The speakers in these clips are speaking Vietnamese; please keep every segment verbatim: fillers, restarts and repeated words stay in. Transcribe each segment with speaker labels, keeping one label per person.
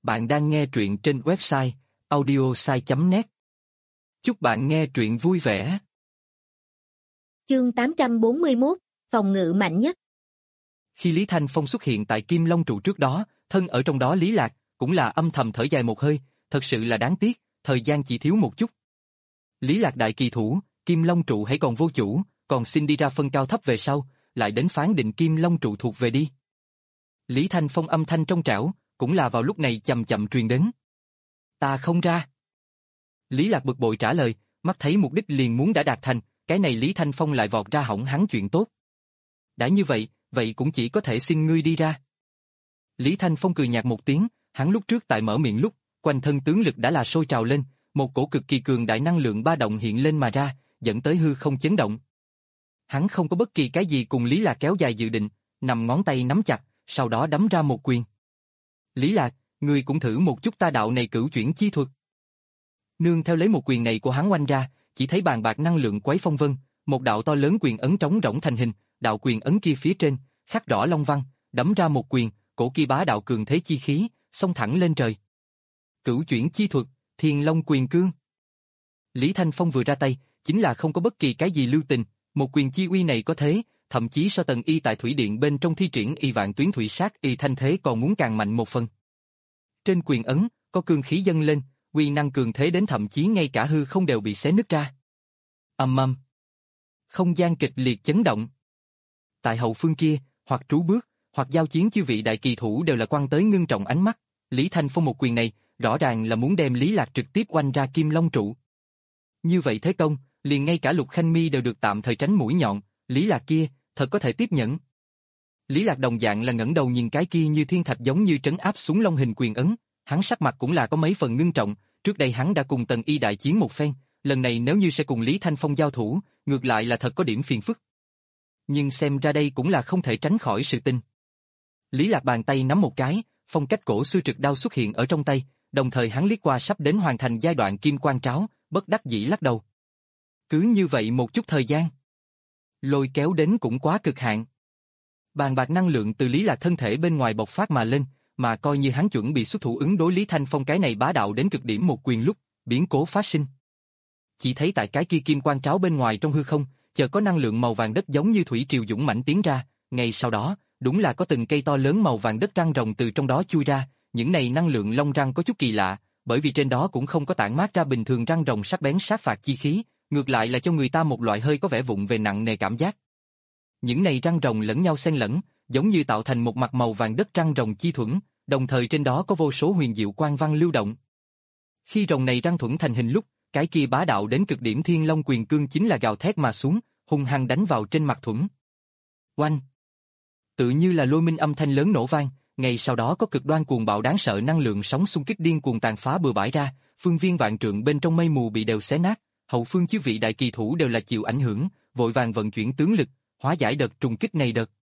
Speaker 1: Bạn đang nghe truyện trên website audiosai chấm net. Chúc bạn nghe truyện vui vẻ.
Speaker 2: Chương tám trăm bốn mươi mốt, phòng ngự mạnh nhất.
Speaker 1: Khi Lý Thanh Phong xuất hiện tại Kim Long trụ trước đó, thân ở trong đó Lý Lạc cũng là âm thầm thở dài một hơi, thật sự là đáng tiếc, thời gian chỉ thiếu một chút. Lý Lạc đại kỳ thủ, Kim Long trụ hãy còn vô chủ, còn xin đi ra phân cao thấp về sau, lại đến phán định Kim Long trụ thuộc về đi. Lý Thanh Phong âm thanh trong trẻo, cũng là vào lúc này chậm chậm truyền đến. Ta không ra. Lý Lạc bực bội trả lời, mắt thấy mục đích liền muốn đã đạt thành, cái này Lý Thanh Phong lại vọt ra hỏng hắn chuyện tốt. Đã như vậy, vậy cũng chỉ có thể xin ngươi đi ra. Lý Thanh Phong cười nhạt một tiếng, hắn lúc trước tại mở miệng lúc, quanh thân tướng lực đã là sôi trào lên, một cổ cực kỳ cường đại năng lượng ba động hiện lên mà ra, dẫn tới hư không chấn động. Hắn không có bất kỳ cái gì cùng Lý Lạc kéo dài dự định, nằm ngón tay nắm chặt, sau đó đấm ra một quyền. Lý Lạc, ngươi cũng thử một chút ta đạo này cửu chuyển chi thuật. Nương theo lấy một quyền này của hắn oanh ra, chỉ thấy bàn bạc năng lượng quấy phong vân, một đạo to lớn quyền ấn trống rỗng thành hình, đạo quyền ấn kia phía trên, khắc đỏ long văn, đấm ra một quyền, cổ kia bá đạo cường thế chi khí, xông thẳng lên trời. Cửu chuyển chi thuật, Thiên Long quyền cương. Lý Thanh Phong vừa ra tay, chính là không có bất kỳ cái gì lưu tình, một quyền chi uy này có thế, thậm chí so tần y tại thủy điện bên trong thi triển y vạn tuyến thủy sát y thanh thế còn muốn càng mạnh một phần. Trên quyền ấn, có cương khí dâng lên, uy năng cường thế đến thậm chí ngay cả hư không đều bị xé nứt ra. Ầm ầm. Không gian kịch liệt chấn động. Tại hậu phương kia, hoặc trú bước, hoặc giao chiến chư vị đại kỳ thủ đều là quăng tới ngưng trọng ánh mắt, Lý Thanh Phong một quyền này, rõ ràng là muốn đem Lý Lạc trực tiếp oanh ra Kim Long trụ. Như vậy thế công, liền ngay cả Lục Khanh Mi đều được tạm thời tránh mũi nhọn, Lý Lạc kia, thật có thể tiếp nhận. Lý Lạc đồng dạng là ngẩng đầu nhìn cái kia như thiên thạch giống như trấn áp súng long hình quyền ấn, hắn sắc mặt cũng là có mấy phần ngưng trọng, trước đây hắn đã cùng Tần Y đại chiến một phen, lần này nếu như sẽ cùng Lý Thanh Phong giao thủ, ngược lại là thật có điểm phiền phức. Nhưng xem ra đây cũng là không thể tránh khỏi sự tình. Lý Lạc bàn tay nắm một cái, phong cách cổ xưa trực đao xuất hiện ở trong tay, đồng thời hắn liếc qua sắp đến hoàn thành giai đoạn kim quang tráo, bất đắc dĩ lắc đầu. Cứ như vậy một chút thời gian, lôi kéo đến cũng quá cực hạn. Bàn bạc năng lượng từ Lý Lạc thân thể bên ngoài bộc phát mà lên, mà coi như hắn chuẩn bị xuất thủ ứng đối Lý Thanh Phong cái này bá đạo đến cực điểm một quyền lúc, biến cố phát sinh. Chỉ thấy tại cái kia kim quang tráo bên ngoài trong hư không, chợt có năng lượng màu vàng đất giống như thủy triều dũng mãnh tiến ra, ngay sau đó, đúng là có từng cây to lớn màu vàng đất răng rồng từ trong đó chui ra, những này năng lượng long răng có chút kỳ lạ, bởi vì trên đó cũng không có tản mát ra bình thường răng rồng sắc bén sát phạt chi khí, ngược lại là cho người ta một loại hơi có vẻ vụng về nặng nề cảm giác. Những này răng rồng lẫn nhau xen lẫn, giống như tạo thành một mặt màu vàng đất răng rồng chi thuẫn, đồng thời trên đó có vô số huyền diệu quang văn lưu động. Khi rồng này răng thuẫn thành hình lúc, cái kia bá đạo đến cực điểm Thiên Long quyền cương chính là gào thét mà xuống, hung hăng đánh vào trên mặt thuẫn. Oanh! Tự như là lôi minh âm thanh lớn nổ vang, ngay sau đó có cực đoan cuồng bạo đáng sợ năng lượng sóng xung kích điên cuồng tàn phá bừa bãi ra, phương viên vạn trượng bên trong mây mù bị đều xé nát, hậu phương chư vị đại kỳ thủ đều là chịu ảnh hưởng, vội vàng vận chuyển tướng lực, hóa giải đợt trùng kích này đợt.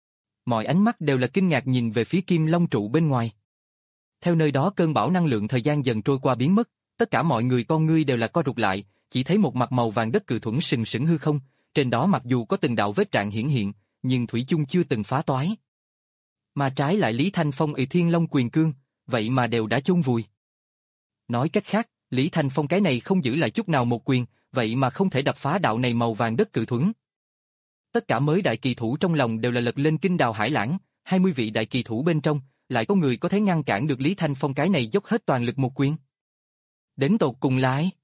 Speaker 1: Mọi ánh mắt đều là kinh ngạc nhìn về phía Kim Long trụ bên ngoài. Theo nơi đó cơn bão năng lượng thời gian dần trôi qua biến mất, tất cả mọi người con ngươi đều là co rụt lại, chỉ thấy một mặt màu vàng đất cự thuẫn sừng sững hư không, trên đó mặc dù có từng đạo vết rạn hiển hiện, nhưng thủy chung chưa từng phá toái. Mà trái lại Lý Thanh Phong y Thiên Long quyền cương, vậy mà đều đã chôn vùi. Nói cách khác, Lý Thanh Phong cái này không giữ lại chút nào một quyền, vậy mà không thể đập phá đạo này màu vàng đất cự thuẫn. Tất cả mới đại kỳ thủ trong lòng đều là lật lên kinh đào hải lãng, hai mươi vị đại kỳ thủ bên trong, lại có người có thể ngăn cản được Lý Thanh Phong cái này dốc hết toàn lực một quyền. Đến tột cùng là ai?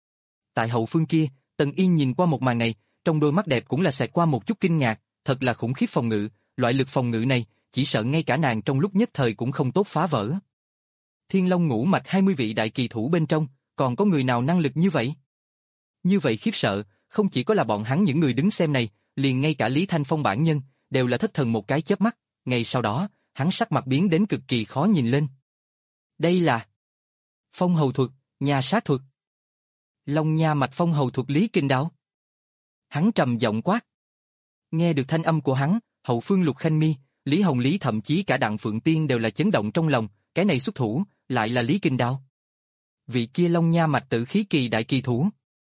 Speaker 1: Tại hậu phương kia, Tần Y nhìn qua một màn này, trong đôi mắt đẹp cũng là xẹt qua một chút kinh ngạc, thật là khủng khiếp phòng ngự, loại lực phòng ngự này, chỉ sợ ngay cả nàng trong lúc nhất thời cũng không tốt phá vỡ. Thiên Long ngũ mạch hai mươi vị đại kỳ thủ bên trong, còn có người nào năng lực như vậy? Như vậy khiếp sợ, không chỉ có là bọn hắn những người đứng xem này, liền ngay cả Lý Thanh Phong bản nhân, đều là thất thần một cái chớp mắt, ngay sau đó, hắn sắc mặt biến đến cực kỳ khó nhìn lên. Đây là phong hầu thuật, nhà sát thuật. Long nha mạch phong hầu thuật Lý Kinh Đao. Hắn trầm giọng quát. Nghe được thanh âm của hắn, hậu phương Lục Khanh Mi, Lý Hồng Lý thậm chí cả Đặng Phượng Tiên đều là chấn động trong lòng, cái này xuất thủ, lại là Lý Kinh Đao. Vị kia Long nha mạch tử khí kỳ đại kỳ thủ.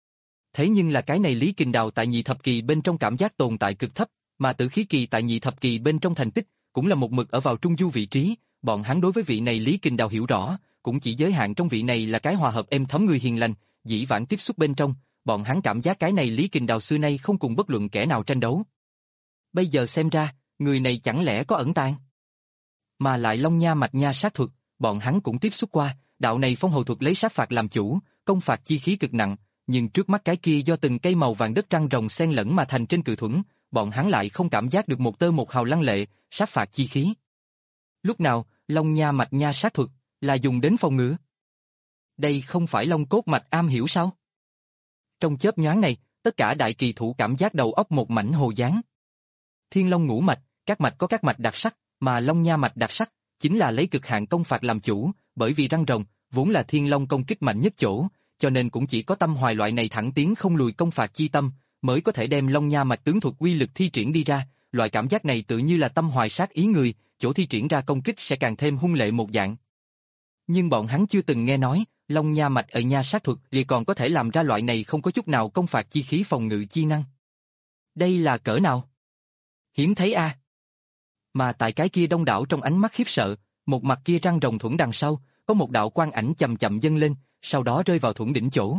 Speaker 1: Thế nhưng là cái này Lý Kinh Đao tại nhị thập kỳ bên trong cảm giác tồn tại cực thấp, mà tử khí kỳ tại nhị thập kỳ bên trong thành tích, cũng là một mực ở vào trung du vị trí, bọn hắn đối với vị này Lý Kình Đào hiểu rõ, cũng chỉ giới hạn trong vị này là cái hòa hợp êm thấm người hiền lành, dĩ vãng tiếp xúc bên trong, bọn hắn cảm giác cái này Lý Kình Đào xưa nay không cùng bất luận kẻ nào tranh đấu. Bây giờ xem ra, người này chẳng lẽ có ẩn tàng? Mà lại Long Nha Mạch Nha sát thuật, bọn hắn cũng tiếp xúc qua, đạo này phong hầu thuật lấy sát phạt làm chủ, công phạt chi khí cực nặng, nhưng trước mắt cái kia do từng cây màu vàng đất trăng rồng xen lẫn mà thành trên cự thuẫn, bọn hắn lại không cảm giác được một tơ một hào lăng lệ, sát phạt chi khí. Lúc nào, Long Nha Mạch Nha sát thuật là dùng đến phòng ngự? Đây không phải Long Cốt Mạch am hiểu sao? Trong chớp nhoáng này, tất cả đại kỳ thủ cảm giác đầu óc một mảnh hồ dáng. Thiên Long ngũ mạch, các mạch có các mạch đặc sắc, mà Long Nha mạch đặc sắc chính là lấy cực hạn công phạt làm chủ, bởi vì răng rồng vốn là Thiên Long công kích mạnh nhất chỗ, cho nên cũng chỉ có tâm hoài loại này thẳng tiến không lùi công phạt chi tâm mới có thể đem Long Nha mạch tướng thuật uy lực thi triển đi ra. Loại cảm giác này tự như là tâm hoài sát ý người, chỗ thi triển ra công kích sẽ càng thêm hung lệ một dạng. Nhưng bọn hắn chưa từng nghe nói, Long Nha mạch ở nha sát thuật thì còn có thể làm ra loại này không có chút nào công phạt chi khí phòng ngự chi năng. Đây là cỡ nào? Hiếm thấy a. À. Mà tại cái kia đông đảo trong ánh mắt khiếp sợ, một mặt kia răng rồng thuẫn đằng sau, có một đạo quang ảnh chậm chậm dâng lên, sau đó rơi vào thuẫn đỉnh chỗ.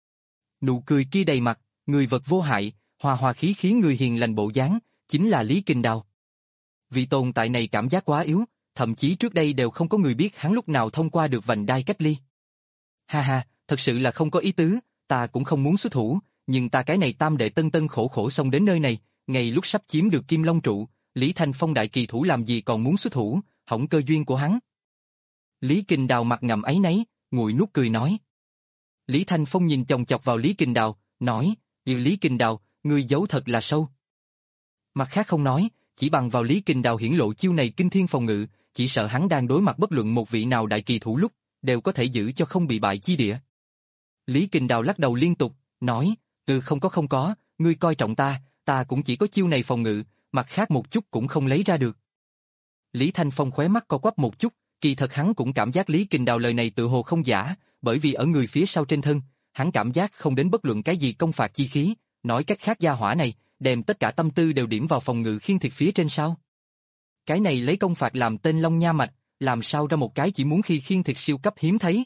Speaker 1: Nụ cười kia đầy mặt, người vật vô hại, hòa hòa khí khí người hiền lành bộ dáng, chính là Lý Kình Đào. Vị tồn tại này cảm giác quá yếu, thậm chí trước đây đều không có người biết hắn lúc nào thông qua được vành đai cách ly. Ha ha, thật sự là không có ý tứ, ta cũng không muốn xuất thủ, nhưng ta cái này tam đệ tân tân khổ khổ xông đến nơi này, ngay lúc sắp chiếm được Kim Long trụ, Lý Thanh Phong đại kỳ thủ làm gì còn muốn xuất thủ, hỏng cơ duyên của hắn. Lý Kình Đào mặt ngầm áy náy, nguội nuốt cười nói. Lý Thanh Phong nhìn chòng chọc vào Lý Kình Đào, nói, Lý Kình Đào, ngươi giấu thật là sâu. Mặt khác không nói, chỉ bằng vào Lý Kình Đào hiển lộ chiêu này kinh thiên phòng ngự, chỉ sợ hắn đang đối mặt bất luận một vị nào đại kỳ thủ lúc, đều có thể giữ cho không bị bại chi địa. Lý Kình Đào lắc đầu liên tục, nói, ừ không có không có, ngươi coi trọng ta, ta cũng chỉ có chiêu này phòng ngự, mặt khác một chút cũng không lấy ra được. Lý Thanh Phong khóe mắt co quắp một chút, kỳ thật hắn cũng cảm giác Lý Kình Đào lời này tự hồ không giả, bởi vì ở người phía sau trên thân, hắn cảm giác không đến bất luận cái gì công phạt chi khí, nói cách khác gia hỏa này, đem tất cả tâm tư đều điểm vào phòng ngự khiên thiệt phía trên sau. Cái này lấy công phạt làm tên Long Nha mạch, làm sao ra một cái chỉ muốn khi khiên thiệt siêu cấp hiếm thấy.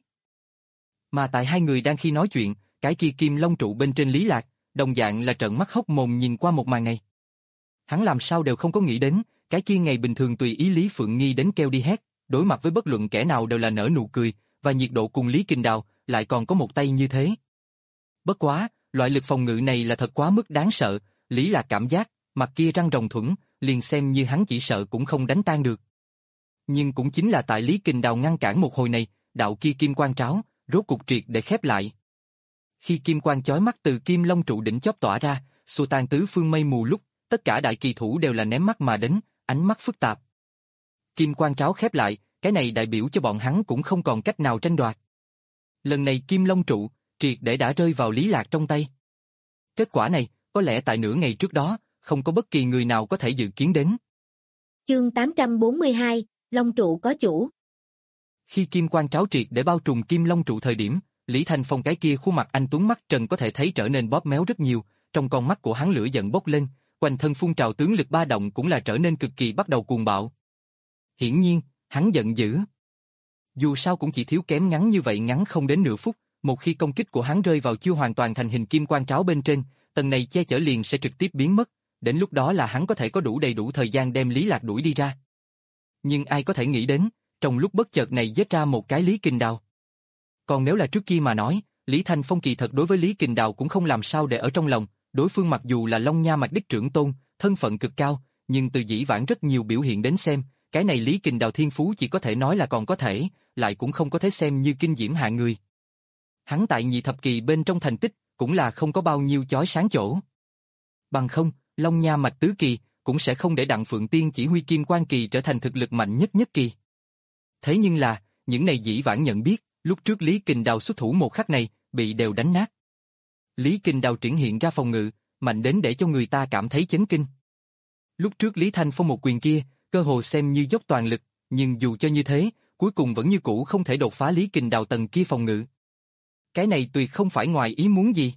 Speaker 1: Mà tại hai người đang khi nói chuyện, cái kia Kim Long trụ bên trên Lý Lạc, đồng dạng là trợn mắt hốc mồm nhìn qua một màn này. Hắn làm sao đều không có nghĩ đến, cái kia ngày bình thường tùy ý Lý Phượng Nghi đến kêu đi hét, đối mặt với bất luận kẻ nào đều là nở nụ cười, và nhiệt độ cùng Lý Kình Đào, lại còn có một tay như thế. Bất quá, loại lực phòng ngự này là thật quá mức đáng sợ, Lý Lạc cảm giác, mặt kia răng rồng thuẫn, liền xem như hắn chỉ sợ cũng không đánh tan được. Nhưng cũng chính là tại Lý Kình Đào ngăn cản một hồi này, đạo kia kim quang tráo, rốt cục triệt để khép lại. Khi kim quang chói mắt từ Kim Long trụ đỉnh chóp tỏa ra, xua tan tứ phương mây mù lúc, tất cả đại kỳ thủ đều là ném mắt mà đến, ánh mắt phức tạp. Kim quang tráo khép lại, cái này đại biểu cho bọn hắn cũng không còn cách nào tranh đoạt. Lần này Kim Long trụ, triệt để đã rơi vào Lý Lạc trong tay. Kết quả này, có lẽ tại nửa ngày trước đó, không có bất kỳ người nào có thể dự kiến đến.
Speaker 2: Chương tám trăm bốn mươi hai, Long trụ có chủ.
Speaker 1: Khi kim quang tráo triệt để bao trùm Kim Long trụ thời điểm, Lý Thanh Phong cái kia khuôn mặt anh tuấn mắt trần có thể thấy trở nên bóp méo rất nhiều, trong con mắt của hắn lửa giận bốc lên, quanh thân phun trào tướng lực ba động cũng là trở nên cực kỳ bắt đầu cuồng bạo. Hiển nhiên, hắn giận dữ. Dù sao cũng chỉ thiếu kém ngắn như vậy ngắn không đến nửa phút, một khi công kích của hắn rơi vào chưa hoàn toàn thành hình kim quang tráo bên trên, tầng này che chở liền sẽ trực tiếp biến mất, đến lúc đó là hắn có thể có đủ đầy đủ thời gian đem Lý Lạc đuổi đi ra. Nhưng ai có thể nghĩ đến, trong lúc bất chợt này giết ra một cái Lý Kình Đào. Còn nếu là trước kia mà nói, Lý Thanh Phong kỳ thật đối với Lý Kình Đào cũng không làm sao để ở trong lòng, đối phương mặc dù là Long Nha mạch đích trưởng tôn, thân phận cực cao, nhưng từ dĩ vãng rất nhiều biểu hiện đến xem, cái này Lý Kình Đào thiên phú chỉ có thể nói là còn có thể, lại cũng không có thể xem như kinh diễm hạng người. Hắn tại nhị thập kỳ bên trong thành tích, cũng là không có bao nhiêu chói sáng chỗ. Bằng không, Long Nha mạch tứ kỳ, cũng sẽ không để Đặng Phượng Tiên chỉ huy Kim Quan kỳ trở thành thực lực mạnh nhất nhất kỳ. Thế nhưng là, những này dĩ vãng nhận biết, lúc trước Lý Kình Đào xuất thủ một khắc này, bị đều đánh nát. Lý Kình Đào triển hiện ra phòng ngự, mạnh đến để cho người ta cảm thấy chấn kinh. Lúc trước Lý Thanh Phong một quyền kia, cơ hồ xem như dốc toàn lực, nhưng dù cho như thế, cuối cùng vẫn như cũ không thể đột phá Lý Kình Đào tầng kia phòng ngự. Cái này tuyệt không phải ngoài ý muốn gì.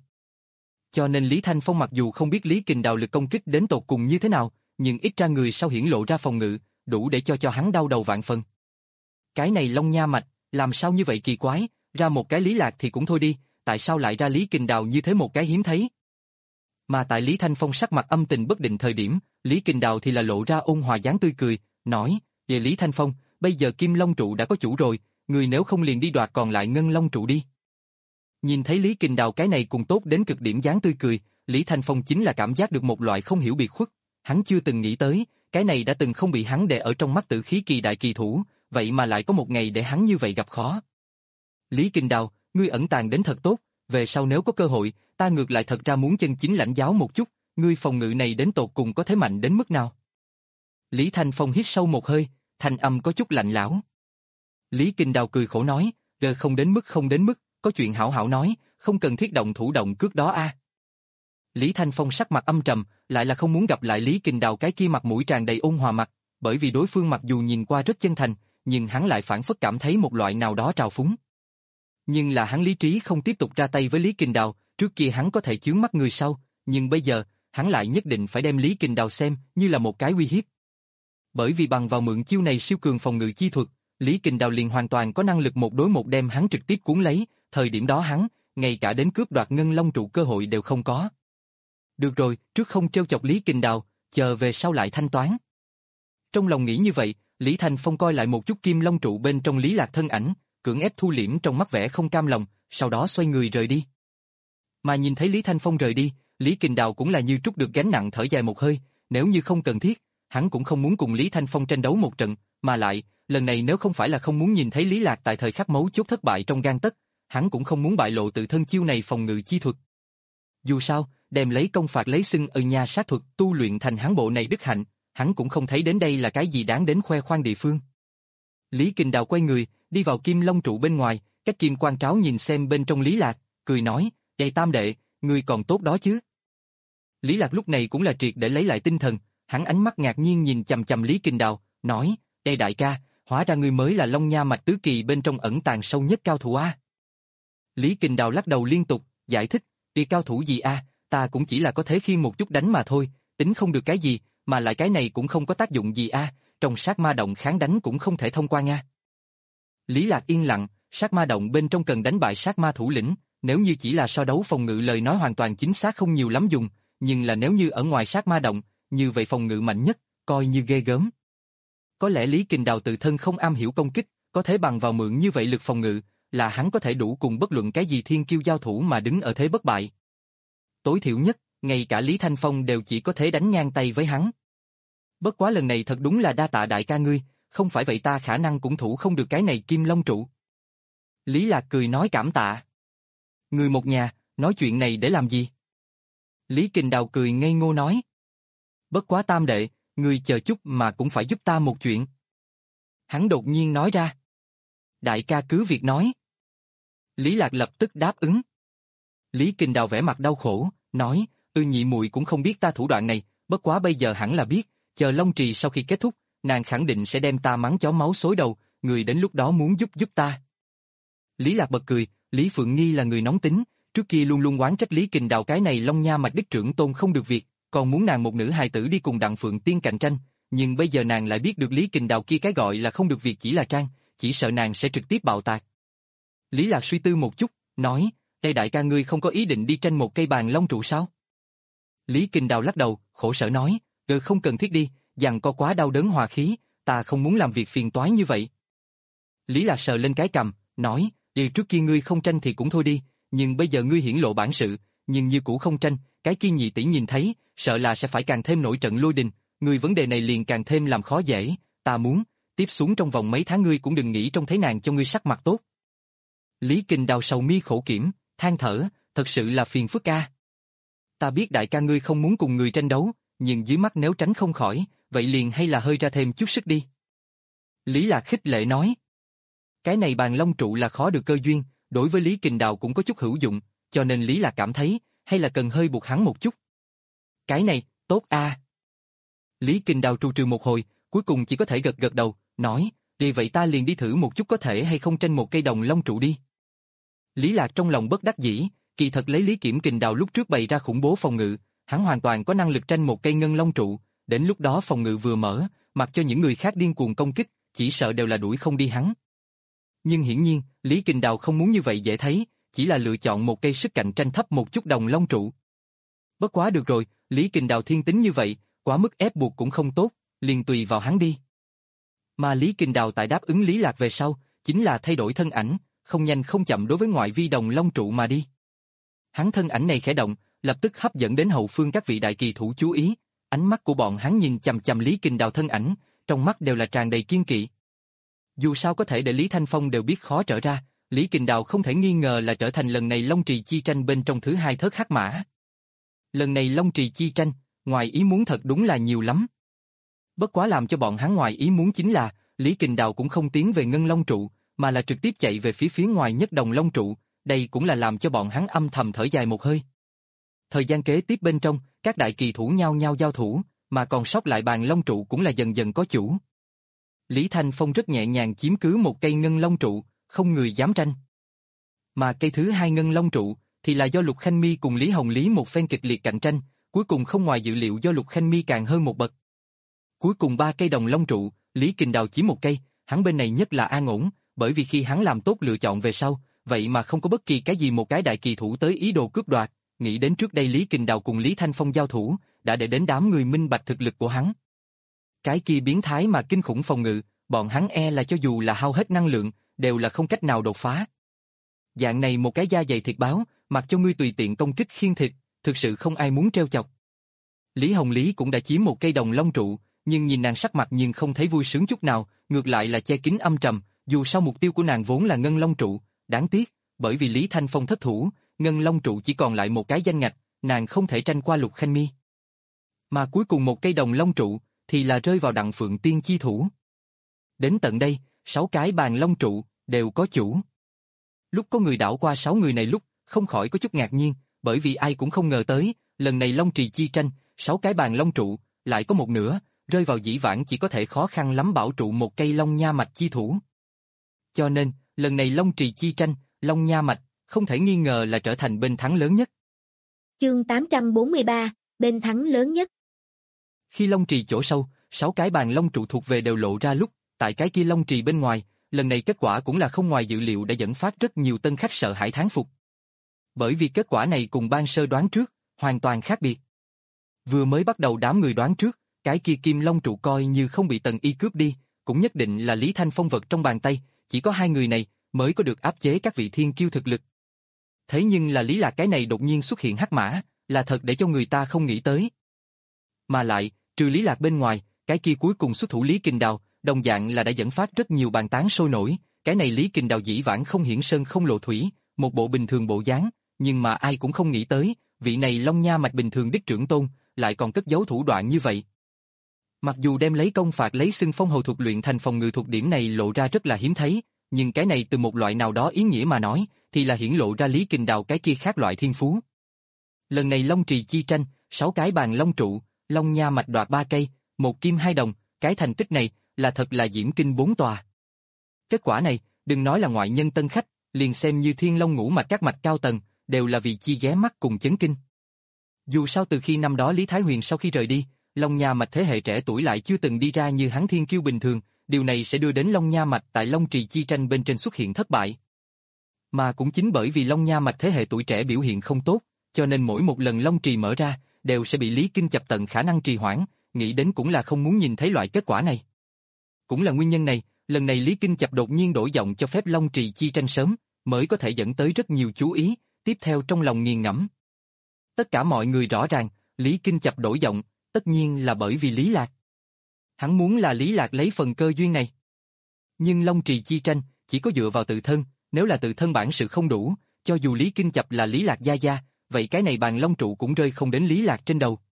Speaker 1: Cho nên Lý Thanh Phong mặc dù không biết Lý Kình Đào lực công kích đến tột cùng như thế nào, nhưng ít ra người sau hiển lộ ra phòng ngự, đủ để cho cho hắn đau đầu vạn phần. Cái này Long Nha Mạch, làm sao như vậy kỳ quái, ra một cái Lý Lạc thì cũng thôi đi, tại sao lại ra Lý Kình Đào như thế một cái hiếm thấy? Mà tại Lý Thanh Phong sắc mặt âm tình bất định thời điểm, Lý Kình Đào thì là lộ ra ôn hòa dáng tươi cười, nói, về Lý Thanh Phong, bây giờ Kim Long trụ đã có chủ rồi, người nếu không liền đi đoạt còn lại Ngân Long trụ đi. Nhìn thấy Lý Kình Đào cái này cùng tốt đến cực điểm dáng tươi cười, Lý Thanh Phong chính là cảm giác được một loại không hiểu biệt khuất, hắn chưa từng nghĩ tới, cái này đã từng không bị hắn đè ở trong mắt Tử Khí Kỳ đại kỳ thủ, vậy mà lại có một ngày để hắn như vậy gặp khó. Lý Kình Đào, ngươi ẩn tàng đến thật tốt, về sau nếu có cơ hội, ta ngược lại thật ra muốn chân chính lãnh giáo một chút, ngươi phòng ngự này đến tột cùng có thế mạnh đến mức nào? Lý Thanh Phong hít sâu một hơi, thanh âm có chút lạnh lẽo. Lý Kình Đào cười khổ nói, "Đờ không đến mức không đến mức, có chuyện hảo hảo nói, không cần thiết động thủ động cước đó a." Lý Thanh Phong sắc mặt âm trầm, lại là không muốn gặp lại Lý Kình Đào cái kia mặt mũi tràn đầy ôn hòa mặt, bởi vì đối phương mặc dù nhìn qua rất chân thành, nhưng hắn lại phản phất cảm thấy một loại nào đó trào phúng. Nhưng là hắn lý trí không tiếp tục ra tay với Lý Kình Đào, trước kia hắn có thể chướng mắt người sau, nhưng bây giờ, hắn lại nhất định phải đem Lý Kình Đào xem như là một cái uy hiếp. Bởi vì bằng vào mượn chiêu này siêu cường phòng ngự chi thuật, Lý Kình Đào liền hoàn toàn có năng lực một đối một đem hắn trực tiếp cuốn lấy, thời điểm đó hắn, ngay cả đến cướp đoạt Ngân Long trụ cơ hội đều không có. Được rồi, trước không trêu chọc Lý Kình Đào, chờ về sau lại thanh toán. Trong lòng nghĩ như vậy, Lý Thanh Phong coi lại một chút Kim Long trụ bên trong Lý Lạc thân ảnh, cưỡng ép thu liễm trong mắt vẻ không cam lòng, sau đó xoay người rời đi. Mà nhìn thấy Lý Thanh Phong rời đi, Lý Kình Đào cũng là như trút được gánh nặng thở dài một hơi, nếu như không cần thiết, hắn cũng không muốn cùng Lý Thanh Phong tranh đấu một trận, mà lại, lần này nếu không phải là không muốn nhìn thấy Lý Lạc tại thời khắc mấu chốt thất bại trong gang tấc, hắn cũng không muốn bại lộ tự thân chiêu này phòng ngự chi thuật. Dù sao, đem lấy công phạt lấy xưng ở nhà sát thuật tu luyện thành hắn bộ này đức hạnh, hắn cũng không thấy đến đây là cái gì đáng đến khoe khoang địa phương. Lý Kình Đào quay người, đi vào Kim Long trụ bên ngoài, cách Kim Quan Tráo nhìn xem bên trong Lý Lạc, cười nói, "Đây tam đệ, ngươi còn tốt đó chứ?" Lý Lạc lúc này cũng là triệt để lấy lại tinh thần, hắn ánh mắt ngạc nhiên nhìn chằm chằm Lý Kình Đào, nói, "Đây đại ca, hóa ra ngươi mới là Long Nha Mạch tứ kỳ bên trong ẩn tàng sâu nhất cao thủ a." Lý Kình Đào lắc đầu liên tục, giải thích, "Đi cao thủ gì a, ta cũng chỉ là có thể khiêng một chút đánh mà thôi, tính không được cái gì, mà lại cái này cũng không có tác dụng gì a, trong sát ma động kháng đánh cũng không thể thông qua nha." Lý Lạc yên lặng, sát ma động bên trong cần đánh bại sát ma thủ lĩnh, nếu như chỉ là so đấu phòng ngự lời nói hoàn toàn chính xác không nhiều lắm dùng, nhưng là nếu như ở ngoài sát ma động, như vậy phòng ngự mạnh nhất, coi như ghê gớm. Có lẽ Lý Kình Đào tự thân không am hiểu công kích, có thể bằng vào mượn như vậy lực phòng ngự, là hắn có thể đủ cùng bất luận cái gì thiên kiêu giao thủ mà đứng ở thế bất bại. Tối thiểu nhất, ngay cả Lý Thanh Phong đều chỉ có thể đánh ngang tay với hắn. Bất quá lần này thật đúng là đa tạ đại ca ngươi, không phải vậy ta khả năng cũng thủ không được cái này Kim Long trụ. Lý Lạc cười nói cảm tạ. Người một nhà, nói chuyện này để làm gì? Lý Kình Đào cười ngây ngô nói. Bất quá tam đệ, người chờ chút mà cũng phải giúp ta một chuyện. Hắn đột nhiên nói ra. Đại ca cứ việc nói. Lý Lạc lập tức đáp ứng. Lý Kình Đào vẻ mặt đau khổ, nói, ư nhị muội cũng không biết ta thủ đoạn này, bất quá bây giờ hẳn là biết, chờ Long Trì sau khi kết thúc, nàng khẳng định sẽ đem ta mắng chó máu xối đầu, người đến lúc đó muốn giúp giúp ta. Lý Lạc bật cười, Lý Phượng Nghi là người nóng tính, trước kia luôn luôn oán trách Lý Kình Đào cái này Long Nha Mạch đích trưởng tôn không được việc, còn muốn nàng một nữ hài tử đi cùng Đặng Phượng Tiên cạnh tranh, nhưng bây giờ nàng lại biết được Lý Kình Đào kia cái gọi là không được việc chỉ là trang, chỉ sợ nàng sẽ trực tiếp bạo tạc. Lý Lạc suy tư một chút, nói, Tây đại ca ngươi không có ý định đi tranh một cây bàn long trụ sao? Lý Kình Đào lắc đầu, khổ sở nói, "Được không cần thiết đi, giằng co quá đau đớn hòa khí, ta không muốn làm việc phiền toái như vậy." Lý Lạc sờ lên cái cằm, nói, "Đi trước kia ngươi không tranh thì cũng thôi đi, nhưng bây giờ ngươi hiển lộ bản sự, nhưng như cũ không tranh, cái kia nhị tỷ nhìn thấy, sợ là sẽ phải càng thêm nổi trận lôi đình, ngươi vấn đề này liền càng thêm làm khó dễ, ta muốn, tiếp xuống trong vòng mấy tháng ngươi cũng đừng nghĩ trông thấy nàng cho ngươi sắc mặt tốt." Lý Kình Đào sầu mi khổ kiểm, than thở, thật sự là phiền phức ca. Ta biết đại ca ngươi không muốn cùng người tranh đấu, nhưng dưới mắt nếu tránh không khỏi, vậy liền hay là hơi ra thêm chút sức đi. Lý Lạc khích lệ nói. Cái này bàn long trụ là khó được cơ duyên, đối với Lý Kình Đào cũng có chút hữu dụng, cho nên Lý Lạc cảm thấy, hay là cần hơi buộc hắn một chút. Cái này, tốt a. Lý Kình Đào trù trừ một hồi, cuối cùng chỉ có thể gật gật đầu, nói, đi vậy ta liền đi thử một chút có thể hay không tranh một cây đồng long trụ đi. Lý Lạc trong lòng bất đắc dĩ, kỳ thật lấy Lý Kiểm Kình Đào lúc trước bày ra khủng bố phòng ngự, hắn hoàn toàn có năng lực tranh một cây ngân long trụ, đến lúc đó phòng ngự vừa mở, mặc cho những người khác điên cuồng công kích, chỉ sợ đều là đuổi không đi hắn. Nhưng hiển nhiên, Lý Kình Đào không muốn như vậy dễ thấy, chỉ là lựa chọn một cây sức cạnh tranh thấp một chút đồng long trụ. Bất quá được rồi, Lý Kình Đào thiên tính như vậy, quá mức ép buộc cũng không tốt, liền tùy vào hắn đi. Mà Lý Kình Đào tại đáp ứng Lý Lạc về sau, chính là thay đổi thân ảnh, không nhanh không chậm đối với ngoại vi đồng long trụ mà đi. Hắn thân ảnh này khẽ động, lập tức hấp dẫn đến hậu phương các vị đại kỳ thủ chú ý, ánh mắt của bọn hắn nhìn chằm chằm Lý Kình Đào thân ảnh, trong mắt đều là tràn đầy kiên kỵ. Dù sao có thể để Lý Thanh Phong đều biết khó trở ra, Lý Kình Đào không thể nghi ngờ là trở thành lần này Long Trì chi tranh bên trong thứ hai thớt hắc mã. Lần này Long Trì chi tranh, ngoài ý muốn thật đúng là nhiều lắm. Bất quá làm cho bọn hắn ngoài ý muốn chính là, Lý Kình Đào cũng không tiến về ngân long trụ, mà là trực tiếp chạy về phía phía ngoài nhất đồng long trụ, đây cũng là làm cho bọn hắn âm thầm thở dài một hơi. Thời gian kế tiếp bên trong, các đại kỳ thủ nhau nhau giao thủ, mà còn sót lại bàn long trụ cũng là dần dần có chủ. Lý Thanh Phong rất nhẹ nhàng chiếm cứ một cây ngân long trụ, không người dám tranh. Mà cây thứ hai ngân long trụ, thì là do Lục Khanh Mi cùng Lý Hồng Lý một phen kịch liệt cạnh tranh, cuối cùng không ngoài dự liệu do Lục Khanh Mi càng hơn một bậc. Cuối cùng ba cây đồng long trụ, Lý Kình Đào chiếm một cây, hắn bên này nhất là an ổn, bởi vì khi hắn làm tốt lựa chọn về sau, vậy mà không có bất kỳ cái gì một cái đại kỳ thủ tới ý đồ cướp đoạt, nghĩ đến trước đây Lý Kình Đào cùng Lý Thanh Phong giao thủ, đã để đến đám người minh bạch thực lực của hắn. Cái kia biến thái mà kinh khủng phòng ngự, bọn hắn e là cho dù là hao hết năng lượng, đều là không cách nào đột phá. Dạng này một cái da dày thịt báo, mặc cho ngươi tùy tiện công kích khiên thịt, thực sự không ai muốn treo chọc. Lý Hồng Lý cũng đã chiếm một cây đồng long trụ, nhưng nhìn nàng sắc mặt nhưng không thấy vui sướng chút nào, ngược lại là che kín âm trầm, dù sao mục tiêu của nàng vốn là ngân long trụ, đáng tiếc, bởi vì Lý Thanh Phong thất thủ, ngân long trụ chỉ còn lại một cái danh ngạch, nàng không thể tranh qua Lục Khanh Mi. Mà cuối cùng một cây đồng long trụ, thì là rơi vào Đặng Phượng Tiên chi thủ. Đến tận đây, sáu cái bàn long trụ, đều có chủ. Lúc có người đảo qua sáu người này lúc, không khỏi có chút ngạc nhiên, bởi vì ai cũng không ngờ tới, lần này Long Trì chi tranh, sáu cái bàn long trụ, lại có một nửa, rơi vào dĩ vãng chỉ có thể khó khăn lắm bảo trụ một cây long nha mạch chi thủ. Cho nên, lần này Long Trì chi tranh, long nha mạch, không thể nghi ngờ là trở thành bên thắng lớn nhất.
Speaker 2: Chương tám trăm bốn mươi ba, bên thắng lớn nhất.
Speaker 1: Khi Long Trì chỗ sâu, sáu cái bàn long trụ thuộc về đều lộ ra lúc, tại cái kia Long Trì bên ngoài, lần này kết quả cũng là không ngoài dự liệu đã dẫn phát rất nhiều tân khách sợ hãi thán phục. Bởi vì kết quả này cùng ban sơ đoán trước, hoàn toàn khác biệt. Vừa mới bắt đầu đám người đoán trước, cái kia kim long trụ coi như không bị Tần Y cướp đi, cũng nhất định là Lý Thanh Phong vật trong bàn tay, chỉ có hai người này mới có được áp chế các vị thiên kiêu thực lực. Thế nhưng là Lý Lạc cái này đột nhiên xuất hiện hắc mã, là thật để cho người ta không nghĩ tới. Mà lại, trừ Lý Lạc bên ngoài, cái kia cuối cùng xuất thủ Lý Kình Đào, đồng dạng là đã dẫn phát rất nhiều bàn tán sôi nổi, cái này Lý Kình Đào dĩ vãng không hiển sơn không lộ thủy, một bộ bình thường bộ dáng, nhưng mà ai cũng không nghĩ tới, vị này Long Nha mạch bình thường đích trưởng tôn, lại còn cất giấu thủ đoạn như vậy. Mặc dù đem lấy công phạt lấy xưng phong hầu thuật luyện thành phòng ngự thuộc điểm này lộ ra rất là hiếm thấy, nhưng cái này từ một loại nào đó ý nghĩa mà nói, thì là hiển lộ ra Lý Kình Đào cái kia khác loại thiên phú. Lần này Long Trì chi tranh, sáu cái bàn long trụ, Long Nha mạch đoạt ba cây, một kim hai đồng, cái thành tích này là thật là diễm kinh bốn tòa. Kết quả này, đừng nói là ngoại nhân tân khách, liền xem như Thiên Long ngũ mạch các mạch cao tầng, đều là vì chi ghé mắt cùng chấn kinh. Dù sao từ khi năm đó Lý Thái Huyền sau khi rời đi, Long Nha mạch thế hệ trẻ tuổi lại chưa từng đi ra như hắn thiên kiêu bình thường, điều này sẽ đưa đến Long Nha mạch tại Long Trì chi tranh bên trên xuất hiện thất bại. Mà cũng chính bởi vì Long Nha mạch thế hệ tuổi trẻ biểu hiện không tốt, cho nên mỗi một lần Long Trì mở ra, đều sẽ bị Lý Kinh chập tận khả năng trì hoãn, nghĩ đến cũng là không muốn nhìn thấy loại kết quả này. Cũng là nguyên nhân này, lần này Lý Kinh chập đột nhiên đổi giọng cho phép Long Trì chi tranh sớm, mới có thể dẫn tới rất nhiều chú ý, tiếp theo trong lòng nghiền ngẫm. Tất cả mọi người rõ ràng, Lý Kinh chập đổi giọng, tất nhiên là bởi vì Lý Lạc. Hắn muốn là Lý Lạc lấy phần cơ duyên này. Nhưng Long Trì chi tranh, chỉ có dựa vào tự thân, nếu là tự thân bản sự không đủ, cho dù Lý Kinh chập là Lý Lạc gia gia, vậy cái này bàn long trụ cũng rơi không đến Lý Lạc trên đầu.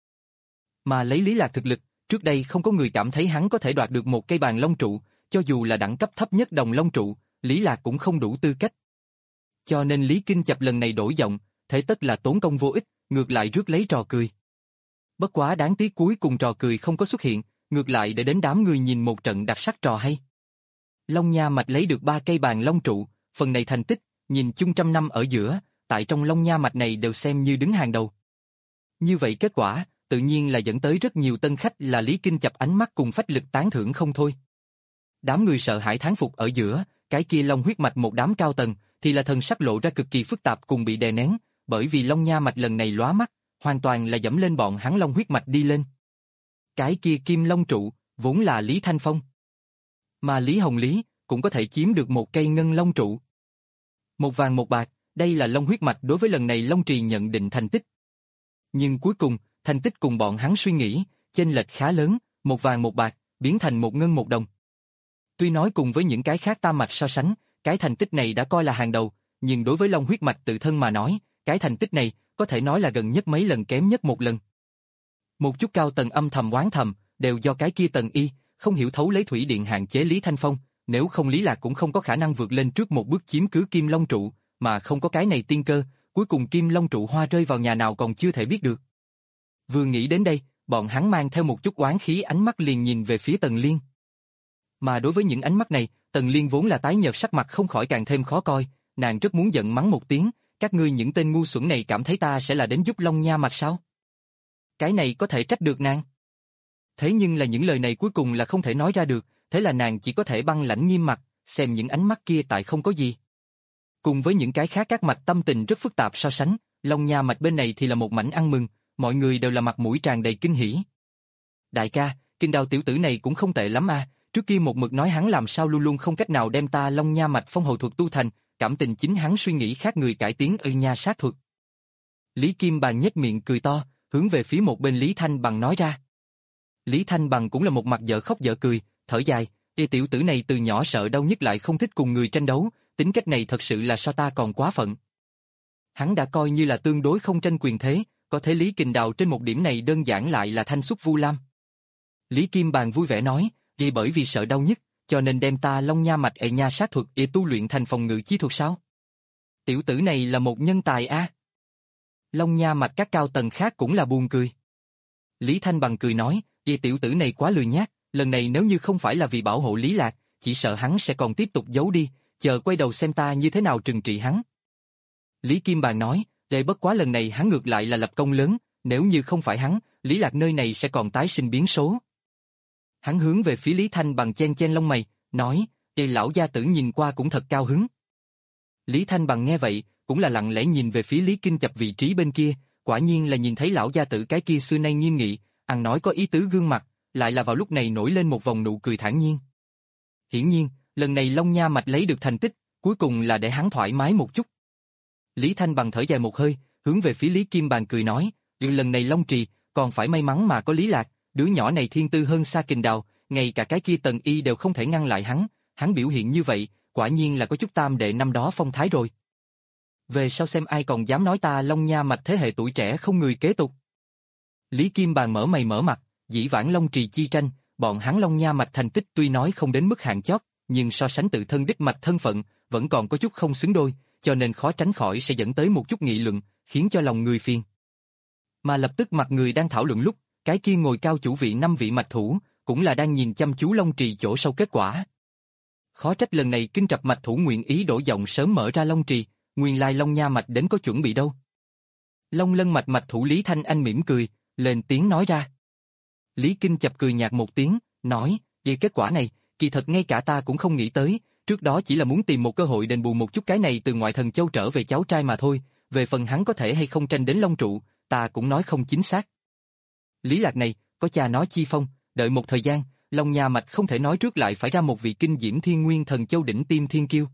Speaker 1: Mà lấy Lý Lạc thực lực, trước đây không có người cảm thấy hắn có thể đoạt được một cây bàn long trụ, cho dù là đẳng cấp thấp nhất đồng long trụ, Lý Lạc cũng không đủ tư cách. Cho nên Lý Kinh chập lần này đổi giọng, thế tất là tốn công vô ích, ngược lại rước lấy trò cười. Bất quá đáng tiếc cuối cùng trò cười không có xuất hiện, ngược lại để đến đám người nhìn một trận đặc sắc trò hay. Long Nha mạch lấy được ba cây bàn long trụ, phần này thành tích, nhìn chung trăm năm ở giữa, tại trong Long Nha mạch này đều xem như đứng hàng đầu. Như vậy kết quả, tự nhiên là dẫn tới rất nhiều tân khách là Lý Kinh chập ánh mắt cùng phách lực tán thưởng không thôi. Đám người sợ hãi thán phục ở giữa, cái kia long huyết mạch một đám cao tầng, thì là thần sắc lộ ra cực kỳ phức tạp cùng bị đè nén, bởi vì long nha mạch lần này lóa mắt, hoàn toàn là dẫm lên bọn hắn long huyết mạch đi lên. Cái kia kim long trụ, vốn là Lý Thanh Phong. Mà Lý Hồng Lý, cũng có thể chiếm được một cây ngân long trụ. Một vàng một bạc, đây là long huyết mạch đối với lần này Long Trì nhận định thành tích. Nhưng cuối cùng, thành tích cùng bọn hắn suy nghĩ, chênh lệch khá lớn, một vàng một bạc, biến thành một ngân một đồng. Tuy nói cùng với những cái khác tam mạch so sánh, cái thành tích này đã coi là hàng đầu, nhưng đối với long huyết mạch tự thân mà nói, cái thành tích này, có thể nói là gần nhất mấy lần kém nhất một lần. Một chút cao tầng âm thầm oán thầm, đều do cái kia tầng y, không hiểu thấu lấy thủy điện hạn chế Lý Thanh Phong, nếu không Lý Lạc cũng không có khả năng vượt lên trước một bước chiếm cứ Kim Long trụ, mà không có cái này tiên cơ, cuối cùng Kim Long trụ hoa rơi vào nhà nào còn chưa thể biết được. Vừa nghĩ đến đây, bọn hắn mang theo một chút oán khí ánh mắt liền nhìn về phía Tần Liên. Mà đối với những ánh mắt này, Tần Liên vốn là tái nhợt sắc mặt không khỏi càng thêm khó coi, nàng rất muốn giận mắng một tiếng, các ngươi những tên ngu xuẩn này cảm thấy ta sẽ là đến giúp Long Nha mạch sao? Cái này có thể trách được nàng. Thế nhưng là những lời này cuối cùng là không thể nói ra được, thế là nàng chỉ có thể băng lãnh nghiêm mặt, xem những ánh mắt kia tại không có gì. Cùng với những cái khác các mạch tâm tình rất phức tạp so sánh, Long Nha mạch bên này thì là một mảnh ăn mừng, mọi người đều là mặt mũi tràn đầy kinh hỉ. Đại ca, Kinh Đào tiểu tử này cũng không tệ lắm à, trước kia một mực nói hắn làm sao luôn luôn không cách nào đem ta Long Nha mạch phong hầu thuật tu thành, cảm tình chính hắn suy nghĩ khác người cải tiến ư nha sát thuật. Lý Kim Bàn nhếch miệng cười to, hướng về phía một bên Lý Thanh Bằng nói ra. Lý Thanh Bằng cũng là một mặt dở khóc dở cười, thở dài, "Ê tiểu tử này từ nhỏ sợ đau nhất lại không thích cùng người tranh đấu, tính cách này thật sự là so ta còn quá phận." Hắn đã coi như là tương đối không tranh quyền thế, có thể Lý Kình Đào trên một điểm này đơn giản lại là thanh xuất vu lam. Lý Kim Bàn vui vẻ nói, "Vì bởi vì sợ đau nhất, cho nên đem ta Long Nha mạch ệ nha sát thuật ệ tu luyện thành phòng ngự chi thuật sao? Tiểu tử này là một nhân tài a." À? Long Nha mạch các cao tầng khác cũng là buồn cười. Lý Thanh Bằng cười nói, "Ê tiểu tử này quá lười nhác, lần này nếu như không phải là vì bảo hộ Lý Lạc, chỉ sợ hắn sẽ còn tiếp tục giấu đi, chờ quay đầu xem ta như thế nào trừng trị hắn." Lý Kim Bàn nói, "Để bất quá lần này hắn ngược lại là lập công lớn, nếu như không phải hắn, Lý Lạc nơi này sẽ còn tái sinh biến số." Hắn hướng về phía Lý Thanh Bằng chen chen lông mày, nói, "Ê lão gia tử nhìn qua cũng thật cao hứng." Lý Thanh Bằng nghe vậy, cũng là lặng lẽ nhìn về phía Lý Kinh Chập vị trí bên kia, quả nhiên là nhìn thấy lão gia tử cái kia xưa nay nghiêm nghị, ăn nói có ý tứ gương mặt, lại là vào lúc này nổi lên một vòng nụ cười thản nhiên. Hiển nhiên, lần này Long Nha mạch lấy được thành tích, cuối cùng là để hắn thoải mái một chút. Lý Thanh Bằng thở dài một hơi, hướng về phía Lý Kim Bàn cười nói, "Ừ lần này Long Trì, còn phải may mắn mà có Lý Lạc, đứa nhỏ này thiên tư hơn xa Kình Đào, ngay cả cái kia Tần Y đều không thể ngăn lại hắn, hắn biểu hiện như vậy, quả nhiên là có chút tam đệ năm đó phong thái rồi. Về sau xem ai còn dám nói ta Long Nha mạch thế hệ tuổi trẻ không người kế tục." Lý Kim Bàn mở mày mở mặt, dĩ vãng Long Trì chi tranh, bọn hắn Long Nha mạch thành tích tuy nói không đến mức hạng chót, nhưng so sánh tự thân đích mạch thân phận, vẫn còn có chút không xứng đôi, cho nên khó tránh khỏi sẽ dẫn tới một chút nghị luận, khiến cho lòng người phiền. Mà lập tức mặt người đang thảo luận lúc, cái kia ngồi cao chủ vị năm vị mạch thủ, cũng là đang nhìn chăm chú Long Trì chỗ sâu kết quả. Khó trách lần này Kinh Trập mạch thủ nguyện ý đổ giọng sớm mở ra Long Trì, nguyên lai Long Nha mạch đến có chuẩn bị đâu. Long Lân mạch mạch thủ Lý Thanh Anh mỉm cười, lên tiếng nói ra. Lý Kinh Chập cười nhạt một tiếng, nói, "Vì kết quả này, kỳ thật ngay cả ta cũng không nghĩ tới, trước đó chỉ là muốn tìm một cơ hội đền bù một chút cái này từ ngoại thần châu trở về cháu trai mà thôi, về phần hắn có thể hay không tranh đến Long trụ, ta cũng nói không chính xác. Lý Lạc này, có cha nói chi phong, đợi một thời gian, Long Nha mạch không thể nói trước lại phải ra một vị kinh diễm thiên nguyên thần châu đỉnh tim thiên kiêu."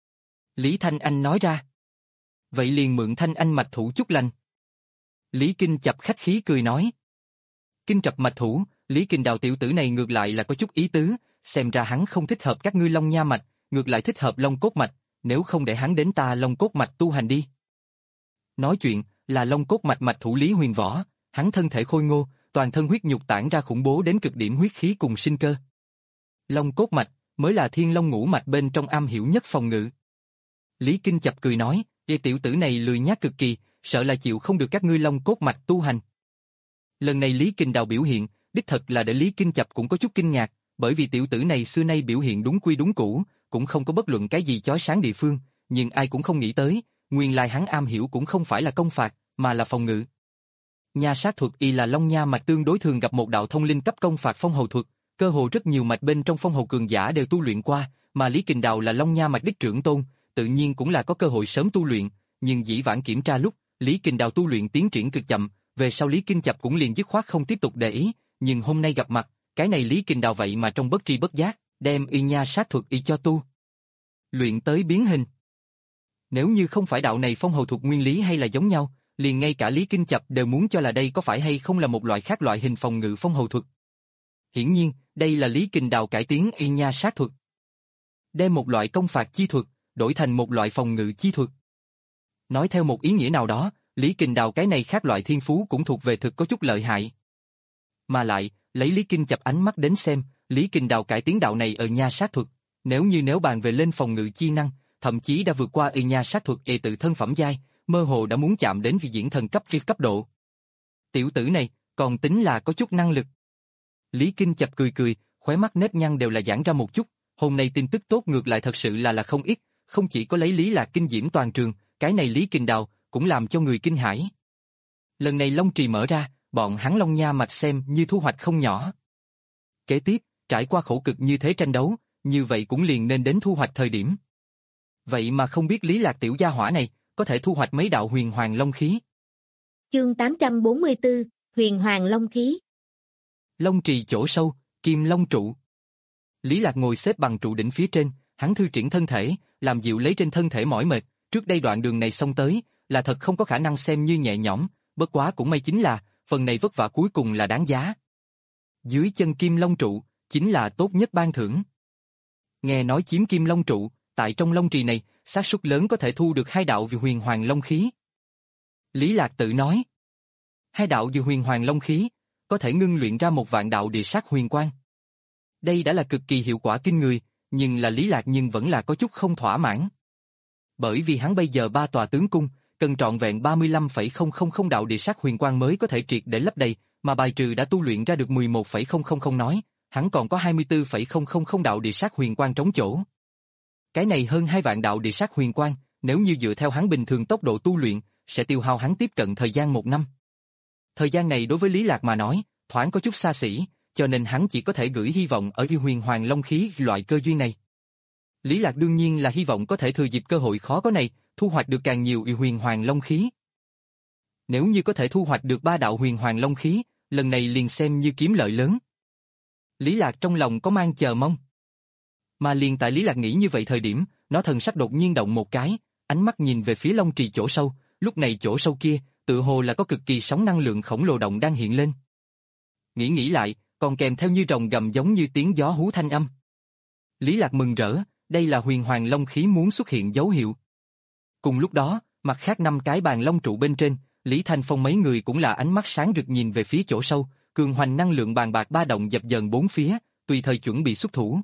Speaker 1: Lý Thanh Anh nói ra. "Vậy liền mượn Thanh Anh mạch thủ chút lành." Lý Kinh Chập khách khí cười nói. "Kinh Trập mạch thủ, Lý Kình Đào tiểu tử này ngược lại là có chút ý tứ, xem ra hắn không thích hợp các ngươi Long Nha mạch, ngược lại thích hợp Long Cốt mạch, nếu không để hắn đến ta Long Cốt mạch tu hành đi." Nói chuyện, là Long Cốt mạch mạch thủ Lý Huyền Võ, hắn thân thể khôi ngô, toàn thân huyết nhục tản ra khủng bố đến cực điểm huyết khí cùng sinh cơ. Long Cốt mạch mới là Thiên Long ngũ mạch bên trong am hiểu nhất phòng ngự. Lý Kinh Chập cười nói, "Ê tiểu tử này lười nhác cực kỳ, sợ là chịu không được các ngươi Long Cốt mạch tu hành." Lần này Lý Kình Đào biểu hiện, đích thật là để Lý Kinh Chập cũng có chút kinh ngạc, bởi vì tiểu tử này xưa nay biểu hiện đúng quy đúng cũ, cũng không có bất luận cái gì chói sáng địa phương, nhưng ai cũng không nghĩ tới, nguyên lai hắn am hiểu cũng không phải là công phạt, mà là phòng ngự. Nha sát thuật y là Long Nha mạch tương đối thường gặp một đạo thông linh cấp công phạt phong hầu thuật, cơ hồ rất nhiều mạch bên trong phong hầu cường giả đều tu luyện qua, mà Lý Kình Đào là Long Nha mạch đích trưởng tôn, tự nhiên cũng là có cơ hội sớm tu luyện, nhưng dĩ vãng kiểm tra lúc, Lý Kình Đào tu luyện tiến triển cực chậm, về sau Lý Kinh Chập cũng liền dứt khoát không tiếp tục để ý, nhưng hôm nay gặp mặt, cái này Lý Kình Đào vậy mà trong bất tri bất giác, đem y nha sát thuật y cho tu luyện tới biến hình. Nếu như không phải đạo này phong hầu thuật nguyên lý hay là giống nhau, liền ngay cả Lý Kinh Chập đều muốn cho là đây có phải hay không là một loại khác loại hình phòng ngự phong hầu thuật. Hiển nhiên, đây là Lý Kình Đào cải tiến y nha sát thuật. Đem một loại công phạt chi thuật, đổi thành một loại phòng ngự chi thuật. Nói theo một ý nghĩa nào đó, Lý Kình Đào cái này khác loại thiên phú cũng thuộc về thực có chút lợi hại. Mà lại, lấy Lý Kinh Chập ánh mắt đến xem, Lý Kình Đào cải tiến đạo này ở nha sát thuật, nếu như nếu bàn về lên phòng ngự chi năng, thậm chí đã vượt qua y nha sát thuật e tự thân phẩm giai, mơ hồ đã muốn chạm đến vị diễn thần cấp riêng cấp độ. Tiểu tử này, còn tính là có chút năng lực. Lý Kinh Chập cười cười, khóe mắt nếp nhăn đều là giãn ra một chút, hôm nay tin tức tốt ngược lại thật sự là là không ít, không chỉ có lấy Lý Lạc kinh diễm toàn trường, cái này Lý Kình Đào cũng làm cho người kinh hãi. Lần này Long Trì mở ra, bọn hắn Long Nha mạch xem như thu hoạch không nhỏ. Kế tiếp, trải qua khổ cực như thế tranh đấu, như vậy cũng liền nên đến thu hoạch thời điểm. Vậy mà không biết Lý Lạc tiểu gia hỏa này, có thể thu hoạch mấy đạo huyền hoàng long khí.
Speaker 2: Chương tám trăm bốn mươi tư, huyền hoàng long khí.
Speaker 1: Long trì chỗ sâu, kim long trụ. Lý Lạc ngồi xếp bằng trụ đỉnh phía trên, hắn thư triển thân thể, làm dịu lấy trên thân thể mỏi mệt, trước đây đoạn đường này xong tới, là thật không có khả năng xem như nhẹ nhõm, bất quá cũng may chính là, phần này vất vả cuối cùng là đáng giá. Dưới chân kim long trụ, chính là tốt nhất ban thưởng. Nghe nói chiếm kim long trụ, tại trong long trì này, xác suất lớn có thể thu được hai đạo vì huyền hoàng long khí. Lý Lạc tự nói, hai đạo vì huyền hoàng long khí, có thể ngưng luyện ra một vạn đạo địa sát huyền quang. Đây đã là cực kỳ hiệu quả kinh người, nhưng là Lý Lạc nhưng vẫn là có chút không thỏa mãn. Bởi vì hắn bây giờ ba tòa tướng cung, cần trọn vẹn ba mươi lăm phẩy không không không đạo địa sát huyền quang mới có thể triệt để lấp đầy, mà bài trừ đã tu luyện ra được mười một phẩy không không không nói, hắn còn có hai mươi tư phẩy không không không đạo địa sát huyền quang trống chỗ. Cái này hơn hai vạn đạo địa sát huyền quang, nếu như dựa theo hắn bình thường tốc độ tu luyện, sẽ tiêu hao hắn tiếp cận thời gian một năm. Thời gian này đối với Lý Lạc mà nói, thoáng có chút xa xỉ, cho nên hắn chỉ có thể gửi hy vọng ở yêu huyền hoàng long khí loại cơ duyên này. Lý Lạc đương nhiên là hy vọng có thể thừa dịp cơ hội khó có này, thu hoạch được càng nhiều yêu huyền hoàng long khí. Nếu như có thể thu hoạch được ba đạo huyền hoàng long khí, lần này liền xem như kiếm lợi lớn. Lý Lạc trong lòng có mang chờ mong. Mà liền tại Lý Lạc nghĩ như vậy thời điểm, nó thần sắc đột nhiên động một cái, ánh mắt nhìn về phía long trì chỗ sâu, lúc này chỗ sâu kia, tự hồ là có cực kỳ sóng năng lượng khổng lồ động đang hiện lên. Nghĩ nghĩ lại, còn kèm theo như rồng gầm giống như tiếng gió hú thanh âm. Lý Lạc mừng rỡ, đây là huyền hoàng long khí muốn xuất hiện dấu hiệu. Cùng lúc đó, mặt khác năm cái bàn long trụ bên trên, Lý Thanh Phong mấy người cũng là ánh mắt sáng rực nhìn về phía chỗ sâu, cường hoành năng lượng bàn bạc ba động dập dờn bốn phía, tùy thời chuẩn bị xuất thủ.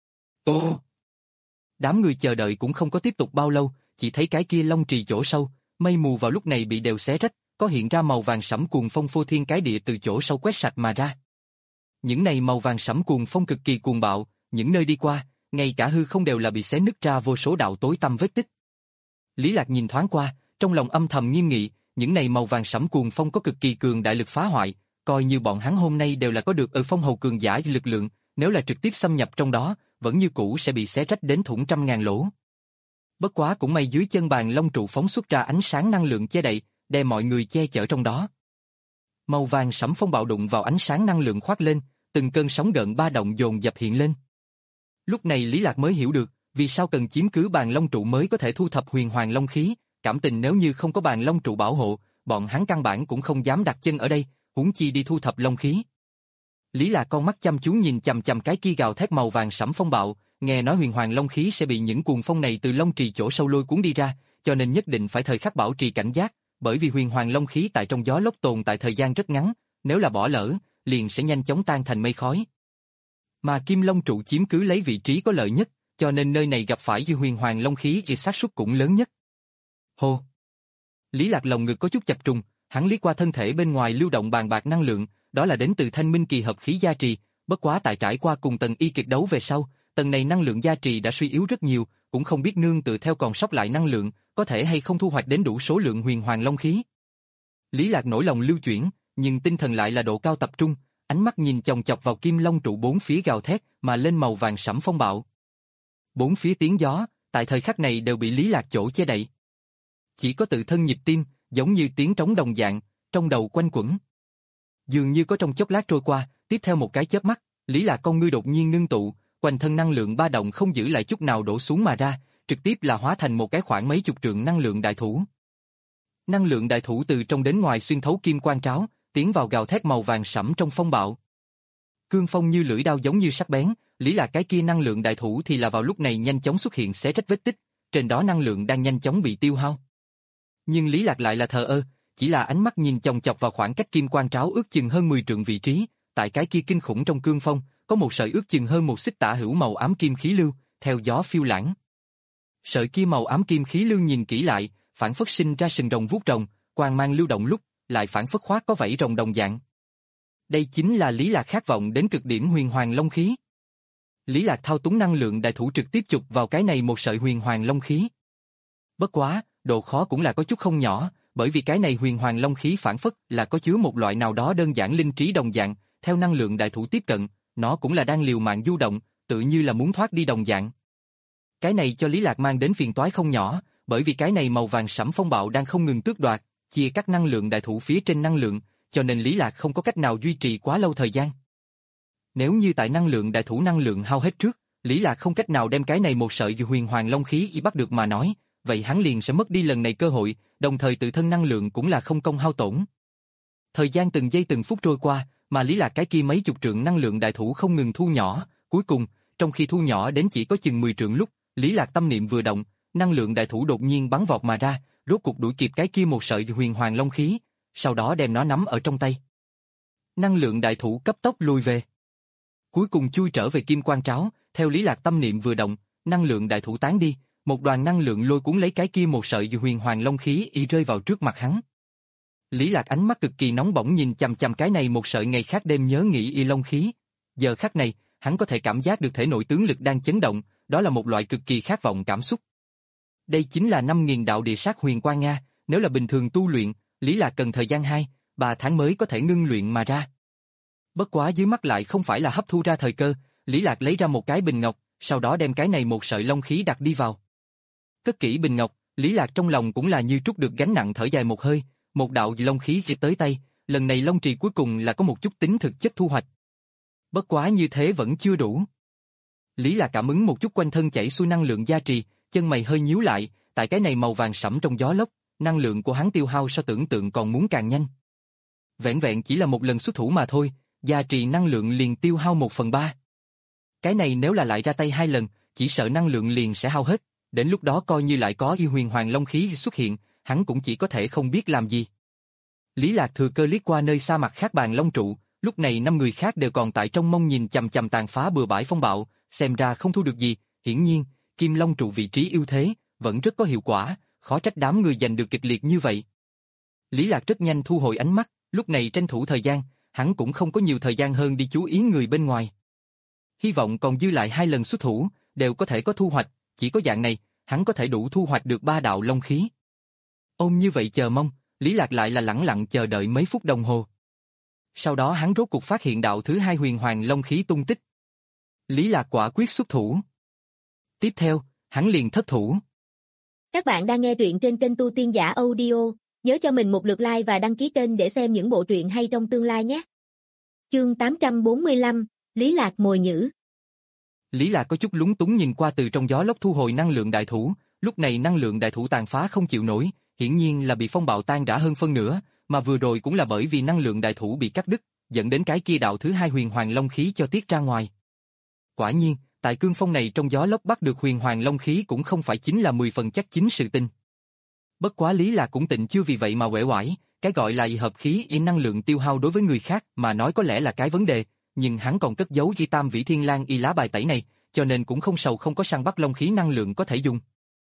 Speaker 1: Ô! Đám người chờ đợi cũng không có tiếp tục bao lâu, chỉ thấy cái kia long trì chỗ sâu, mây mù vào lúc này bị đều xé rách, có hiện ra màu vàng sẫm cuồng phong phô thiên cái địa từ chỗ sâu quét sạch mà ra. Những này màu vàng sẫm cuồng phong cực kỳ cuồng bạo, những nơi đi qua, ngay cả hư không đều là bị xé nứt ra vô số đạo tối tăm vết tích. Lý Lạc nhìn thoáng qua, trong lòng âm thầm nghiêm nghị, những này màu vàng sẫm cuồng phong có cực kỳ cường đại lực phá hoại, coi như bọn hắn hôm nay đều là có được ở phong hầu cường giả lực lượng, nếu là trực tiếp xâm nhập trong đó, vẫn như cũ sẽ bị xé rách đến thủng trăm ngàn lỗ. Bất quá cũng may dưới chân bàn long trụ phóng xuất ra ánh sáng năng lượng che đậy, đem mọi người che chở trong đó. Màu vàng sẫm phong bạo đụng vào ánh sáng năng lượng khoác lên, từng cơn sóng gợn ba động dồn dập hiện lên. Lúc này Lý Lạc mới hiểu được, vì sao cần chiếm cứ bàn long trụ mới có thể thu thập huyền hoàng long khí, cảm tình nếu như không có bàn long trụ bảo hộ, bọn hắn căn bản cũng không dám đặt chân ở đây, huống chi đi thu thập long khí. Lý Lạc con mắt chăm chú nhìn chằm chằm cái kia gào thét màu vàng sẫm phong bạo, nghe nói huyền hoàng long khí sẽ bị những cuồng phong này từ long trì chỗ sâu lôi cuốn đi ra, cho nên nhất định phải thời khắc bảo trì cảnh giác, bởi vì huyền hoàng long khí tại trong gió lốc tồn tại thời gian rất ngắn, nếu là bỏ lỡ, liền sẽ nhanh chóng tan thành mây khói. Mà kim long trụ chiếm cứ lấy vị trí có lợi nhất, cho nên nơi này gặp phải dư huyền hoàng long khí thì xác suất cũng lớn nhất. Hô! Lý Lạc lồng ngực có chút chập trùng, hắn liếc qua thân thể bên ngoài lưu động bàn bạc năng lượng, đó là đến từ thanh minh kỳ hợp khí gia trì, bất quá tại trải qua cùng tầng y kịch đấu về sau, tầng này năng lượng gia trì đã suy yếu rất nhiều, cũng không biết nương tự theo còn sót lại năng lượng, có thể hay không thu hoạch đến đủ số lượng huyền hoàng long khí. Lý Lạc nổi lòng lưu chuyển, nhưng tinh thần lại là độ cao tập trung, ánh mắt nhìn chòng chọc vào kim long trụ bốn phía gào thét mà lên màu vàng sẫm phong bạo. Bốn phía tiếng gió, tại thời khắc này đều bị Lý Lạc chỗ che đậy. Chỉ có tự thân nhịp tim, giống như tiếng trống đồng dạng, trong đầu quanh quẩn. Dường như có trong chốc lát trôi qua, tiếp theo một cái chớp mắt, Lý Lạc con ngươi đột nhiên ngưng tụ, quanh thân năng lượng ba động không giữ lại chút nào đổ xuống mà ra, trực tiếp là hóa thành một cái khoảng mấy chục trượng năng lượng đại thủ. Năng lượng đại thủ từ trong đến ngoài xuyên thấu kim quang tráo, tiến vào gào thét màu vàng sẫm trong phong bạo. Cương phong như lưỡi đao giống như sắc bén, Lý Lạc cái kia năng lượng đại thủ thì là vào lúc này nhanh chóng xuất hiện xé rách vết tích, trên đó năng lượng đang nhanh chóng bị tiêu hao. Nhưng Lý Lạc lại là thờ ơ, chỉ là ánh mắt nhìn chòng chọc vào khoảng cách kim quang tráo ước chừng hơn mười trượng vị trí, tại cái kia kinh khủng trong cương phong, có một sợi ước chừng hơn một xích tả hữu màu ám kim khí lưu, theo gió phiêu lãng. Sợi kia màu ám kim khí lưu nhìn kỹ lại, phản phất sinh ra sừng rồng vuốt rồng, quang mang lưu động lúc, lại phản phất khoác có vảy rồng đồng dạng. Đây chính là Lý Lạc khát vọng đến cực điểm huyền hoàng long khí. Lý Lạc thao túng năng lượng đại thủ trực tiếp chụp vào cái này một sợi huyền hoàng long khí. Bất quá, độ khó cũng là có chút không nhỏ, bởi vì cái này huyền hoàng long khí phản phất là có chứa một loại nào đó đơn giản linh trí đồng dạng, theo năng lượng đại thủ tiếp cận, nó cũng là đang liều mạng du động, tự như là muốn thoát đi đồng dạng. Cái này cho Lý Lạc mang đến phiền toái không nhỏ, bởi vì cái này màu vàng sẫm phong bạo đang không ngừng tước đoạt, chia cắt năng lượng đại thủ phía trên năng lượng, cho nên Lý Lạc không có cách nào duy trì quá lâu thời gian. Nếu như tại năng lượng đại thủ năng lượng hao hết trước, Lý Lạc không cách nào đem cái này một sợi huyền hoàng long khí y bắt được mà nói, vậy hắn liền sẽ mất đi lần này cơ hội, đồng thời tự thân năng lượng cũng là không công hao tổn. Thời gian từng giây từng phút trôi qua, mà Lý Lạc cái kia mấy chục trượng năng lượng đại thủ không ngừng thu nhỏ, cuối cùng, trong khi thu nhỏ đến chỉ có chừng mười trượng lúc, Lý Lạc tâm niệm vừa động, năng lượng đại thủ đột nhiên bắn vọt mà ra, rốt cục đuổi kịp cái kia một sợi huyền hoàng long khí, sau đó đem nó nắm ở trong tay. Năng lượng đại thủ cấp tốc lùi về. Cuối cùng chui trở về kim quang tráo, theo Lý Lạc tâm niệm vừa động, năng lượng đại thủ tán đi, một đoàn năng lượng lôi cuốn lấy cái kia một sợi huyền hoàng long khí y rơi vào trước mặt hắn. Lý Lạc ánh mắt cực kỳ nóng bỏng nhìn chằm chằm cái này một sợi ngày khác đêm nhớ nghĩ y long khí. Giờ khắc này, hắn có thể cảm giác được thể nội tướng lực đang chấn động, đó là một loại cực kỳ khát vọng cảm xúc. Đây chính là năm nghìn đạo địa sát huyền quang Nga, nếu là bình thường tu luyện, Lý Lạc cần thời gian hai, ba tháng mới có thể ngưng luyện mà ra. Bất quá dưới mắt lại không phải là hấp thu ra thời cơ, Lý Lạc lấy ra một cái bình ngọc, sau đó đem cái này một sợi long khí đặt đi vào. Cất kỹ bình ngọc, Lý Lạc trong lòng cũng là như trút được gánh nặng thở dài một hơi, một đạo long khí khi tới tay, lần này long trì cuối cùng là có một chút tính thực chất thu hoạch. Bất quá như thế vẫn chưa đủ. Lý Lạc cảm ứng một chút quanh thân chảy xuôi năng lượng gia trì, chân mày hơi nhíu lại, tại cái này màu vàng sẫm trong gió lốc, năng lượng của hắn tiêu hao so tưởng tượng còn muốn càng nhanh. Vẹn vẹn chỉ là một lần xuất thủ mà thôi, gia trì năng lượng liền tiêu hao một phần ba. Cái này nếu là lại ra tay hai lần, chỉ sợ năng lượng liền sẽ hao hết, đến lúc đó coi như lại có yêu huyền hoàng long khí xuất hiện, hắn cũng chỉ có thể không biết làm gì. Lý Lạc thừa cơ liếc qua nơi xa mặt khác bàn long trụ, lúc này năm người khác đều còn tại trong mông nhìn chằm chằm tàn phá bừa bãi phong bạo, xem ra không thu được gì, hiển nhiên, kim long trụ vị trí ưu thế, vẫn rất có hiệu quả, khó trách đám người giành được kịch liệt như vậy. Lý Lạc rất nhanh thu hồi ánh mắt, lúc này tranh thủ thời gian, hắn cũng không có nhiều thời gian hơn đi chú ý người bên ngoài. Hy vọng còn dư lại hai lần xuất thủ, đều có thể có thu hoạch, chỉ có dạng này, hắn có thể đủ thu hoạch được ba đạo long khí. Ôm như vậy chờ mong, Lý Lạc lại là lẳng lặng chờ đợi mấy phút đồng hồ. Sau đó hắn rốt cuộc phát hiện đạo thứ hai huyền hoàng long khí tung tích. Lý Lạc quả quyết xuất thủ. Tiếp theo, hắn liền thất thủ.
Speaker 2: Các bạn đang nghe truyện trên kênh Tu Tiên Giả Audio, nhớ cho mình một lượt like và đăng ký kênh để xem những bộ truyện hay trong tương lai nhé. Chương tám trăm bốn mươi lăm, Lý Lạc mồi nhử.
Speaker 1: Lý Lạc có chút lúng túng nhìn qua từ trong gió lốc thu hồi năng lượng đại thủ, lúc này năng lượng đại thủ tàn phá không chịu nổi, hiển nhiên là bị phong bạo tan rã hơn phân nửa, mà vừa rồi cũng là bởi vì năng lượng đại thủ bị cắt đứt, dẫn đến cái kia đạo thứ hai huyền hoàng long khí cho tiết ra ngoài. Quả nhiên, tại cương phong này trong gió lốc bắt được huyền hoàng long khí cũng không phải chính là mười phần chắc chính sự tình. Bất quá Lý Lạc cũng tịnh chưa vì vậy mà uể oải, cái gọi là hợp khí in năng lượng tiêu hao đối với người khác mà nói có lẽ là cái vấn đề, nhưng hắn còn cất giấu di tam vĩ thiên lang y lá bài tẩy này, cho nên cũng không sầu không có săn bắt long khí năng lượng có thể dùng.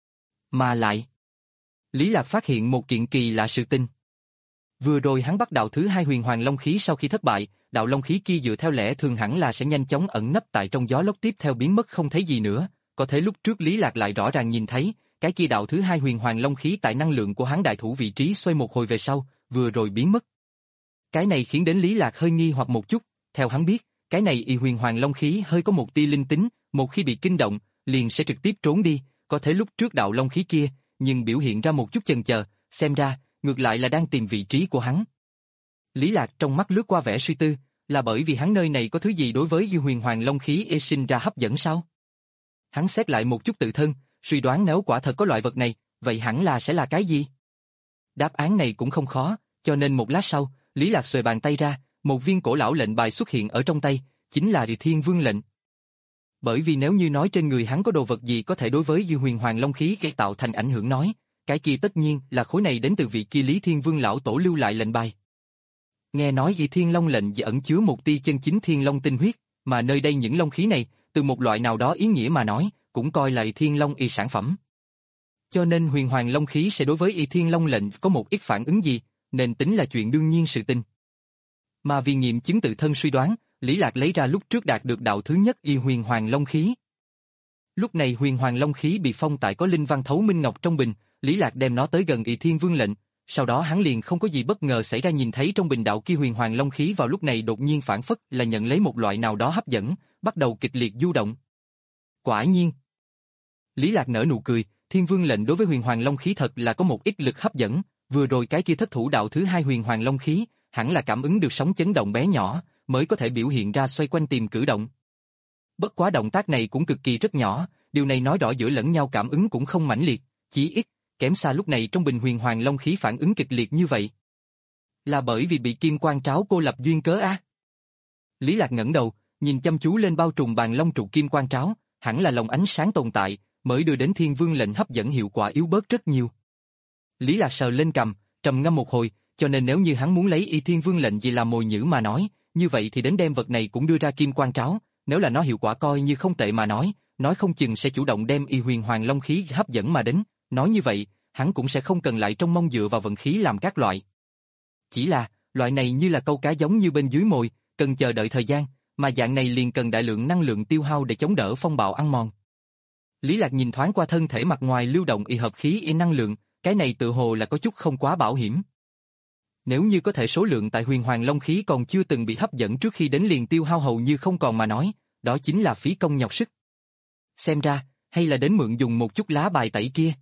Speaker 1: Mà lại, Lý Lạc phát hiện một kiện kỳ lạ sự tình. Vừa rồi hắn bắt đạo thứ hai huyền hoàng long khí sau khi thất bại, đạo long khí kia dựa theo lẽ thường hẳn là sẽ nhanh chóng ẩn nấp tại trong gió lốc tiếp theo biến mất không thấy gì nữa, có thể lúc trước Lý Lạc lại rõ ràng nhìn thấy, cái kia đạo thứ hai huyền hoàng long khí tại năng lượng của hắn đại thủ vị trí xoay một hồi về sau, vừa rồi biến mất. Cái này khiến đến Lý Lạc hơi nghi hoặc một chút, Theo hắn biết, cái này y huyền hoàng long khí hơi có một tia linh tính, một khi bị kinh động, liền sẽ trực tiếp trốn đi, có thể lúc trước đạo long khí kia, nhưng biểu hiện ra một chút chần chờ, xem ra, ngược lại là đang tìm vị trí của hắn. Lý Lạc trong mắt lướt qua vẻ suy tư, là bởi vì hắn nơi này có thứ gì đối với y huyền hoàng long khí e sinh ra hấp dẫn sao? Hắn xét lại một chút tự thân, suy đoán nếu quả thật có loại vật này, vậy hẳn là sẽ là cái gì? Đáp án này cũng không khó, cho nên một lát sau, Lý Lạc xuề bàn tay ra, một viên cổ lão lệnh bài xuất hiện ở trong tay, chính là Địa Thiên Vương lệnh. Bởi vì nếu như nói trên người hắn có đồ vật gì có thể đối với Dư Huyền Hoàng Long khí gây tạo thành ảnh hưởng nói, cái kia tất nhiên là khối này đến từ vị kia Lý Thiên Vương lão tổ lưu lại lệnh bài. Nghe nói Địa Thiên Long lệnh chỉ ẩn chứa một tia chân chính thiên long tinh huyết, mà nơi đây những long khí này, từ một loại nào đó ý nghĩa mà nói, cũng coi là Thiên Long y sản phẩm. Cho nên Huyền Hoàng Long khí sẽ đối với Y Thiên Long lệnh có một ít phản ứng gì, nên tính là chuyện đương nhiên sự tình. Mà vì nghiệm chứng tự thân suy đoán, Lý Lạc lấy ra lúc trước đạt được đạo thứ nhất Y Huyền Hoàng Long khí. Lúc này Huyền Hoàng Long khí bị phong tại có linh văn thấu minh ngọc trong bình, Lý Lạc đem nó tới gần Y Thiên Vương lệnh, sau đó hắn liền không có gì bất ngờ xảy ra nhìn thấy trong bình đạo kia Huyền Hoàng Long khí vào lúc này đột nhiên phản phất là nhận lấy một loại nào đó hấp dẫn, bắt đầu kịch liệt du động. Quả nhiên. Lý Lạc nở nụ cười, Thiên Vương lệnh đối với Huyền Hoàng Long khí thật là có một ít lực hấp dẫn, vừa rồi cái kia thất thủ đạo thứ hai Huyền Hoàng Long khí, hẳn là cảm ứng được sóng chấn động bé nhỏ, mới có thể biểu hiện ra xoay quanh tìm cử động. Bất quá động tác này cũng cực kỳ rất nhỏ, điều này nói rõ giữa lẫn nhau cảm ứng cũng không mãnh liệt, chỉ ít, kém xa lúc này trong bình Huyền Hoàng Long khí phản ứng kịch liệt như vậy. Là bởi vì bị kim quang tráo cô lập duyên cớ a? Lý Lạc ngẩng đầu, nhìn chăm chú lên bao trùm bàn long trụ kim quang tráo, hẳn là lồng ánh sáng tồn tại, mới đưa đến Thiên Vương lệnh hấp dẫn hiệu quả yếu bớt rất nhiều. Lý Lạc sờ lên cằm, trầm ngâm một hồi, cho nên nếu như hắn muốn lấy Y Thiên Vương lệnh gì làm mồi nhử mà nói, như vậy thì đến đem vật này cũng đưa ra kim quang tráo, nếu là nó hiệu quả coi như không tệ mà nói, nói không chừng sẽ chủ động đem Y Huyền Hoàng Long khí hấp dẫn mà đến, nói như vậy, hắn cũng sẽ không cần lại trông mong dựa vào vận khí làm các loại. Chỉ là, loại này như là câu cá giống như bên dưới mồi, cần chờ đợi thời gian, mà dạng này liền cần đại lượng năng lượng tiêu hao để chống đỡ phong bạo ăn mòn. Lý Lạc nhìn thoáng qua thân thể mặt ngoài lưu động y hợp khí y năng lượng, cái này tự hồ là có chút không quá bảo hiểm. Nếu như có thể số lượng tại Huyền Hoàng Long khí còn chưa từng bị hấp dẫn trước khi đến liền tiêu hao hầu như không còn mà nói, đó chính là phí công nhọc sức. Xem ra, hay là đến mượn dùng một chút lá bài tẩy kia.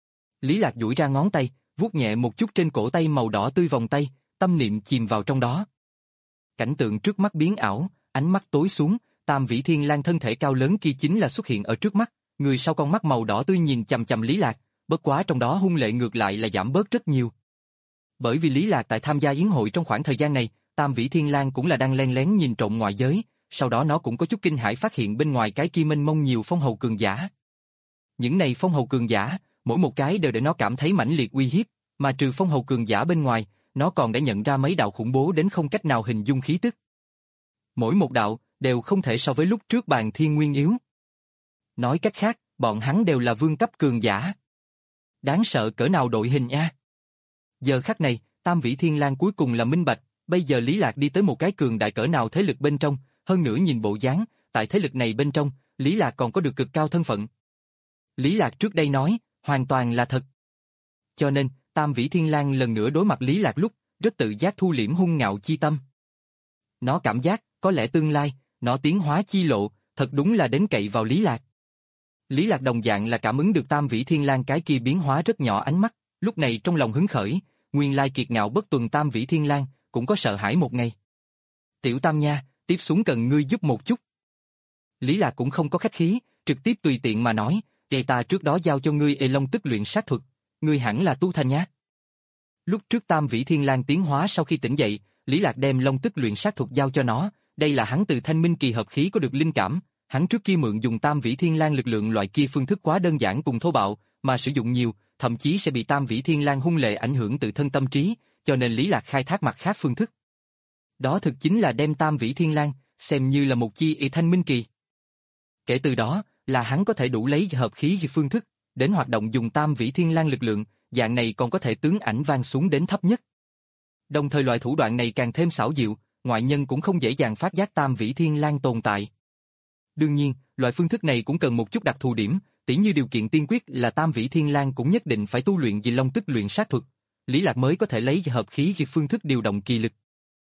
Speaker 1: Lý Lạc duỗi ra ngón tay, vuốt nhẹ một chút trên cổ tay màu đỏ tươi vòng tay, tâm niệm chìm vào trong đó. Cảnh tượng trước mắt biến ảo, ánh mắt tối xuống, Tam Vĩ Thiên Lang thân thể cao lớn kia chính là xuất hiện ở trước mắt, người sau con mắt màu đỏ tươi nhìn chằm chằm Lý Lạc, bất quá trong đó hung lệ ngược lại là giảm bớt rất nhiều. Bởi vì Lý Lạc tại tham gia yến hội trong khoảng thời gian này, Tam Vĩ Thiên Lang cũng là đang len lén nhìn trộm ngoại giới, sau đó nó cũng có chút kinh hãi phát hiện bên ngoài cái kia mênh mông nhiều phong hầu cường giả. Những này phong hầu cường giả, mỗi một cái đều để nó cảm thấy mãnh liệt uy hiếp, mà trừ phong hầu cường giả bên ngoài, nó còn đã nhận ra mấy đạo khủng bố đến không cách nào hình dung khí tức. Mỗi một đạo đều không thể so với lúc trước Bàn Thiên Nguyên yếu. Nói cách khác, bọn hắn đều là vương cấp cường giả. Đáng sợ cỡ nào đội hình a. Giờ khắc này, Tam Vĩ Thiên Lang cuối cùng là minh bạch, bây giờ Lý Lạc đi tới một cái cường đại cỡ nào thế lực bên trong, hơn nữa nhìn bộ dáng, tại thế lực này bên trong, Lý Lạc còn có được cực cao thân phận. Lý Lạc trước đây nói, hoàn toàn là thật. Cho nên, Tam Vĩ Thiên Lang lần nữa đối mặt Lý Lạc lúc, rất tự giác thu liễm hung ngạo chi tâm. Nó cảm giác, có lẽ tương lai, nó tiến hóa chi lộ, thật đúng là đến cậy vào Lý Lạc. Lý Lạc đồng dạng là cảm ứng được Tam Vĩ Thiên Lang cái kia biến hóa rất nhỏ ánh mắt, lúc này trong lòng hứng khởi, nguyên lai kiệt ngạo bất tuần Tam Vĩ Thiên Lang, cũng có sợ hãi một ngày. Tiểu Tam nha, tiếp xuống cần ngươi giúp một chút. Lý Lạc cũng không có khách khí, trực tiếp tùy tiện mà nói, để ta trước đó giao cho ngươi Ê Long tức luyện sát thuật, ngươi hẳn là tu thành nhá. Lúc trước Tam Vĩ Thiên Lang tiến hóa sau khi tỉnh dậy, Lý Lạc đem Long tức luyện sát thuật giao cho nó, đây là hắn từ Thanh Minh kỳ hợp khí có được linh cảm, hắn trước kia mượn dùng Tam Vĩ Thiên Lang lực lượng loại kia phương thức quá đơn giản cùng thô bạo, mà sử dụng nhiều, thậm chí sẽ bị Tam Vĩ Thiên Lang hung lệ ảnh hưởng tự thân tâm trí, cho nên Lý Lạc khai thác mặt khác phương thức. Đó thực chính là đem Tam Vĩ Thiên Lang xem như là một chi y Thanh Minh kỳ. Kể từ đó, là hắn có thể đủ lấy hợp khí phương thức, đến hoạt động dùng Tam Vĩ Thiên Lang lực lượng, dạng này còn có thể tướng ảnh vang xuống đến thấp nhất. Đồng thời loại thủ đoạn này càng thêm xảo diệu, ngoại nhân cũng không dễ dàng phát giác Tam Vĩ Thiên Lang tồn tại. Đương nhiên, loại phương thức này cũng cần một chút đặc thù điểm, tỉ như điều kiện tiên quyết là Tam Vĩ Thiên Lang cũng nhất định phải tu luyện Dị Long tức luyện sát thuật, Lý Lạc mới có thể lấy hợp khí phương thức điều động kỳ lực.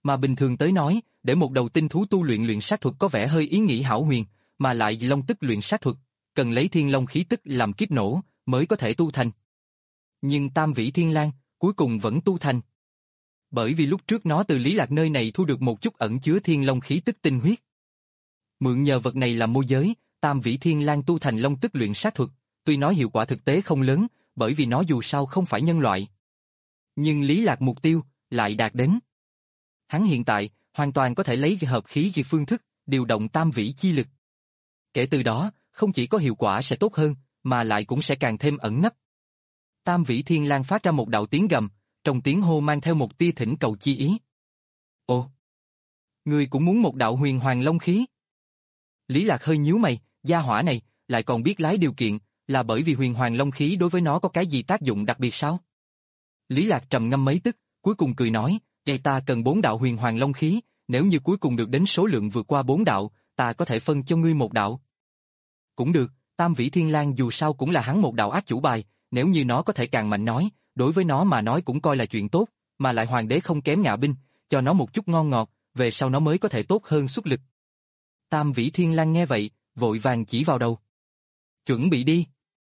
Speaker 1: Mà bình thường tới nói, để một đầu tinh thú tu luyện luyện sát thuật có vẻ hơi ý nghĩ hão huyền, mà lại long tức luyện sát thuật, cần lấy thiên long khí tức làm kiếp nổ, mới có thể tu thành. Nhưng Tam Vĩ Thiên Lang, cuối cùng vẫn tu thành. Bởi vì lúc trước nó từ Lý Lạc nơi này thu được một chút ẩn chứa thiên long khí tức tinh huyết. Mượn nhờ vật này làm môi giới, Tam Vĩ Thiên Lang tu thành long tức luyện sát thuật, tuy nói hiệu quả thực tế không lớn, bởi vì nó dù sao không phải nhân loại. Nhưng Lý Lạc mục tiêu lại đạt đến. Hắn hiện tại hoàn toàn có thể lấy hợp khí vì phương thức, điều động tam vĩ chi lực. Kể từ đó, không chỉ có hiệu quả sẽ tốt hơn, mà lại cũng sẽ càng thêm ẩn nấp. Tam Vĩ Thiên Lang phát ra một đạo tiếng gầm, trong tiếng hô mang theo một tia thỉnh cầu chi ý. Ồ! Ngươi cũng muốn một đạo huyền hoàng long khí? Lý Lạc hơi nhíu mày, gia hỏa này, lại còn biết lái điều kiện, là bởi vì huyền hoàng long khí đối với nó có cái gì tác dụng đặc biệt sao? Lý Lạc trầm ngâm mấy tức, cuối cùng cười nói, vậy ta cần bốn đạo huyền hoàng long khí, nếu như cuối cùng được đến số lượng vượt qua bốn đạo, ta có thể phân cho ngươi một đạo. Cũng được, Tam Vĩ Thiên Lang dù sao cũng là hắn một đạo ác chủ bài, nếu như nó có thể càng mạnh nói, đối với nó mà nói cũng coi là chuyện tốt, mà lại hoàng đế không kém ngạ binh, cho nó một chút ngon ngọt, về sau nó mới có thể tốt hơn xuất lực. Tam Vĩ Thiên Lang nghe vậy, vội vàng chỉ vào đầu. Chuẩn bị đi.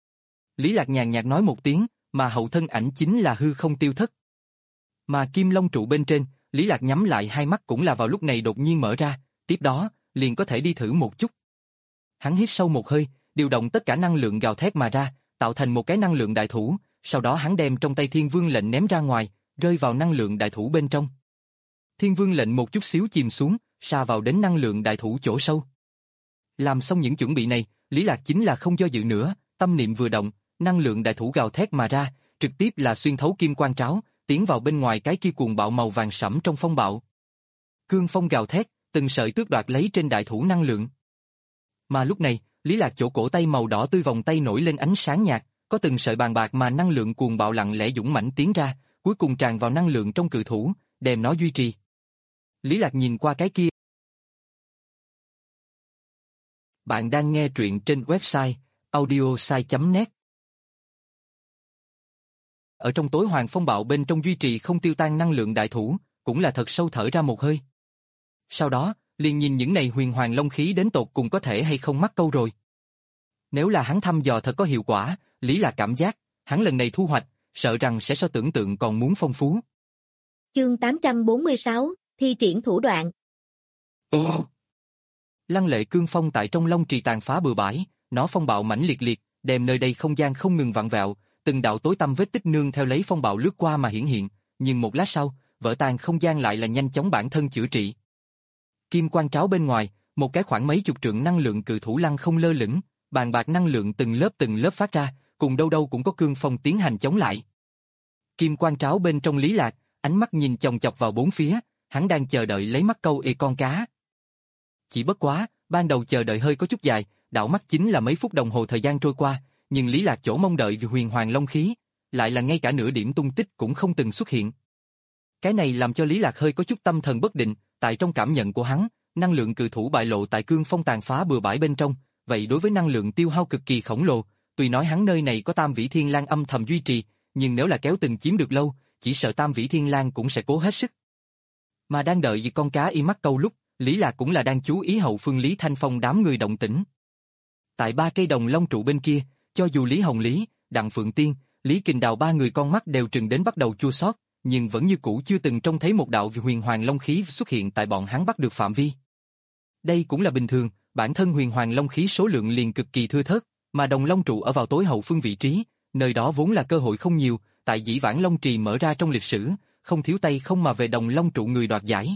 Speaker 1: Lý Lạc nhàn nhạt nói một tiếng, mà hậu thân ảnh chính là hư không tiêu thất. Mà kim long trụ bên trên, Lý Lạc nhắm lại hai mắt cũng là vào lúc này đột nhiên mở ra, tiếp đó, liền có thể đi thử một chút. Hắn hít sâu một hơi, điều động tất cả năng lượng gào thét mà ra, tạo thành một cái năng lượng đại thủ, sau đó hắn đem trong tay Thiên Vương lệnh ném ra ngoài, rơi vào năng lượng đại thủ bên trong. Thiên Vương lệnh một chút xíu chìm xuống, sa vào đến năng lượng đại thủ chỗ sâu. Làm xong những chuẩn bị này, Lý Lạc chính là không do dự nữa, tâm niệm vừa động, năng lượng đại thủ gào thét mà ra, trực tiếp là xuyên thấu kim quang tráo, tiến vào bên ngoài cái kia cuồng bạo màu vàng sẫm trong phong bạo. Cương phong gào thét, từng sợi tước đoạt lấy trên đại thủ năng lượng. Mà lúc này, Lý Lạc chỗ cổ tay màu đỏ tươi vòng tay nổi lên ánh sáng nhạt, có từng sợi bàn bạc mà năng lượng cuồng bạo lặng lẽ dũng mãnh tiến ra, cuối cùng tràn vào năng lượng trong cự thủ, đem nó duy trì. Lý Lạc nhìn qua cái kia. Bạn đang nghe truyện trên website audiosai chấm net. Ở trong tối hoàng phong bạo bên trong duy trì không tiêu tan năng lượng đại thủ, cũng là thật sâu thở ra một hơi. Sau đó, liền nhìn những này huyền hoàng long khí đến tột cùng có thể hay không mắc câu rồi. Nếu là hắn thăm dò thật có hiệu quả, Lý Lạc cảm giác, hắn lần này thu hoạch, sợ rằng sẽ so tưởng tượng còn muốn phong phú.
Speaker 2: Chương tám trăm bốn mươi sáu, thi triển thủ đoạn.
Speaker 1: Ồ! Lăng lệ cương phong tại trong long trì tàn phá bừa bãi, nó phong bạo mãnh liệt liệt, đem nơi đây không gian không ngừng vặn vẹo, từng đạo tối tăm vết tích nương theo lấy phong bạo lướt qua mà hiển hiện, nhưng một lát sau, vỡ tan không gian lại là nhanh chóng bản thân chữa trị. Kim quang tráo bên ngoài, một cái khoảng mấy chục trượng năng lượng cự thủ lăng không lơ lửng, bàn bạc năng lượng từng lớp từng lớp phát ra, cùng đâu đâu cũng có cương phong tiến hành chống lại. Kim quang tráo bên trong Lý Lạc, ánh mắt nhìn chòng chọc vào bốn phía, hắn đang chờ đợi lấy mắt câu ê con cá. Chỉ bất quá, ban đầu chờ đợi hơi có chút dài, đảo mắt chính là mấy phút đồng hồ thời gian trôi qua, nhưng Lý Lạc chỗ mong đợi vì huyền hoàng long khí, lại là ngay cả nửa điểm tung tích cũng không từng xuất hiện. Cái này làm cho Lý Lạc hơi có chút tâm thần bất định, tại trong cảm nhận của hắn, năng lượng cự thủ bại lộ tại cương phong tàn phá bừa bãi bên trong, vậy đối với năng lượng tiêu hao cực kỳ khổng lồ, tuy nói hắn nơi này có Tam Vĩ Thiên Lang âm thầm duy trì, nhưng nếu là kéo từng chiếm được lâu, chỉ sợ Tam Vĩ Thiên Lang cũng sẽ cố hết sức. Mà đang đợi vì con cá y mắc câu lúc, Lý Lạc cũng là đang chú ý hậu phương Lý Thanh Phong đám người động tĩnh. Tại ba cây đồng long trụ bên kia, cho dù Lý Hồng Lý, Đặng Phượng Tiên, Lý Kình Đào ba người con mắt đều trừng đến bắt đầu chua xót, nhưng vẫn như cũ chưa từng trông thấy một đạo huyền hoàng long khí xuất hiện tại bọn hắn bắt được phạm vi. Đây cũng là bình thường, bản thân huyền hoàng long khí số lượng liền cực kỳ thưa thớt, mà đồng long trụ ở vào tối hậu phương vị trí, nơi đó vốn là cơ hội không nhiều, tại dĩ vãng long trì mở ra trong lịch sử, không thiếu tay không mà về đồng long trụ người đoạt giải.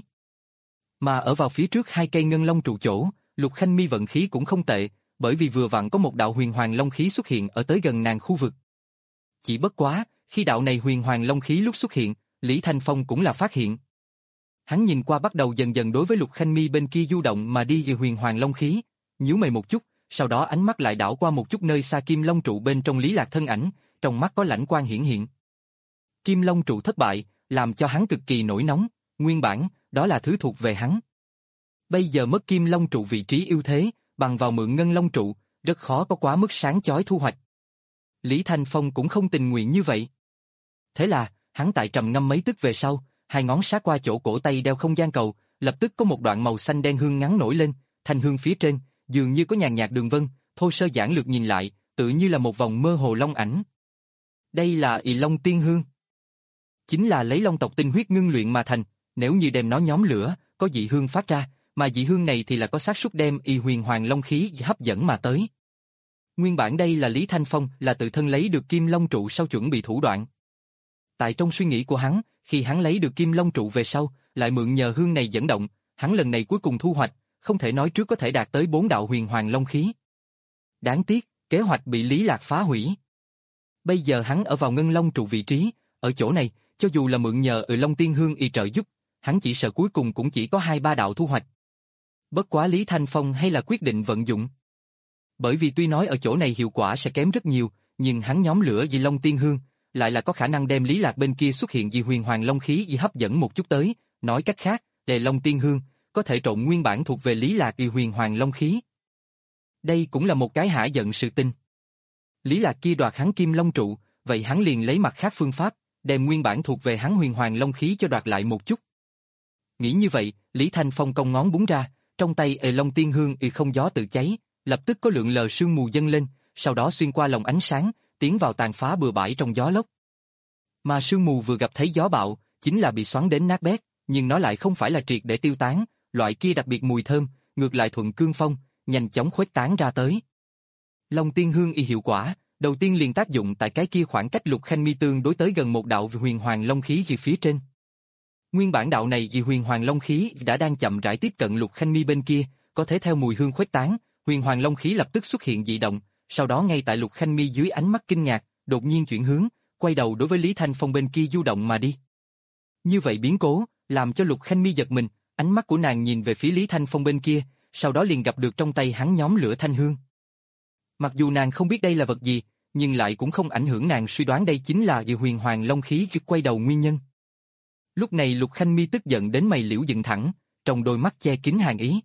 Speaker 1: Mà ở vào phía trước hai cây ngân long trụ chỗ, Lục Khanh Mi vận khí cũng không tệ, bởi vì vừa vặn có một đạo huyền hoàng long khí xuất hiện ở tới gần nàng khu vực. Chỉ bất quá, khi đạo này huyền hoàng long khí lúc xuất hiện, Lý Thanh Phong cũng là phát hiện. Hắn nhìn qua bắt đầu dần dần đối với Lục Khanh Mi bên kia du động mà đi về huyền hoàng long khí, nhíu mày một chút, sau đó ánh mắt lại đảo qua một chút nơi xa kim long trụ bên trong Lý Lạc thân ảnh, trong mắt có lãnh quang hiển hiện. Kim long trụ thất bại, làm cho hắn cực kỳ nổi nóng, nguyên bản, đó là thứ thuộc về hắn. Bây giờ mất kim long trụ vị trí ưu thế, bằng vào mượn ngân long trụ, rất khó có quá mức sáng chói thu hoạch. Lý Thanh Phong cũng không tình nguyện như vậy. Thế là, hắn tại trầm ngâm mấy tức về sau, hai ngón sát qua chỗ cổ tay đeo không gian cầu, lập tức có một đoạn màu xanh đen hương ngắn nổi lên, thanh hương phía trên, dường như có nhàn nhạt đường vân, thô sơ giản lược nhìn lại, tự như là một vòng mơ hồ long ảnh. Đây là ị long tiên hương. Chính là lấy long tộc tinh huyết ngưng luyện mà thành, nếu như đem nó nhóm lửa, có dị hương phát ra, mà dị hương này thì là có xác suất đem y huyền hoàng long khí hấp dẫn mà tới. Nguyên bản đây là Lý Thanh Phong là tự thân lấy được kim long trụ sau chuẩn bị thủ đoạn. Tại trong suy nghĩ của hắn, khi hắn lấy được kim long trụ về sau, lại mượn nhờ hương này dẫn động, hắn lần này cuối cùng thu hoạch, không thể nói trước có thể đạt tới bốn đạo huyền hoàng long khí. Đáng tiếc, kế hoạch bị Lý Lạc phá hủy. Bây giờ hắn ở vào ngân long trụ vị trí, ở chỗ này, cho dù là mượn nhờ ở Long Tiên Hương y trợ giúp, hắn chỉ sợ cuối cùng cũng chỉ có hai ba đạo thu hoạch. Bất quá Lý Thanh Phong hay là quyết định vận dụng. Bởi vì tuy nói ở chỗ này hiệu quả sẽ kém rất nhiều, nhưng hắn nhóm lửa vì Long Tiên Hương, lại là có khả năng đem Lý Lạc bên kia xuất hiện vì huyền hoàng long khí vì hấp dẫn một chút tới, nói cách khác, đề Long Tiên Hương, có thể trộn nguyên bản thuộc về Lý Lạc vì huyền hoàng long khí. Đây cũng là một cái hả giận sự tình. Lý Lạc kia đoạt hắn kim long trụ, vậy hắn liền lấy mặt khác phương pháp, đem nguyên bản thuộc về hắn huyền hoàng long khí cho đoạt lại một chút. Nghĩ như vậy, Lý Thanh Phong cong ngón búng ra, trong tay ề Long Tiên Hương y không gió tự cháy, lập tức có lượng lờ sương mù dâng lên, sau đó xuyên qua lồng ánh sáng, tiến vào tàn phá bừa bãi trong gió lốc. Mà sương mù vừa gặp thấy gió bạo, chính là bị xoắn đến nát bét, nhưng nó lại không phải là triệt để tiêu tán, loại kia đặc biệt mùi thơm, ngược lại thuận cương phong, nhanh chóng khuếch tán ra tới. Long Tiên Hương y hiệu quả, đầu tiên liền tác dụng tại cái kia khoảng cách Lục Khanh Mi tương đối tới gần một đạo huyền hoàng long khí gì phía trên. Nguyên bản đạo này vì huyền hoàng long khí đã đang chậm rãi tiếp cận Lục Khanh Mi bên kia, có thể theo mùi hương khuếch tán, huyền hoàng long khí lập tức xuất hiện dị động, sau đó ngay tại Lục Khanh Mi dưới ánh mắt kinh ngạc, đột nhiên chuyển hướng, quay đầu đối với Lý Thanh Phong bên kia du động mà đi. Như vậy biến cố, làm cho Lục Khanh Mi giật mình, ánh mắt của nàng nhìn về phía Lý Thanh Phong bên kia, sau đó liền gặp được trong tay hắn nhóm lửa thanh hương. Mặc dù nàng không biết đây là vật gì, nhưng lại cũng không ảnh hưởng nàng suy đoán đây chính là vì huyền hoàng long khí quay đầu nguyên nhân. Lúc này Lục Khanh Mi tức giận đến mày liễu dựng thẳng, trong đôi mắt che kín hàn ý.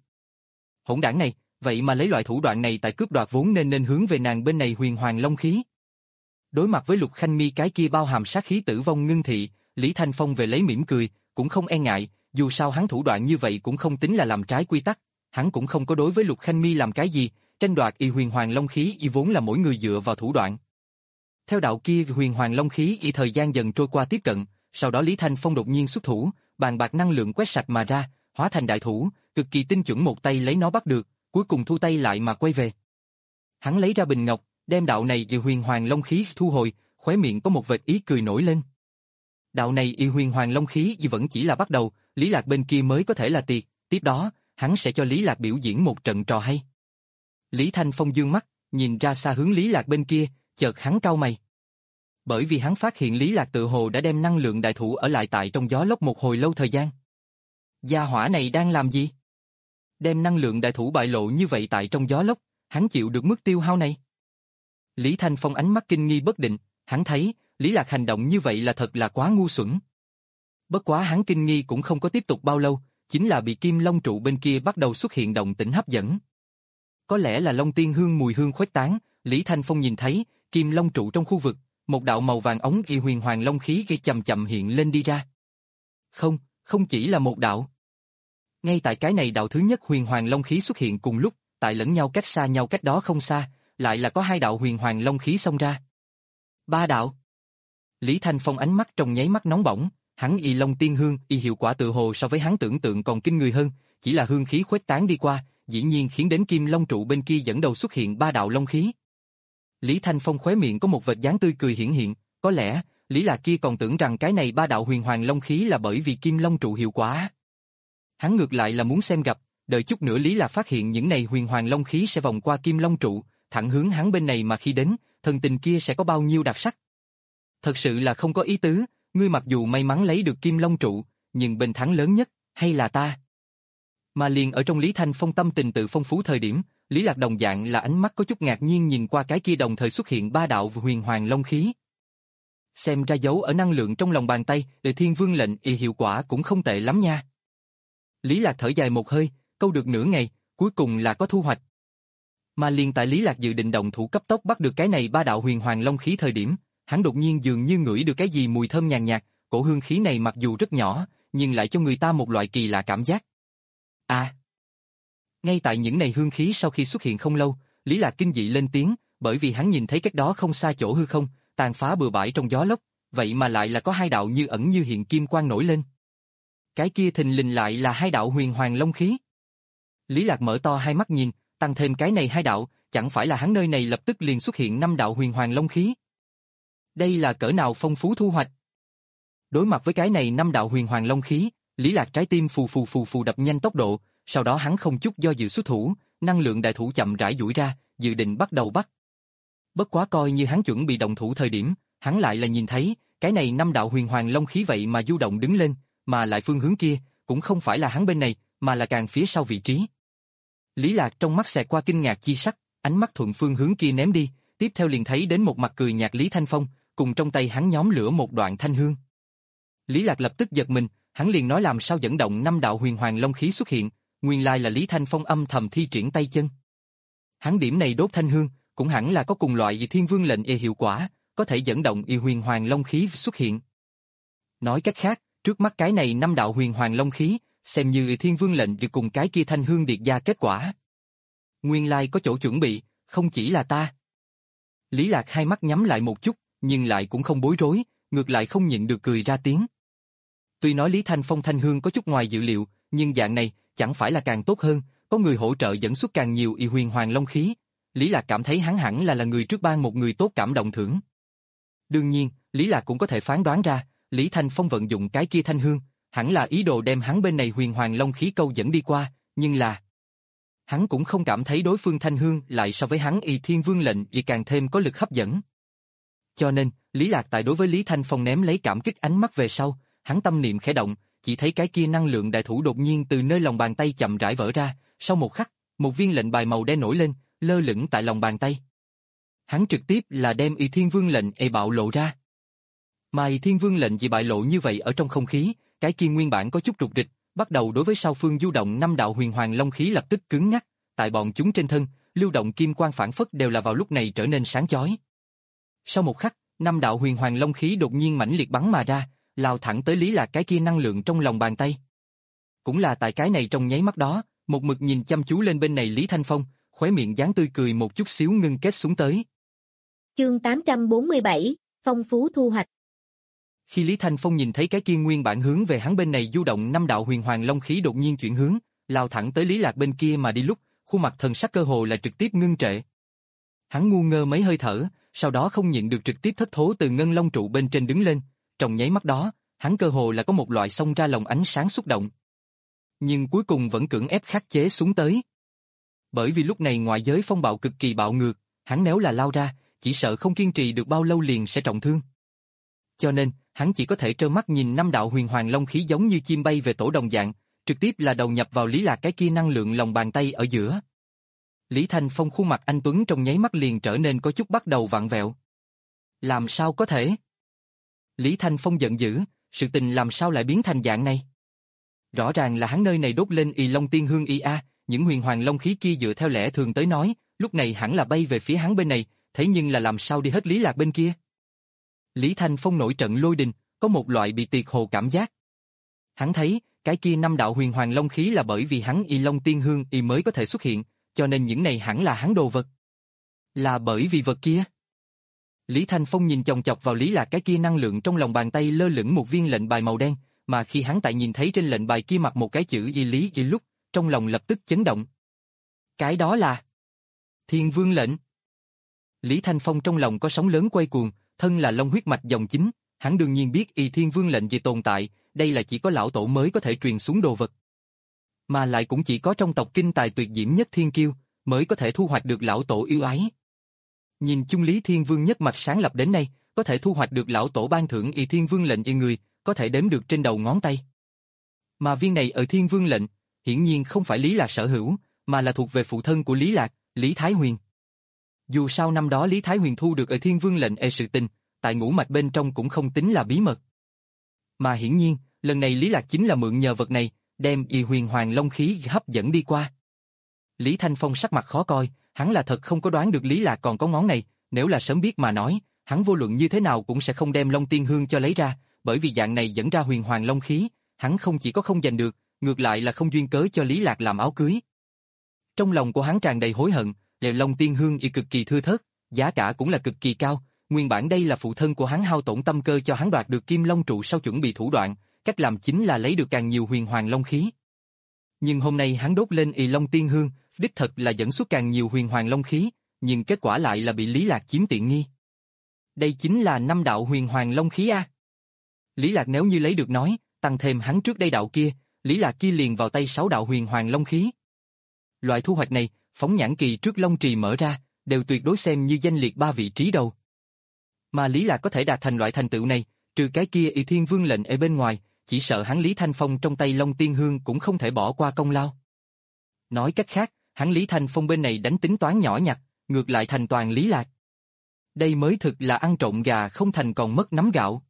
Speaker 1: Hỗn đảng này, vậy mà lấy loại thủ đoạn này tại cướp đoạt vốn nên nên hướng về nàng bên này huyền hoàng long khí. Đối mặt với Lục Khanh Mi cái kia bao hàm sát khí tử vong ngưng thị, Lý Thanh Phong về lấy mỉm cười, cũng không e ngại, dù sao hắn thủ đoạn như vậy cũng không tính là làm trái quy tắc, hắn cũng không có đối với Lục Khanh Mi làm cái gì, tranh đoạt y huyền hoàng long khí y vốn là mỗi người dựa vào thủ đoạn. Theo đạo kia huyền hoàng long khí y thời gian dần trôi qua tiếp cận, sau đó Lý Thanh Phong đột nhiên xuất thủ, bàn bạc năng lượng quét sạch mà ra, hóa thành đại thủ, cực kỳ tinh chuẩn một tay lấy nó bắt được, cuối cùng thu tay lại mà quay về. Hắn lấy ra bình ngọc, đem đạo này y huyền hoàng long khí thu hồi, khóe miệng có một vệt ý cười nổi lên. Đạo này y huyền hoàng long khí y vẫn chỉ là bắt đầu, Lý Lạc bên kia mới có thể là tiệc, tiếp đó, hắn sẽ cho Lý Lạc biểu diễn một trận trò hay. Lý Thanh Phong dương mắt, nhìn ra xa hướng Lý Lạc bên kia, chợt hắn cau mày. Bởi vì hắn phát hiện Lý Lạc tự hồ đã đem năng lượng đại thủ ở lại tại trong gió lốc một hồi lâu thời gian. Gia hỏa này đang làm gì? Đem năng lượng đại thủ bại lộ như vậy tại trong gió lốc, hắn chịu được mức tiêu hao này. Lý Thanh Phong ánh mắt kinh nghi bất định, hắn thấy, Lý Lạc hành động như vậy là thật là quá ngu xuẩn. Bất quá hắn kinh nghi cũng không có tiếp tục bao lâu, chính là bị kim long trụ bên kia bắt đầu xuất hiện động tĩnh hấp dẫn. Có lẽ là Long Tiên Hương mùi hương khuếch tán, Lý Thanh Phong nhìn thấy, kim long trụ trong khu vực, một đạo màu vàng ống y huyền hoàng long khí gây chậm chậm hiện lên đi ra. Không, không chỉ là một đạo. Ngay tại cái này đạo thứ nhất huyền hoàng long khí xuất hiện cùng lúc, tại lẫn nhau cách xa nhau cách đó không xa, lại là có hai đạo huyền hoàng long khí xông ra. Ba đạo. Lý Thanh Phong ánh mắt trong nháy mắt nóng bỏng, hắn y Long Tiên Hương y hiệu quả tự hồ so với hắn tưởng tượng còn kinh người hơn, chỉ là hương khí khuếch tán đi qua, dĩ nhiên khiến đến kim long trụ bên kia dẫn đầu xuất hiện ba đạo long khí. Lý Thanh Phong khóe miệng có một vệt dáng tươi cười hiển hiện, có lẽ, Lý Lạc kia còn tưởng rằng cái này ba đạo huyền hoàng long khí là bởi vì kim long trụ hiệu quả. Hắn ngược lại là muốn xem gặp, đợi chút nữa Lý Lạc phát hiện những này huyền hoàng long khí sẽ vòng qua kim long trụ, thẳng hướng hắn bên này mà khi đến, thần tình kia sẽ có bao nhiêu đặc sắc. Thật sự là không có ý tứ, ngươi mặc dù may mắn lấy được kim long trụ, nhưng bên thắng lớn nhất, hay là ta? Mà liền ở trong Lý Thanh Phong tâm tình tự phong phú thời điểm, Lý Lạc đồng dạng là ánh mắt có chút ngạc nhiên nhìn qua cái kia đồng thời xuất hiện ba đạo huyền hoàng long khí. Xem ra dấu ở năng lượng trong lòng bàn tay, Đề Thiên Vương lệnh y hiệu quả cũng không tệ lắm nha. Lý Lạc thở dài một hơi, câu được nửa ngày, cuối cùng là có thu hoạch. Mà liền tại Lý Lạc dự định động thủ cấp tốc bắt được cái này ba đạo huyền hoàng long khí thời điểm, hắn đột nhiên dường như ngửi được cái gì mùi thơm nhàn nhạt, cổ hương khí này mặc dù rất nhỏ, nhưng lại cho người ta một loại kỳ lạ cảm giác. À! Ngay tại những này hương khí sau khi xuất hiện không lâu, Lý Lạc kinh dị lên tiếng, bởi vì hắn nhìn thấy cách đó không xa chỗ hư không, tàn phá bừa bãi trong gió lốc, vậy mà lại là có hai đạo như ẩn như hiện kim quang nổi lên. Cái kia thình lình lại là hai đạo huyền hoàng long khí. Lý Lạc mở to hai mắt nhìn, tăng thêm cái này hai đạo, chẳng phải là hắn nơi này lập tức liền xuất hiện năm đạo huyền hoàng long khí. Đây là cỡ nào phong phú thu hoạch. Đối mặt với cái này năm đạo huyền hoàng long khí, Lý Lạc trái tim phù phù phù phù đập nhanh tốc độ, sau đó hắn không chút do dự xuất thủ, năng lượng đại thủ chậm rãi duỗi ra, dự định bắt đầu bắt. Bất quá coi như hắn chuẩn bị động thủ thời điểm, hắn lại là nhìn thấy, cái này năm đạo huyền hoàng long khí vậy mà du động đứng lên, mà lại phương hướng kia, cũng không phải là hắn bên này, mà là càng phía sau vị trí. Lý Lạc trong mắt xẹt qua kinh ngạc chi sắc, ánh mắt thuận phương hướng kia ném đi, tiếp theo liền thấy đến một mặt cười nhạt Lý Thanh Phong, cùng trong tay hắn nhóm lửa một đoạn thanh hương. Lý Lạc lập tức giật mình, hắn liền nói làm sao dẫn động năm đạo huyền hoàng long khí xuất hiện, nguyên lai là Lý Thanh Phong âm thầm thi triển tay chân. Hắn điểm này đốt thanh hương, cũng hẳn là có cùng loại gì Thiên Vương lệnh y hiệu quả, có thể dẫn động y huyền hoàng long khí xuất hiện. Nói cách khác, trước mắt cái này năm đạo huyền hoàng long khí, xem như Thiên Vương lệnh được cùng cái kia thanh hương điệt ra kết quả. Nguyên lai có chỗ chuẩn bị, không chỉ là ta. Lý Lạc hai mắt nhắm lại một chút, nhưng lại cũng không bối rối, ngược lại không nhịn được cười ra tiếng. Tuy nói Lý Thanh Phong thanh hương có chút ngoài dự liệu, nhưng dạng này chẳng phải là càng tốt hơn, có người hỗ trợ dẫn xuất càng nhiều y huyền hoàng long khí. Lý Lạc cảm thấy hắn hẳn là là người trước ban một người tốt cảm động thưởng. Đương nhiên, Lý Lạc cũng có thể phán đoán ra, Lý Thanh Phong vận dụng cái kia thanh hương, hẳn là ý đồ đem hắn bên này huyền hoàng long khí câu dẫn đi qua, nhưng là hắn cũng không cảm thấy đối phương thanh hương lại so với hắn y Thiên Vương lệnh y càng thêm có lực hấp dẫn. Cho nên, Lý Lạc tại đối với Lý Thanh Phong ném lấy cảm kích ánh mắt về sau, hắn tâm niệm khẽ động, chỉ thấy cái kia năng lượng đại thủ đột nhiên từ nơi lòng bàn tay chậm rãi vỡ ra, sau một khắc, một viên lệnh bài màu đen nổi lên, lơ lửng tại lòng bàn tay. Hắn trực tiếp là đem y Thiên Vương lệnh y bạo lộ ra. Mà y Thiên Vương lệnh chỉ bại lộ như vậy ở trong không khí, cái kia nguyên bản có chút trục trịch, bắt đầu đối với sau phương du động năm đạo huyền hoàng long khí lập tức cứng nhắc, tại bọn chúng trên thân, lưu động kim quang phản phất đều là vào lúc này trở nên sáng chói. Sau một khắc, năm đạo huyền hoàng long khí đột nhiên mãnh liệt bắn mà ra, lao thẳng tới Lý Lạc cái kia năng lượng trong lòng bàn tay. Cũng là tại cái này trong nháy mắt đó, một mực nhìn chăm chú lên bên này Lý Thanh Phong, khóe miệng dáng tươi cười một chút xíu ngưng kết xuống tới.
Speaker 2: Chương tám trăm bốn mươi bảy, phong phú thu hoạch.
Speaker 1: Khi Lý Thanh Phong nhìn thấy cái kia nguyên bản hướng về hắn bên này du động năm đạo huyền hoàng long khí đột nhiên chuyển hướng, lao thẳng tới Lý Lạc bên kia mà đi lúc, khuôn mặt thần sắc cơ hồ là trực tiếp ngưng trệ. Hắn ngu ngơ mấy hơi thở, sau đó không nhịn được trực tiếp thất thố từ ngân long trụ bên trên đứng lên, trong nháy mắt đó, hắn cơ hồ là có một loại xông ra lòng ánh sáng xúc động. Nhưng cuối cùng vẫn cưỡng ép khắc chế xuống tới. Bởi vì lúc này ngoại giới phong bạo cực kỳ bạo ngược, hắn nếu là lao ra, chỉ sợ không kiên trì được bao lâu liền sẽ trọng thương. Cho nên, hắn chỉ có thể trơ mắt nhìn năm đạo huyền hoàng long khí giống như chim bay về tổ đồng dạng, trực tiếp là đầu nhập vào Lý Lạc cái kia năng lượng lòng bàn tay ở giữa. Lý Thanh Phong khuôn mặt anh tuấn trong nháy mắt liền trở nên có chút bắt đầu vặn vẹo. Làm sao có thể? Lý Thanh Phong giận dữ, sự tình làm sao lại biến thành dạng này? Rõ ràng là hắn nơi này đốt lên y long tiên hương y a, những huyền hoàng long khí kia dựa theo lẽ thường tới nói, lúc này hẳn là bay về phía hắn bên này, thế nhưng là làm sao đi hết Lý Lạc bên kia? Lý Thanh Phong nổi trận lôi đình, có một loại bị tiệt hồ cảm giác. Hắn thấy, cái kia năm đạo huyền hoàng long khí là bởi vì hắn y long tiên hương y mới có thể xuất hiện, cho nên những này hẳn là hắn đồ vật. Là bởi vì vật kia. Lý Thanh Phong nhìn chòng chọc vào Lý Lạc cái kia năng lượng trong lòng bàn tay lơ lửng một viên lệnh bài màu đen, mà khi hắn tại nhìn thấy trên lệnh bài kia mặt một cái chữ y Lý y lúc, trong lòng lập tức chấn động. Cái đó là Thiên Vương lệnh. Lý Thanh Phong trong lòng có sóng lớn quay cuồng, thân là long huyết mạch dòng chính, hắn đương nhiên biết y Thiên Vương lệnh gì tồn tại, đây là chỉ có lão tổ mới có thể truyền xuống đồ vật. Mà lại cũng chỉ có trong tộc kinh tài tuyệt diễm nhất thiên kiêu, mới có thể thu hoạch được lão tổ yêu ái. Nhìn chung Lý Thiên Vương nhất mạch sáng lập đến nay, có thể thu hoạch được lão tổ ban thưởng y Thiên Vương lệnh y người, có thể đếm được trên đầu ngón tay. Mà viên này ở Thiên Vương lệnh, hiển nhiên không phải Lý Lạc sở hữu, mà là thuộc về phụ thân của Lý Lạc, Lý Thái Huyền. Dù sao năm đó Lý Thái Huyền thu được ở Thiên Vương lệnh e sự tình, tại ngũ mạch bên trong cũng không tính là bí mật. Mà hiển nhiên, lần này Lý Lạc chính là mượn nhờ vật này, đem y huyền hoàng long khí hấp dẫn đi qua. Lý Thanh Phong sắc mặt khó coi, hắn là thật không có đoán được Lý Lạc còn có ngón này, nếu là sớm biết mà nói, hắn vô luận như thế nào cũng sẽ không đem Long Tiên Hương cho lấy ra, bởi vì dạng này dẫn ra huyền hoàng long khí, hắn không chỉ có không giành được, ngược lại là không duyên cớ cho Lý Lạc làm áo cưới. Trong lòng của hắn tràn đầy hối hận, lều long tiên hương y cực kỳ thưa thớt, giá cả cũng là cực kỳ cao, nguyên bản đây là phụ thân của hắn hao tổn tâm cơ cho hắn đoạt được kim long trụ sau chuẩn bị thủ đoạn, cách làm chính là lấy được càng nhiều huyền hoàng long khí. Nhưng hôm nay hắn đốt lên y long tiên hương, đích thật là dẫn xuất càng nhiều huyền hoàng long khí, nhưng kết quả lại là bị Lý Lạc chiếm tiện nghi. Đây chính là năm đạo huyền hoàng long khí a. Lý Lạc nếu như lấy được nói, tăng thêm hắn trước đây đạo kia, Lý Lạc kia liền vào tay sáu đạo huyền hoàng long khí. Loại thu hoạch này, phóng nhãn kỳ trước long trì mở ra, đều tuyệt đối xem như danh liệt ba vị trí đầu. Mà Lý Lạc có thể đạt thành loại thành tựu này, trừ cái kia Y Thiên Vương lệnh ở bên ngoài, chỉ sợ hắn Lý Thanh Phong trong tay Long Tiên Hương cũng không thể bỏ qua công lao. Nói cách khác, hắn Lý Thanh Phong bên này đánh tính toán nhỏ nhặt, ngược lại thành toàn Lý Lạc. Đây mới thực là ăn trộm gà không thành còn mất nắm gạo.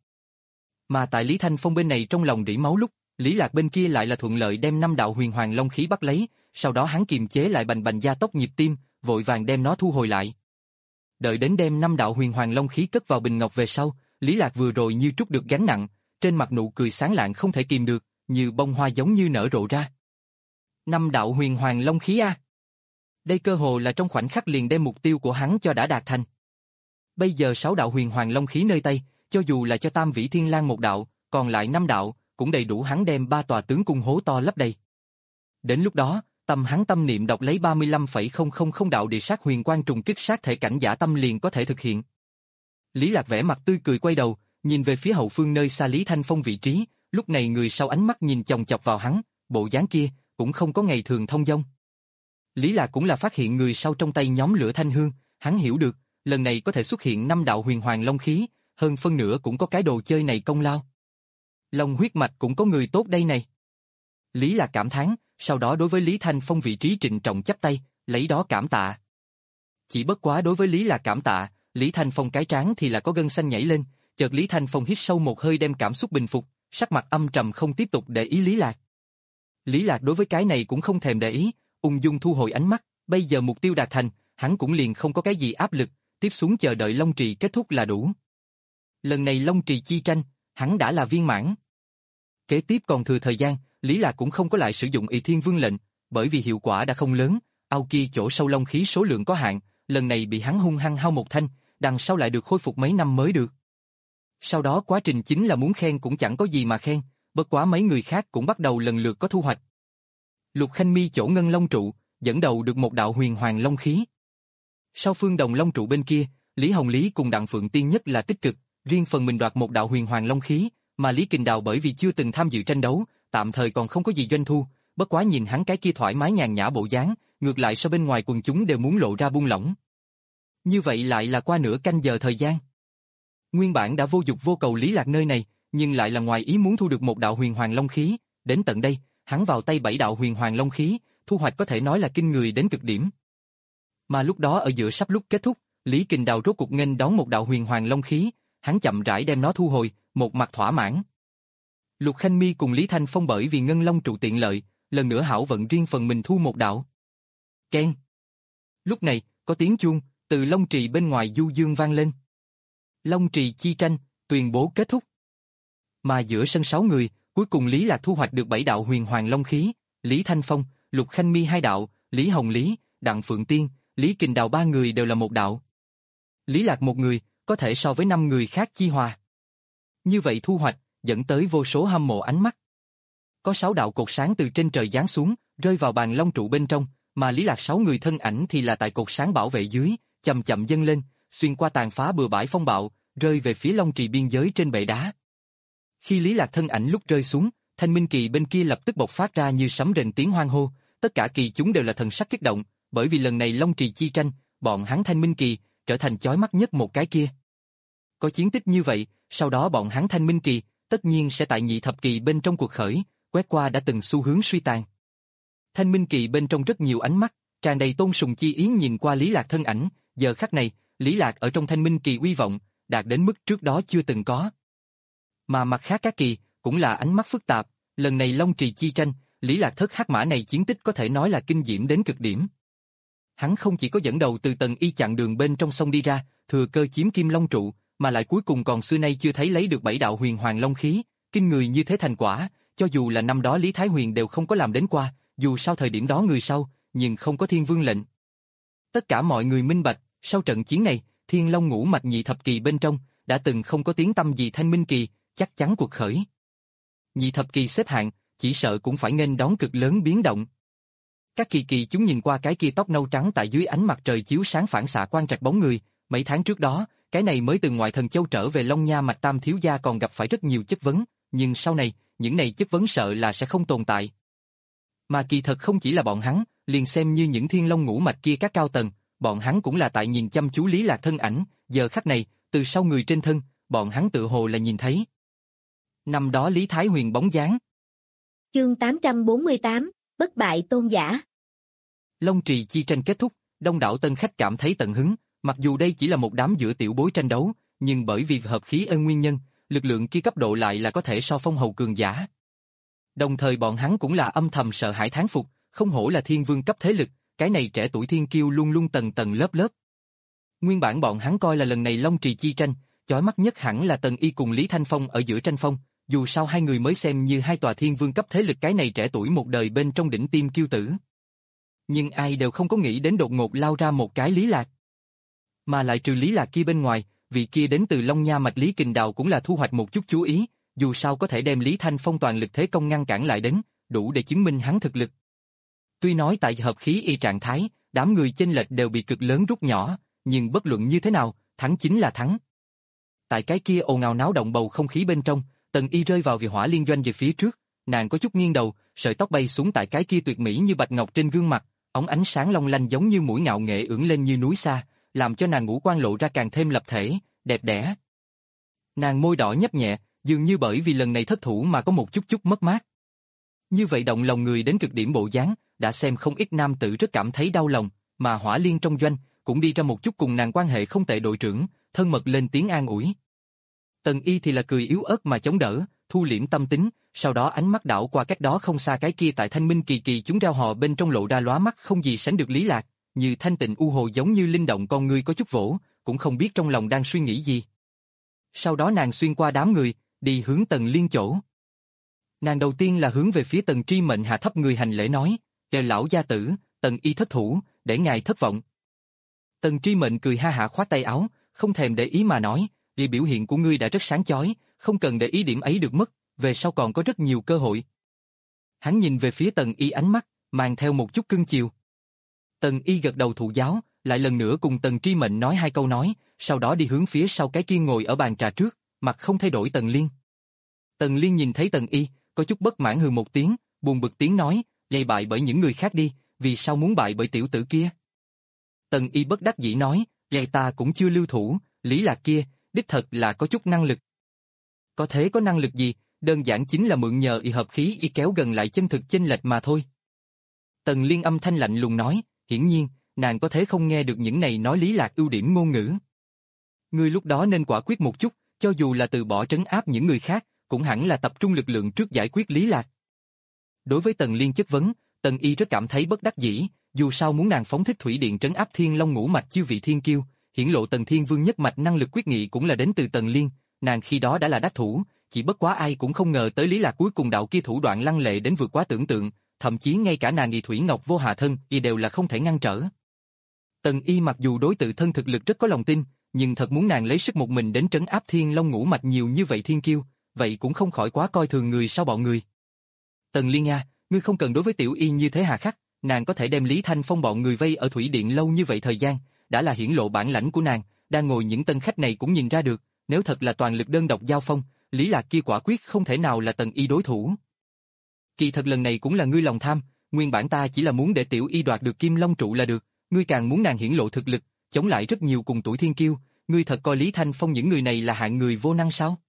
Speaker 1: Mà tại Lý Thanh Phong bên này trong lòng rỉ máu lúc, Lý Lạc bên kia lại là thuận lợi đem năm đạo huyền hoàng long khí bắt lấy, sau đó hắn kiềm chế lại bành bành gia tốc nhịp tim, vội vàng đem nó thu hồi lại. Đợi đến đem năm đạo huyền hoàng long khí cất vào bình ngọc về sau, Lý Lạc vừa rồi như trút được gánh nặng, trên mặt nụ cười sáng lạng không thể kìm được, như bông hoa giống như nở rộ ra. Năm đạo huyền hoàng long khí a. Đây cơ hồ là trong khoảnh khắc liền đem mục tiêu của hắn cho đã đạt thành. Bây giờ sáu đạo huyền hoàng long khí nơi tay, cho dù là cho Tam Vĩ Thiên Lang một đạo, còn lại năm đạo, cũng đầy đủ hắn đem ba tòa tướng cung hố to lấp đầy. Đến lúc đó, tâm hắn tâm niệm đọc lấy ba mươi lăm phẩy không không không đạo địa sát huyền quang trùng kích sát thể cảnh giả tâm liền có thể thực hiện. Lý Lạc vẻ mặt tươi cười quay đầu, nhìn về phía hậu phương nơi xa Lý Thanh Phong vị trí, lúc này người sau ánh mắt nhìn chòng chọc vào hắn, bộ dáng kia cũng không có ngày thường thông dong. Lý Lạc cũng là phát hiện người sau trong tay nhóm lửa thanh hương, hắn hiểu được, lần này có thể xuất hiện năm đạo huyền hoàng long khí, hơn phân nửa cũng có cái đồ chơi này công lao. Long huyết mạch cũng có người tốt đây này. Lý Lạc cảm thán, sau đó đối với Lý Thanh Phong vị trí trịnh trọng chắp tay, lấy đó cảm tạ. Chỉ bất quá đối với Lý Lạc cảm tạ, Lý Thanh Phong cái trán thì là có gân xanh nhảy lên, chợt Lý Thanh Phong hít sâu một hơi đem cảm xúc bình phục, sắc mặt âm trầm không tiếp tục để ý Lý Lạc. Lý Lạc đối với cái này cũng không thèm để ý, ung dung thu hồi ánh mắt, bây giờ mục tiêu đạt thành, hắn cũng liền không có cái gì áp lực, tiếp xuống chờ đợi Long Trì kết thúc là đủ. Lần này Long Trì chi tranh, hắn đã là viên mãn. Kế tiếp còn thừa thời gian, Lý Lạc cũng không có lại sử dụng Y Thiên Vương lệnh, bởi vì hiệu quả đã không lớn, ao kia chỗ sâu long khí số lượng có hạn, lần này bị hắn hung hăng hao một thanh, đằng sau lại được khôi phục mấy năm mới được. Sau đó quá trình chính là muốn khen cũng chẳng có gì mà khen, bất quá mấy người khác cũng bắt đầu lần lượt có thu hoạch. Lục Khanh Mi chỗ ngân long trụ, dẫn đầu được một đạo huyền hoàng long khí. Sau phương đồng long trụ bên kia, Lý Hồng Lý cùng Đặng Phượng Tiên nhất là tích cực, riêng phần mình đoạt một đạo huyền hoàng long khí, mà Lý Kình Đào bởi vì chưa từng tham dự tranh đấu, tạm thời còn không có gì doanh thu, bất quá nhìn hắn cái kia thoải mái nhàn nhã bộ dáng, ngược lại so bên ngoài quần chúng đều muốn lộ ra buông lỏng. Như vậy lại là qua nửa canh giờ thời gian. Nguyên bản đã vô dục vô cầu Lý Lạc nơi này, nhưng lại là ngoài ý muốn thu được một đạo huyền hoàng long khí, đến tận đây, hắn vào tay bảy đạo huyền hoàng long khí, thu hoạch có thể nói là kinh người đến cực điểm. Mà lúc đó ở giữa sắp lúc kết thúc, Lý Kình Đào rốt cục nghênh đón một đạo huyền hoàng long khí, hắn chậm rãi đem nó thu hồi, một mặt thỏa mãn. Lục Khanh Mi cùng Lý Thanh Phong bởi vì ngân long trụ tiện lợi, lần nữa hảo vận riêng phần mình thu một đạo. Keng. Lúc này, có tiếng chuông từ Long Trì bên ngoài du dương vang lên. Long Trì chi tranh tuyên bố kết thúc. Mà giữa sân sáu người, cuối cùng Lý Lạc thu hoạch được bảy đạo huyền hoàng long khí, Lý Thanh Phong, Lục Khanh Mi hai đạo, Lý Hồng Lý, Đặng Phượng Tiên, Lý Kình Đào ba người đều là một đạo. Lý Lạc một người, có thể so với năm người khác chi hòa. Như vậy thu hoạch, dẫn tới vô số hâm mộ ánh mắt. Có sáu đạo cột sáng từ trên trời giáng xuống, rơi vào bàn long trụ bên trong, mà Lý Lạc sáu người thân ảnh thì là tại cột sáng bảo vệ dưới, chậm chậm dâng lên, xuyên qua tàn phá bừa bãi phong bạo, rơi về phía Long Trì biên giới trên bệ đá. Khi Lý Lạc thân ảnh lúc rơi xuống, Thanh Minh Kỳ bên kia lập tức bộc phát ra như sấm rền tiếng hoan hô, tất cả kỳ chúng đều là thần sắc kích động, bởi vì lần này Long Trì chi tranh, bọn hắn Thanh Minh Kỳ trở thành chói mắt nhất một cái kia. Có chiến tích như vậy, sau đó bọn hắn Thanh Minh Kỳ tất nhiên sẽ tại nhị thập kỳ bên trong cuộc khởi, quét qua đã từng xu hướng suy tàn. Thanh Minh Kỳ bên trong rất nhiều ánh mắt, tràn đầy tôn sùng chi ý nhìn qua Lý Lạc thân ảnh, giờ khắc này, Lý Lạc ở trong Thanh Minh Kỳ uy vọng, đạt đến mức trước đó chưa từng có. Mà mặt khác các kỳ, cũng là ánh mắt phức tạp, lần này Long Trì chi tranh, Lý Lạc thất hắc mã này chiến tích có thể nói là kinh diễm đến cực điểm. Hắn không chỉ có dẫn đầu từ tầng y chặn đường bên trong sông đi ra, thừa cơ chiếm kim long trụ, mà lại cuối cùng còn xưa nay chưa thấy lấy được bảy đạo huyền hoàng long khí, kinh người như thế thành quả, cho dù là năm đó Lý Thái Huyền đều không có làm đến qua, dù sao thời điểm đó người sau, nhưng không có thiên vương lệnh. Tất cả mọi người minh bạch, sau trận chiến này, Thiên Long ngũ mạch nhị thập kỳ bên trong, đã từng không có tiếng tăm gì Thanh Minh Kỳ, chắc chắn cuộc khởi. Nhị thập kỳ xếp hạng, chỉ sợ cũng phải nghênh đón cực lớn biến động. Các kỳ kỳ chúng nhìn qua cái kia tóc nâu trắng tại dưới ánh mặt trời chiếu sáng phản xạ quang trạch bóng người, mấy tháng trước đó, cái này mới từ ngoại thần châu trở về Long Nha mạch tam thiếu gia còn gặp phải rất nhiều chất vấn, nhưng sau này, những này chất vấn sợ là sẽ không tồn tại. Mà kỳ thật không chỉ là bọn hắn, liền xem như những Thiên Long ngũ mạch kia các cao tầng, bọn hắn cũng là tại nhìn chăm chú Lý Lạc thân ảnh, giờ khắc này, từ sau người trên thân, bọn hắn tự hồ là nhìn thấy. Năm đó Lý Thái Huyền bóng dáng.
Speaker 2: Chương tám trăm bốn mươi tám, bất bại tôn giả.
Speaker 1: Long trì chi tranh kết thúc, đông đảo tân khách cảm thấy tận hứng, mặc dù đây chỉ là một đám giữa tiểu bối tranh đấu, nhưng bởi vì hợp khí ân nguyên nhân, lực lượng kia cấp độ lại là có thể so phong hầu cường giả. Đồng thời bọn hắn cũng là âm thầm sợ hãi thán phục, không hổ là thiên vương cấp thế lực, cái này trẻ tuổi thiên kiêu luôn luôn tầng tầng lớp lớp. Nguyên bản bọn hắn coi là lần này Long trì chi tranh, chói mắt nhất hẳn là Tần Y cùng Lý Thanh Phong ở giữa tranh phong, dù sao hai người mới xem như hai tòa thiên vương cấp thế lực cái này trẻ tuổi một đời bên trong đỉnh tiêm kiêu tử. Nhưng ai đều không có nghĩ đến đột ngột lao ra một cái Lý Lạc. Mà lại trừ Lý Lạc kia bên ngoài, vị kia đến từ Long Nha mạch Lý Kình Đào cũng là thu hoạch một chút chú ý, dù sao có thể đem Lý Thanh Phong toàn lực thế công ngăn cản lại đến, đủ để chứng minh hắn thực lực. Tuy nói tại hợp khí y trạng thái, đám người chênh lệch đều bị cực lớn rút nhỏ, nhưng bất luận như thế nào, thắng chính là thắng. Tại cái kia ồn ào náo động bầu không khí bên trong, Tần Y rơi vào vì hỏa liên doanh về phía trước, nàng có chút nghiêng đầu, sợi tóc bay xuống tại cái kia tuyệt mỹ như bạch ngọc trên gương mặt, óng ánh sáng long lanh giống như mũi ngạo nghệ ưỡn lên như núi xa, làm cho nàng ngũ quan lộ ra càng thêm lập thể, đẹp đẽ. Nàng môi đỏ nhấp nhẹ, dường như bởi vì lần này thất thủ mà có một chút chút mất mát. Như vậy động lòng người đến cực điểm bộ dáng, đã xem không ít nam tử rất cảm thấy đau lòng, mà hỏa liên trong doanh, cũng đi ra một chút cùng nàng quan hệ không tệ đội trưởng, thân mật lên tiếng an ủi. Tần Y thì là cười yếu ớt mà chống đỡ, thu liễm tâm tính, sau đó ánh mắt đảo qua cách đó không xa cái kia tại Thanh Minh kỳ kỳ chúng reo hò bên trong lộ ra lóa mắt không gì sánh được Lý Lạc, như thanh tịnh u hồ giống như linh động con ngươi có chút vỗ, cũng không biết trong lòng đang suy nghĩ gì. Sau đó nàng xuyên qua đám người, đi hướng Tần Liên chỗ. Nàng đầu tiên là hướng về phía Tần Tri Mệnh hạ thấp người hành lễ nói, "Kêu lão gia tử, Tần Y thất thủ, để ngài thất vọng." Tần Tri Mệnh cười ha hả khoát tay áo, không thèm để ý mà nói, "Vì biểu hiện của ngươi đã rất sáng chói, không cần để ý điểm ấy được mất, về sau còn có rất nhiều cơ hội." Hắn nhìn về phía Tần Y ánh mắt, mang theo một chút cưng chiều. Tần Y gật đầu thụ giáo, lại lần nữa cùng Tần Tri Mệnh nói hai câu nói, sau đó đi hướng phía sau cái kia ngồi ở bàn trà trước, mặt không thay đổi Tần Liên. Tần Liên nhìn thấy Tần Y, có chút bất mãn hừ một tiếng, buồn bực tiếng nói, "Lây bại bởi những người khác đi, vì sao muốn bại bởi tiểu tử kia?" Tần Y bất đắc dĩ nói, "Lây ta cũng chưa lưu thủ, Lý Lạc kia, đích thật là có chút năng lực." "Có thế có năng lực gì, đơn giản chính là mượn nhờ y hợp khí y kéo gần lại chân thực chênh lệch mà thôi." Tần Liên âm thanh lạnh lùng nói, hiển nhiên, nàng có thế không nghe được những này nói Lý Lạc ưu điểm ngôn ngữ. "Ngươi lúc đó nên quả quyết một chút, cho dù là từ bỏ trấn áp những người khác, cũng hẳn là tập trung lực lượng trước giải quyết Lý Lạc." Đối với Tần Liên chất vấn, Tần Y rất cảm thấy bất đắc dĩ, dù sao muốn nàng phóng thích thủy điện trấn áp Thiên Long ngũ mạch chiêu vị thiên kiêu, hiển lộ Tần Thiên Vương nhất mạch năng lực quyết nghị cũng là đến từ Tần Liên, nàng khi đó đã là đắc thủ, chỉ bất quá ai cũng không ngờ tới Lý Lạc cuối cùng đạo kia thủ đoạn lăng lệ đến vượt quá tưởng tượng, thậm chí ngay cả nàng Y Thủy Ngọc vô hạ thân y đều là không thể ngăn trở. Tần Y mặc dù đối tự thân thực lực rất có lòng tin, nhưng thật muốn nàng lấy sức một mình đến trấn áp Thiên Long ngũ mạch nhiều như vậy thiên kiêu, vậy cũng không khỏi quá coi thường người sau bọn người. "Tần Liên a, ngươi không cần đối với tiểu Y như thế hà khắc, nàng có thể đem Lý Thanh Phong bọn người vây ở thủy điện lâu như vậy thời gian, đã là hiển lộ bản lãnh của nàng, đang ngồi những tân khách này cũng nhìn ra được, nếu thật là toàn lực đơn độc giao phong, Lý Lạc kia quả quyết không thể nào là Tần Y đối thủ. Kỳ thật lần này cũng là ngươi lòng tham, nguyên bản ta chỉ là muốn để tiểu Y đoạt được Kim Long trụ là được, ngươi càng muốn nàng hiển lộ thực lực, chống lại rất nhiều cùng tuổi thiên kiêu, ngươi thật coi Lý Thanh Phong những người này là hạng người vô năng sao?"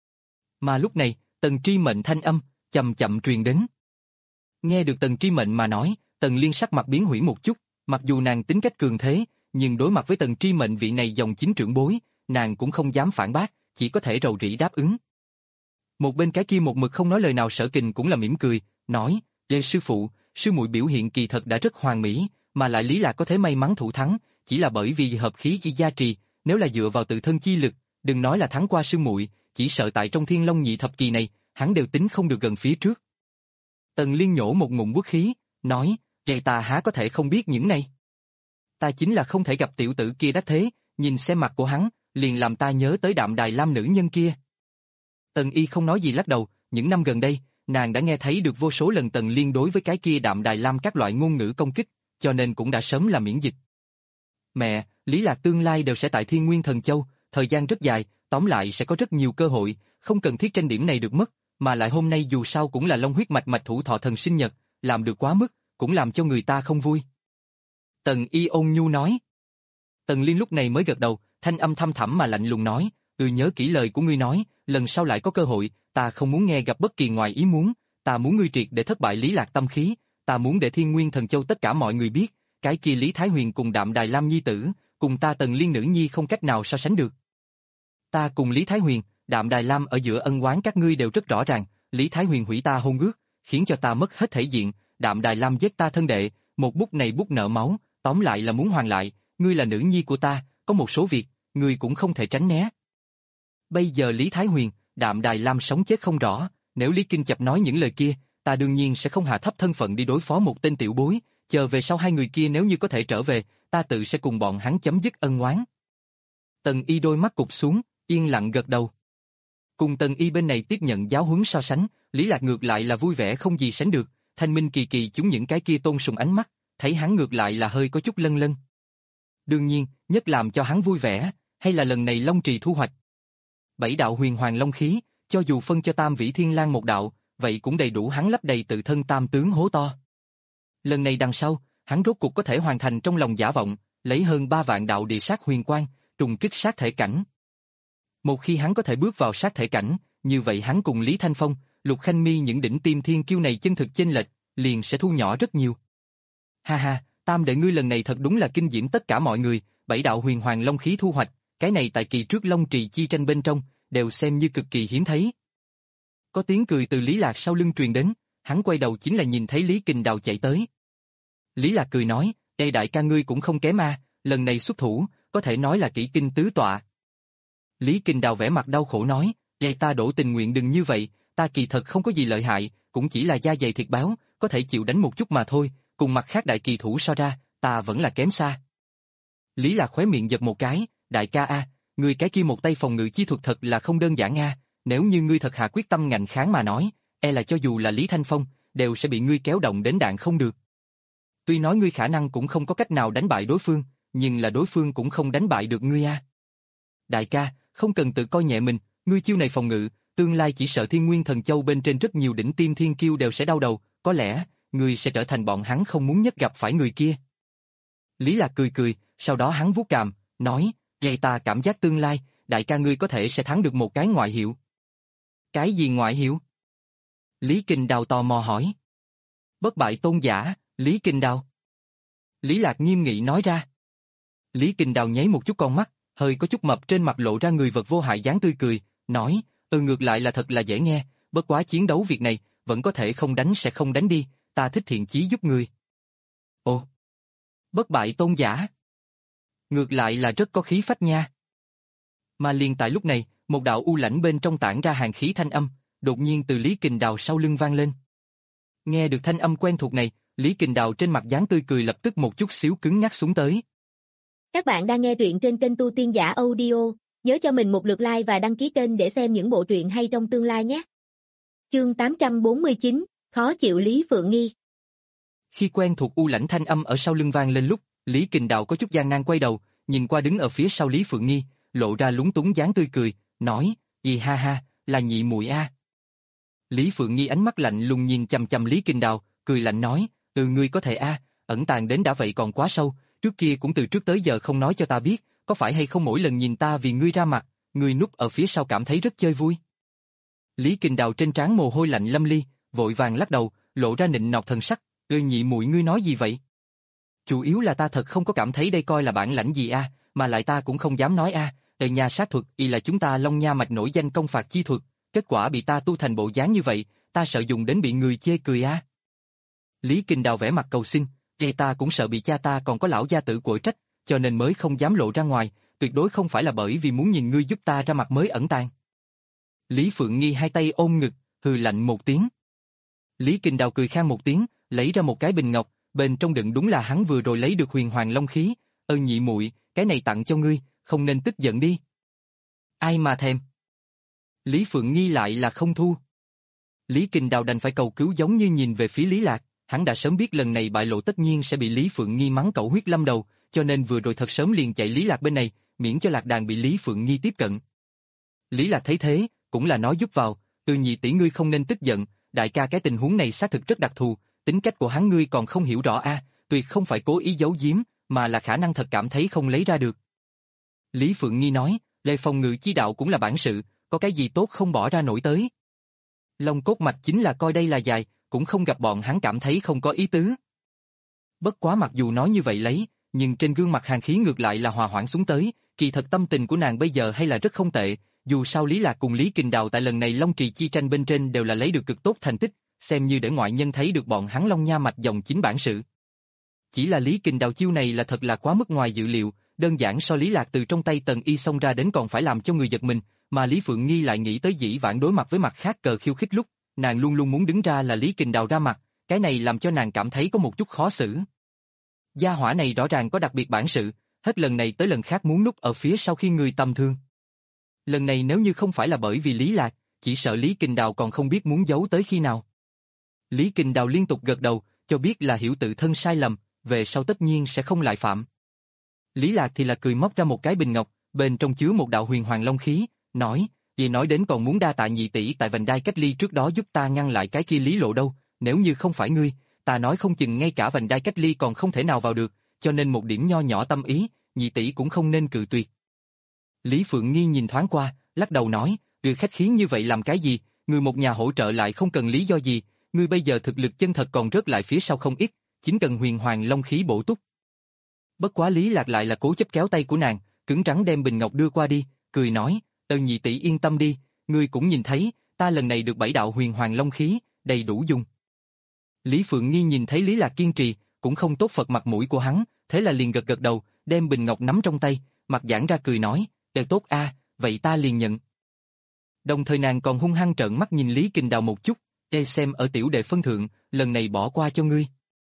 Speaker 1: Mà lúc này, Tần Tri Mệnh thanh âm chậm chậm truyền đến. Nghe được Tần Tri Mệnh mà nói, Tần Liên sắc mặt biến hủy một chút, mặc dù nàng tính cách cường thế, nhưng đối mặt với Tần Tri Mệnh vị này dòng chính trưởng bối, nàng cũng không dám phản bác, chỉ có thể rầu rĩ đáp ứng. Một bên cái kia một mực không nói lời nào Sở Kình cũng là mỉm cười, nói, "Lê sư phụ, sư muội biểu hiện kỳ thật đã rất hoàn mỹ, mà lại Lý Lạc có thể may mắn thủ thắng, chỉ là bởi vì hợp khí chi gia trì, nếu là dựa vào tự thân chi lực, đừng nói là thắng qua sư muội, chỉ sợ tại trong Thiên Long nhị thập kỳ này, hắn đều tính không được gần phía trước. Tần Liên nhổ một ngụm quốc khí, nói, vậy ta há có thể không biết những này. Ta chính là không thể gặp tiểu tử kia đắc thế, nhìn xem mặt của hắn, liền làm ta nhớ tới Đạm Đài Lam nữ nhân kia. Tần Y không nói gì lắc đầu, những năm gần đây, nàng đã nghe thấy được vô số lần Tần Liên đối với cái kia Đạm Đài Lam các loại ngôn ngữ công kích, cho nên cũng đã sớm là miễn dịch. Mẹ, Lý Lạc tương lai đều sẽ tại Thiên Nguyên Thần Châu, thời gian rất dài, tóm lại sẽ có rất nhiều cơ hội, không cần thiết tranh điểm này được mất, mà lại hôm nay dù sao cũng là Long huyết mạch mạch thủ thọ thần sinh nhật, làm được quá mức, cũng làm cho người ta không vui. Tần Y ôn nhu nói. Tần Liên lúc này mới gật đầu, thanh âm thâm thẳm mà lạnh lùng nói, ừ nhớ kỹ lời của ngươi nói, lần sau lại có cơ hội, ta không muốn nghe gặp bất kỳ ngoài ý muốn, ta muốn ngươi triệt để thất bại Lý Lạc tâm khí, ta muốn để Thiên Nguyên Thần Châu tất cả mọi người biết, cái kia Lý Thái Huyền cùng Đạm Đài Lam nhi tử, cùng ta Tần Liên nữ nhi không cách nào so sánh được. Ta cùng Lý Thái Huyền, Đạm Đài Lam ở giữa ân oán các ngươi đều rất rõ ràng, Lý Thái Huyền hủy ta hôn ước, khiến cho ta mất hết thể diện, Đạm Đài Lam giết ta thân đệ, một bút này bút nợ máu, tóm lại là muốn hoàn lại, ngươi là nữ nhi của ta, có một số việc, ngươi cũng không thể tránh né. Bây giờ Lý Thái Huyền, Đạm Đài Lam sống chết không rõ, nếu Lý Kinh Chập nói những lời kia, ta đương nhiên sẽ không hạ thấp thân phận đi đối phó một tên tiểu bối, chờ về sau hai người kia nếu như có thể trở về, ta tự sẽ cùng bọn hắn chấm dứt ân oán. Tần Y đôi mắt cụp xuống, yên lặng gật đầu. Cùng Tần Y bên này tiếp nhận giáo huấn so sánh, Lý Lạc ngược lại là vui vẻ không gì sánh được, Thanh Minh kỳ kỳ chúng những cái kia tôn sùng ánh mắt, thấy hắn ngược lại là hơi có chút lân lân. Đương nhiên, nhất làm cho hắn vui vẻ, hay là lần này Long Trì thu hoạch. Bảy đạo huyền hoàng long khí, cho dù phân cho Tam Vĩ Thiên Lang một đạo, vậy cũng đầy đủ hắn lấp đầy tự thân tam tướng hố to. Lần này đằng sau, hắn rốt cuộc có thể hoàn thành trong lòng giả vọng, lấy hơn ba vạn đạo địa sát huyền quang, trùng kích sát thể cảnh. Một khi hắn có thể bước vào sát thể cảnh, như vậy hắn cùng Lý Thanh Phong, Lục Khanh Mi những đỉnh tiêm thiên kiêu này chân thực chênh lệch, liền sẽ thu nhỏ rất nhiều. Ha ha, Tam đệ ngươi lần này thật đúng là kinh diễm tất cả mọi người, bảy đạo huyền hoàng long khí thu hoạch, cái này tại kỳ trước Long Trì chi tranh bên trong, đều xem như cực kỳ hiếm thấy. Có tiếng cười từ Lý Lạc sau lưng truyền đến, hắn quay đầu chính là nhìn thấy Lý Kình Đào chạy tới. Lý Lạc cười nói, đây đại ca ngươi cũng không kém a, lần này xuất thủ, có thể nói là kỹ kinh tứ tọa. Lý Kình Đào vẻ mặt đau khổ nói, đây ta đổ tình nguyện đừng như vậy, ta kỳ thật không có gì lợi hại, cũng chỉ là da dày thịt báo, có thể chịu đánh một chút mà thôi, cùng mặt khác đại kỳ thủ so ra, ta vẫn là kém xa. Lý Lạc khóe miệng giật một cái, đại ca a, ngươi cái kia một tay phòng ngự chi thuật thật là không đơn giản a, nếu như ngươi thật hạ quyết tâm ngạnh kháng mà nói, e là cho dù là Lý Thanh Phong, đều sẽ bị ngươi kéo động đến đạn không được. Tuy nói ngươi khả năng cũng không có cách nào đánh bại đối phương, nhưng là đối phương cũng không đánh bại được ngươi a. Đại ca, không cần tự coi nhẹ mình, ngươi chiêu này phòng ngự, tương lai chỉ sợ Thiên Nguyên Thần Châu bên trên rất nhiều đỉnh tiêm thiên kiêu đều sẽ đau đầu, có lẽ, ngươi sẽ trở thành bọn hắn không muốn nhất gặp phải người kia. Lý Lạc cười cười, sau đó hắn vuốt cằm, nói, vậy ta cảm giác tương lai, đại ca ngươi có thể sẽ thắng được một cái ngoại hiệu. Cái gì ngoại hiệu? Lý Kình Đào tò mò hỏi. Bất bại tôn giả, Lý Kình Đào. Lý Lạc nghiêm nghị nói ra. Lý Kình Đào nháy một chút con mắt, hơi có chút mập trên mặt lộ ra người vật vô hại dáng tươi cười, nói, ừ ngược lại là thật là dễ nghe, bất quá chiến đấu việc này, vẫn có thể không đánh sẽ không đánh đi, ta thích thiện chí giúp người. Ồ, bất bại tôn giả. Ngược lại là rất có khí phách nha. Mà liền tại lúc này, một đạo u lãnh bên trong tản ra hàn khí thanh âm, đột nhiên từ Lý Kình Đào sau lưng vang lên. Nghe được thanh âm quen thuộc này, Lý Kình Đào trên mặt dáng tươi cười lập tức một chút xíu cứng ngắc xuống tới.
Speaker 2: Các bạn đang nghe truyện trên kênh Tu Tiên Giả Audio, nhớ cho mình một lượt like và đăng ký kênh để xem những bộ truyện hay trong tương lai nhé. Chương tám trăm bốn mươi chín, khó chịu Lý Phượng Nghi.
Speaker 1: Khi quen thuộc u lãnh thanh âm ở sau lưng vang lên lúc, Lý Kình Đào có chút gian nan quay đầu, nhìn qua đứng ở phía sau Lý Phượng Nghi, lộ ra lúng túng dáng tươi cười, nói, gì ha ha, là nhị muội a. Lý Phượng Nghi ánh mắt lạnh lùng nhìn chằm chằm Lý Kình Đào, cười lạnh nói, ừ ngươi có thể a, ẩn tàng đến đã vậy còn quá sâu, trước kia cũng từ trước tới giờ không nói cho ta biết, có phải hay không mỗi lần nhìn ta vì ngươi ra mặt, ngươi núp ở phía sau cảm thấy rất chơi vui. Lý Kình Đào trên trán mồ hôi lạnh lâm ly, vội vàng lắc đầu, lộ ra nịnh nọt thần sắc, ơi nhị muội ngươi nói gì vậy? Chủ yếu là ta thật không có cảm thấy đây coi là bản lãnh gì a, mà lại ta cũng không dám nói a, đời nhà sát thuật y là chúng ta Long Nha mạch nổi danh công phạt chi thuật, kết quả bị ta tu thành bộ dáng như vậy, ta sợ dùng đến bị người chê cười a. Lý Kình Đào vẻ mặt cầu xin, vậy ta cũng sợ bị cha ta còn có lão gia tử quở trách, cho nên mới không dám lộ ra ngoài, tuyệt đối không phải là bởi vì muốn nhìn ngươi giúp ta ra mặt mới ẩn tàng. Lý Phượng Nghi hai tay ôm ngực, hừ lạnh một tiếng. Lý Kình Đào cười khan một tiếng, lấy ra một cái bình ngọc, bên trong đựng đúng là hắn vừa rồi lấy được huyền hoàng long khí. Ơ nhị muội, cái này tặng cho ngươi, không nên tức giận đi. Ai mà thèm. Lý Phượng Nghi lại là không thu. Lý Kình Đào đành phải cầu cứu giống như nhìn về phía Lý Lạc, hắn đã sớm biết lần này bại lộ tất nhiên sẽ bị Lý Phượng Nghi mắng cẩu huyết lâm đầu, cho nên vừa rồi thật sớm liền chạy Lý Lạc bên này, miễn cho Lạc Đàn bị Lý Phượng Nghi tiếp cận. Lý Lạc thấy thế, cũng là nói giúp vào, từ nhị tỷ ngươi không nên tức giận, đại ca cái tình huống này xác thực rất đặc thù, tính cách của hắn ngươi còn không hiểu rõ a, à, tuyệt không phải cố ý giấu giếm, mà là khả năng thật cảm thấy không lấy ra được. Lý Phượng Nghi nói, Lê Phong ngự chi đạo cũng là bản sự, có cái gì tốt không bỏ ra nổi tới. Long cốt mạch chính là coi đây là dài, cũng không gặp bọn hắn cảm thấy không có ý tứ. Bất quá mặc dù nói như vậy lấy, nhưng trên gương mặt hàn khí ngược lại là hòa hoãn xuống tới, kỳ thật tâm tình của nàng bây giờ hay là rất không tệ, dù sao Lý Lạc cùng Lý Kình Đào tại lần này Long Trì chi tranh bên trên đều là lấy được cực tốt thành tích, xem như để ngoại nhân thấy được bọn hắn Long Nha mạch dòng chính bản sự. Chỉ là Lý Kình Đào chiêu này là thật là quá mức ngoài dự liệu, đơn giản so Lý Lạc từ trong tay Tần Y xông ra đến còn phải làm cho người giật mình, mà Lý Phượng Nghi lại nghĩ tới dĩ vãng đối mặt với mặt khác cờ khiêu khích lúc, nàng luôn luôn muốn đứng ra là Lý Kình Đào ra mặt, cái này làm cho nàng cảm thấy có một chút khó xử. Gia hỏa này rõ ràng có đặc biệt bản sự, hết lần này tới lần khác muốn núp ở phía sau khi người tầm thương. Lần này nếu như không phải là bởi vì Lý Lạc, chỉ sợ Lý Kình Đào còn không biết muốn giấu tới khi nào. Lý Kình Đào liên tục gật đầu, cho biết là hiểu tự thân sai lầm, về sau tất nhiên sẽ không lại phạm. Lý Lạc thì là cười móc ra một cái bình ngọc, bên trong chứa một đạo huyền hoàng long khí, nói, vì nói đến còn muốn đa tạ nhị tỷ tại vành đai cách ly trước đó giúp ta ngăn lại cái kia Lý Lộ đâu, nếu như không phải ngươi, ta nói không chừng ngay cả vành đai cách ly còn không thể nào vào được, cho nên một điểm nho nhỏ tâm ý, nhị tỷ cũng không nên cự tuyệt. Lý Phượng Nghi nhìn thoáng qua, lắc đầu nói, ngươi khách khí như vậy làm cái gì, ngươi một nhà hỗ trợ lại không cần lý do gì, ngươi bây giờ thực lực chân thật còn rớt lại phía sau không ít, chính cần huyền hoàng long khí bổ túc. Bất quá Lý Lạc lại là cố chấp kéo tay của nàng, cứng rắn đem bình ngọc đưa qua đi, cười nói, Tần nhị tỷ yên tâm đi, ngươi cũng nhìn thấy, ta lần này được bảy đạo huyền hoàng long khí, đầy đủ dùng. Lý Phượng Nghi nhìn thấy Lý Lạc kiên trì, cũng không tốt phật mặt mũi của hắn, thế là liền gật gật đầu, đem bình ngọc nắm trong tay, mặt giãn ra cười nói, đều tốt a, vậy ta liền nhận. Đồng thời nàng còn hung hăng trợn mắt nhìn Lý Kình Đào một chút, ê xem ở tiểu đệ phân thượng, lần này bỏ qua cho ngươi.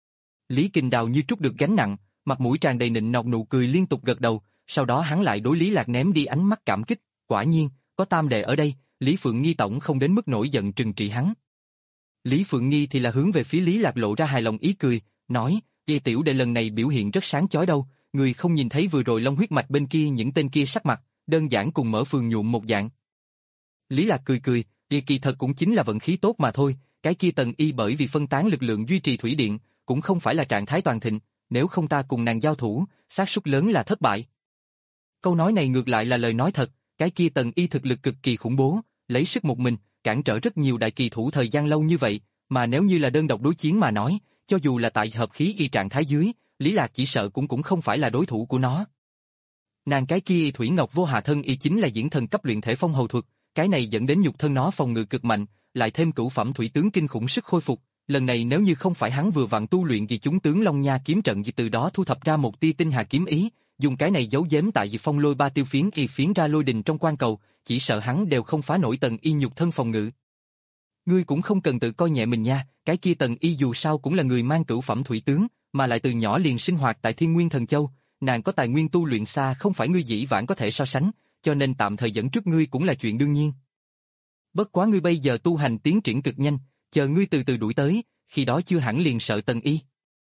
Speaker 1: Lý Kình Đào như trút được gánh nặng, mặt mũi tràn đầy nịnh nọt nụ cười liên tục gật đầu, sau đó hắn lại đối Lý Lạc ném đi ánh mắt cảm kích, quả nhiên, có tam đệ ở đây, Lý Phượng Nghi tổng không đến mức nổi giận trừng trị hắn. Lý Phượng Nghi thì là hướng về phía Lý Lạc lộ ra hài lòng ý cười, nói, "Ê tiểu đệ lần này biểu hiện rất sáng chói đâu, người không nhìn thấy vừa rồi Long huyết mạch bên kia những tên kia sắc mặt, đơn giản cùng mở phường nhuộm một dạng." Lý Lạc cười cười, "Ê kỳ thật cũng chính là vận khí tốt mà thôi, cái kia Tần Y bởi vì phân tán lực lượng duy trì thủy điện, cũng không phải là trạng thái toàn thịnh, nếu không ta cùng nàng giao thủ, xác suất lớn là thất bại." Câu nói này ngược lại là lời nói thật, cái kia Tần Y thực lực cực kỳ khủng bố, lấy sức một mình, cản trở rất nhiều đại kỳ thủ thời gian lâu như vậy, mà nếu như là đơn độc đối chiến mà nói, cho dù là tại hợp khí y trạng thái dưới, Lý Lạc chỉ sợ cũng cũng không phải là đối thủ của nó. Nàng cái kia Thủy Ngọc Vô Hà thân y chính là diễn thần cấp luyện thể phong hầu thuật, cái này dẫn đến nhục thân nó phòng ngự cực mạnh, lại thêm cửu phẩm thủy tướng kinh khủng sức khôi phục, lần này nếu như không phải hắn vừa vặn tu luyện vì chúng tướng Long Nha kiếm trận vì từ đó thu thập ra một tia tinh hà kiếm ý, dùng cái này giấu giếm tại vì phong lôi ba tiêu phiến y phiến ra lôi đình trong quan cầu, chỉ sợ hắn đều không phá nổi Tần Y nhục thân phòng ngự. Ngươi cũng không cần tự coi nhẹ mình nha, cái kia Tần Y dù sao cũng là người mang cửu phẩm thủy tướng, mà lại từ nhỏ liền sinh hoạt tại Thiên Nguyên Thần Châu, nàng có tài nguyên tu luyện xa không phải ngươi dĩ vãng có thể so sánh, cho nên tạm thời dẫn trước ngươi cũng là chuyện đương nhiên. Bất quá ngươi bây giờ tu hành tiến triển cực nhanh, chờ ngươi từ từ đuổi tới, khi đó chưa hẳn liền sợ Tần Y.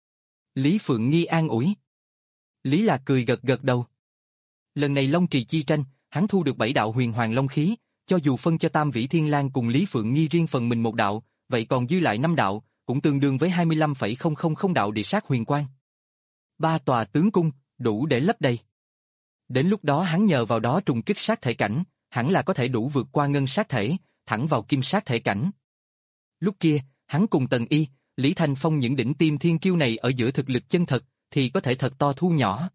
Speaker 1: Lý Phượng Nghi an ủi. Lý Lạc cười gật gật đầu. Lần này Long Trì chi tranh, hắn thu được bảy đạo huyền hoàng long khí, cho dù phân cho Tam Vĩ Thiên Lang cùng Lý Phượng Nghi riêng phần mình một đạo, vậy còn dư lại năm đạo, cũng tương đương với hai mươi lăm phẩy không không không đạo địa sát huyền quang. Ba tòa tướng cung, đủ để lấp đầy. Đến lúc đó hắn nhờ vào đó trùng kích sát thể cảnh, hẳn là có thể đủ vượt qua ngân sát thể, thẳng vào kim sát thể cảnh. Lúc kia, hắn cùng Tần Y, Lý Thành Phong những đỉnh tiêm thiên kiêu này ở giữa thực lực chân thật, thì có thể thật to thu nhỏ.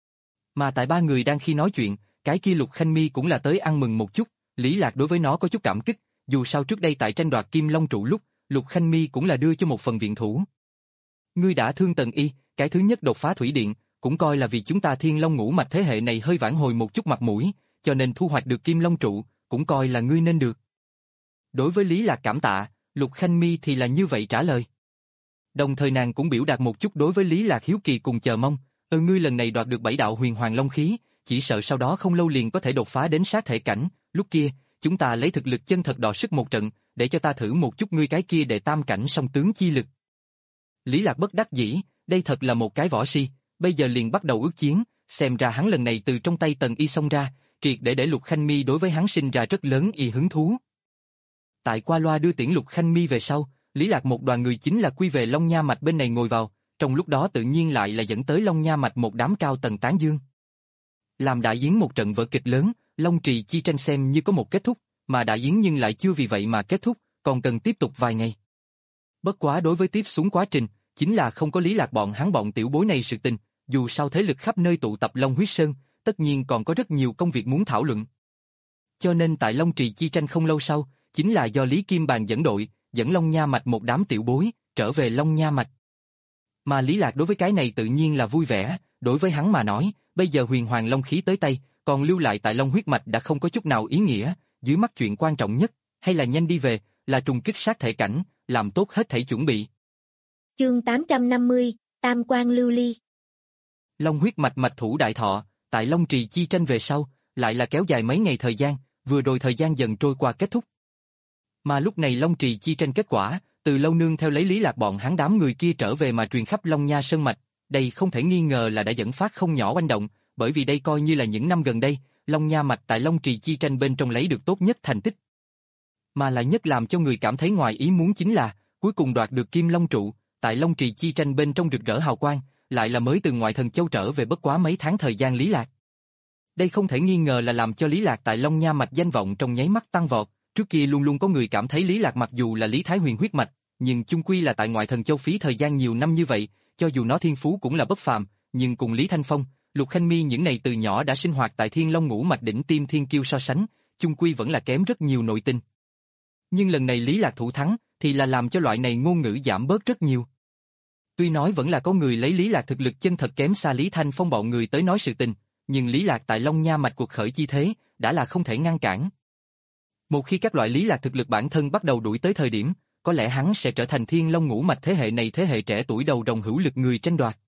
Speaker 1: Mà tại ba người đang khi nói chuyện, cái kia Lục Khanh Mi cũng là tới ăn mừng một chút, Lý Lạc đối với nó có chút cảm kích, dù sao trước đây tại tranh đoạt Kim Long trụ lúc, Lục Khanh Mi cũng là đưa cho một phần viện thủ. Ngươi đã thương Tần Y, cái thứ nhất đột phá thủy điện, cũng coi là vì chúng ta Thiên Long ngũ mạch thế hệ này hơi vãn hồi một chút mặt mũi, cho nên thu hoạch được Kim Long trụ, cũng coi là ngươi nên được. Đối với Lý Lạc cảm tạ, Lục Khanh Mi thì là như vậy trả lời. Đồng thời nàng cũng biểu đạt một chút đối với Lý Lạc hiếu kỳ cùng chờ mong, ơ ngươi lần này đoạt được bảy đạo huyền hoàng long khí, chỉ sợ sau đó không lâu liền có thể đột phá đến sát thể cảnh, lúc kia, chúng ta lấy thực lực chân thật đọ sức một trận, để cho ta thử một chút ngươi cái kia đệ tam cảnh song tướng chi lực. Lý Lạc bất đắc dĩ, đây thật là một cái võ si, bây giờ liền bắt đầu ước chiến, xem ra hắn lần này từ trong tay Tần Y xông ra, triệt để để Lục Khanh Mi đối với hắn sinh ra rất lớn y hứng thú. Tại qua loa đưa tiễn Lục Khanh Mi về sau, Lý Lạc một đoàn người chính là quy về Long Nha Mạch bên này ngồi vào, trong lúc đó tự nhiên lại là dẫn tới Long Nha Mạch một đám cao tầng tán dương. Làm đại yến một trận vở kịch lớn, Long Trì chi tranh xem như có một kết thúc, mà đại yến nhưng lại chưa vì vậy mà kết thúc, còn cần tiếp tục vài ngày. Bất quá đối với tiếp xuống quá trình, chính là không có Lý Lạc bọn hắn bọn tiểu bối này sự tình, dù sao thế lực khắp nơi tụ tập Long Huyết Sơn, tất nhiên còn có rất nhiều công việc muốn thảo luận. Cho nên tại Long Trì chi tranh không lâu sau, chính là do Lý Kim Bàn dẫn đội, dẫn Long Nha Mạch một đám tiểu bối, trở về Long Nha Mạch. Mà Lý Lạc đối với cái này tự nhiên là vui vẻ, đối với hắn mà nói, bây giờ huyền hoàng long khí tới tay, còn lưu lại tại Long huyết mạch đã không có chút nào ý nghĩa, dưới mắt chuyện quan trọng nhất, hay là nhanh đi về, là trùng kích sát thể cảnh, làm tốt hết thảy chuẩn bị.
Speaker 2: Chương tám trăm năm mươi, Tam Quan Lưu Ly.
Speaker 1: Long huyết mạch mạch thủ đại thọ, tại Long Trì chi tranh về sau, lại là kéo dài mấy ngày thời gian, vừa rồi thời gian dần trôi qua kết thúc. Mà lúc này Long Trì chi tranh kết quả, từ lâu nương theo lấy Lý Lạc bọn hắn đám người kia trở về mà truyền khắp Long Nha Sơn mạch, đây không thể nghi ngờ là đã dẫn phát không nhỏ oanh động, bởi vì đây coi như là những năm gần đây, Long Nha mạch tại Long Trì chi tranh bên trong lấy được tốt nhất thành tích. Mà lại nhất làm cho người cảm thấy ngoài ý muốn chính là, cuối cùng đoạt được Kim Long trụ, tại Long Trì chi tranh bên trong rực rỡ hào quang, lại là mới từ ngoại thần châu trở về bất quá mấy tháng thời gian Lý Lạc. Đây không thể nghi ngờ là làm cho Lý Lạc tại Long Nha mạch danh vọng trong nháy mắt tăng vọt. Trước kia luôn luôn có người cảm thấy Lý Lạc mặc dù là Lý Thái Huyền huyết mạch, nhưng chung quy là tại ngoại thần châu phí thời gian nhiều năm như vậy, cho dù nó thiên phú cũng là bất phàm, nhưng cùng Lý Thanh Phong, Lục Khanh Mi những này từ nhỏ đã sinh hoạt tại Thiên Long ngũ mạch đỉnh tim thiên kiêu so sánh, chung quy vẫn là kém rất nhiều nội tình. Nhưng lần này Lý Lạc thủ thắng, thì là làm cho loại này ngôn ngữ giảm bớt rất nhiều. Tuy nói vẫn là có người lấy Lý Lạc thực lực chân thật kém xa Lý Thanh Phong bọn người tới nói sự tình, nhưng Lý Lạc tại Long Nha mạch cuộc khởi chi thế, đã là không thể ngăn cản. Một khi các loại Lý Lạc thực lực bản thân bắt đầu đuổi tới thời điểm, có lẽ hắn sẽ trở thành Thiên Long ngũ mạch thế hệ này thế hệ trẻ tuổi đầu rồng hữu lực người tranh đoạt.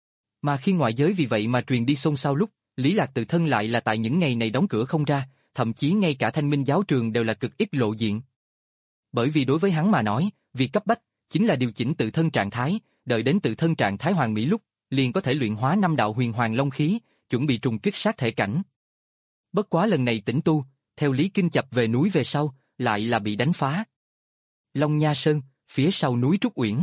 Speaker 1: Mà khi ngoại giới vì vậy mà truyền đi xôn xao lúc, Lý Lạc tự thân lại là tại những ngày này đóng cửa không ra, thậm chí ngay cả Thanh Minh giáo trường đều là cực ít lộ diện. Bởi vì đối với hắn mà nói, việc cấp bách chính là điều chỉnh tự thân trạng thái, đợi đến tự thân trạng thái hoàn mỹ lúc, liền có thể luyện hóa năm đạo huyền hoàng long khí, chuẩn bị trùng kích sát thể cảnh. Bất quá lần này tĩnh tu, theo Lý Kinh Chập về núi về sau, lại là bị đánh phá. Long Nha Sơn, phía sau núi Trúc Uyển.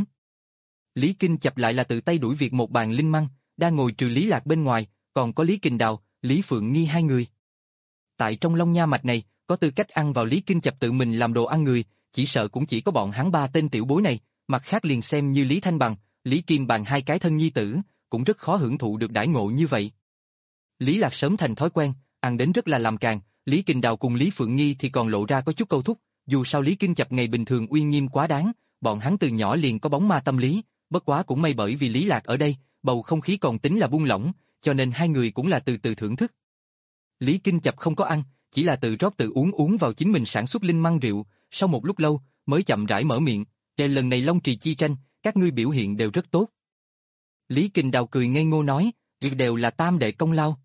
Speaker 1: Lý Kinh Chập lại là tự tay đuổi việc một bàn linh măng, đang ngồi trừ Lý Lạc bên ngoài, còn có Lý Kình Đào, Lý Phượng Nghi hai người. Tại trong Long Nha mạch này, có tư cách ăn vào Lý Kinh Chập tự mình làm đồ ăn người, chỉ sợ cũng chỉ có bọn hắn ba tên tiểu bối này, mặt khác liền xem như Lý Thanh Bằng, Lý Kim Bằng hai cái thân nhi tử, cũng rất khó hưởng thụ được đãi ngộ như vậy. Lý Lạc sớm thành thói quen, ăn đến rất là làm càng, Lý Kình Đào cùng Lý Phượng Nghi thì còn lộ ra có chút câu thúc, dù sao Lý Kinh Chập ngày bình thường uy nghiêm quá đáng, bọn hắn từ nhỏ liền có bóng ma tâm lý, bất quá cũng may bởi vì Lý Lạc ở đây, bầu không khí còn tính là buông lỏng, cho nên hai người cũng là từ từ thưởng thức. Lý Kinh Chập không có ăn, chỉ là tự rót tự uống uống vào chính mình sản xuất linh măng rượu, sau một lúc lâu, mới chậm rãi mở miệng, "Đề lần này Long Trì chi tranh, các ngươi biểu hiện đều rất tốt." Lý Kình Đào cười ngây ngô nói, "Đều là tam đệ công lao."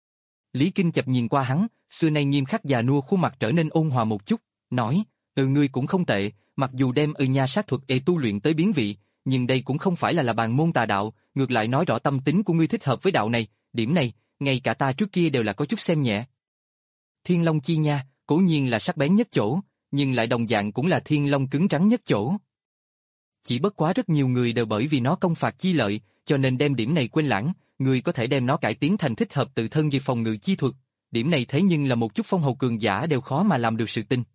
Speaker 1: Lý Kinh Chập nhìn qua hắn, xưa nay nghiêm khắc già nua khuôn mặt trở nên ôn hòa một chút, nói, "Ừ ngươi cũng không tệ, mặc dù đem ừ nha sát thuật e tu luyện tới biến vị, nhưng đây cũng không phải là là bàn môn tà đạo, ngược lại nói rõ tâm tính của ngươi thích hợp với đạo này, điểm này, ngay cả ta trước kia đều là có chút xem nhẹ." Thiên Long chi nha, cố nhiên là sắc bén nhất chỗ, nhưng lại đồng dạng cũng là Thiên Long cứng rắn nhất chỗ. Chỉ bất quá rất nhiều người đều bởi vì nó công phạt chi lợi, cho nên đem điểm này quên lãng, người có thể đem nó cải tiến thành thích hợp tự thân về phòng ngự chi thuật, điểm này thế nhưng là một chút phong hầu cường giả đều khó mà làm được sự tình.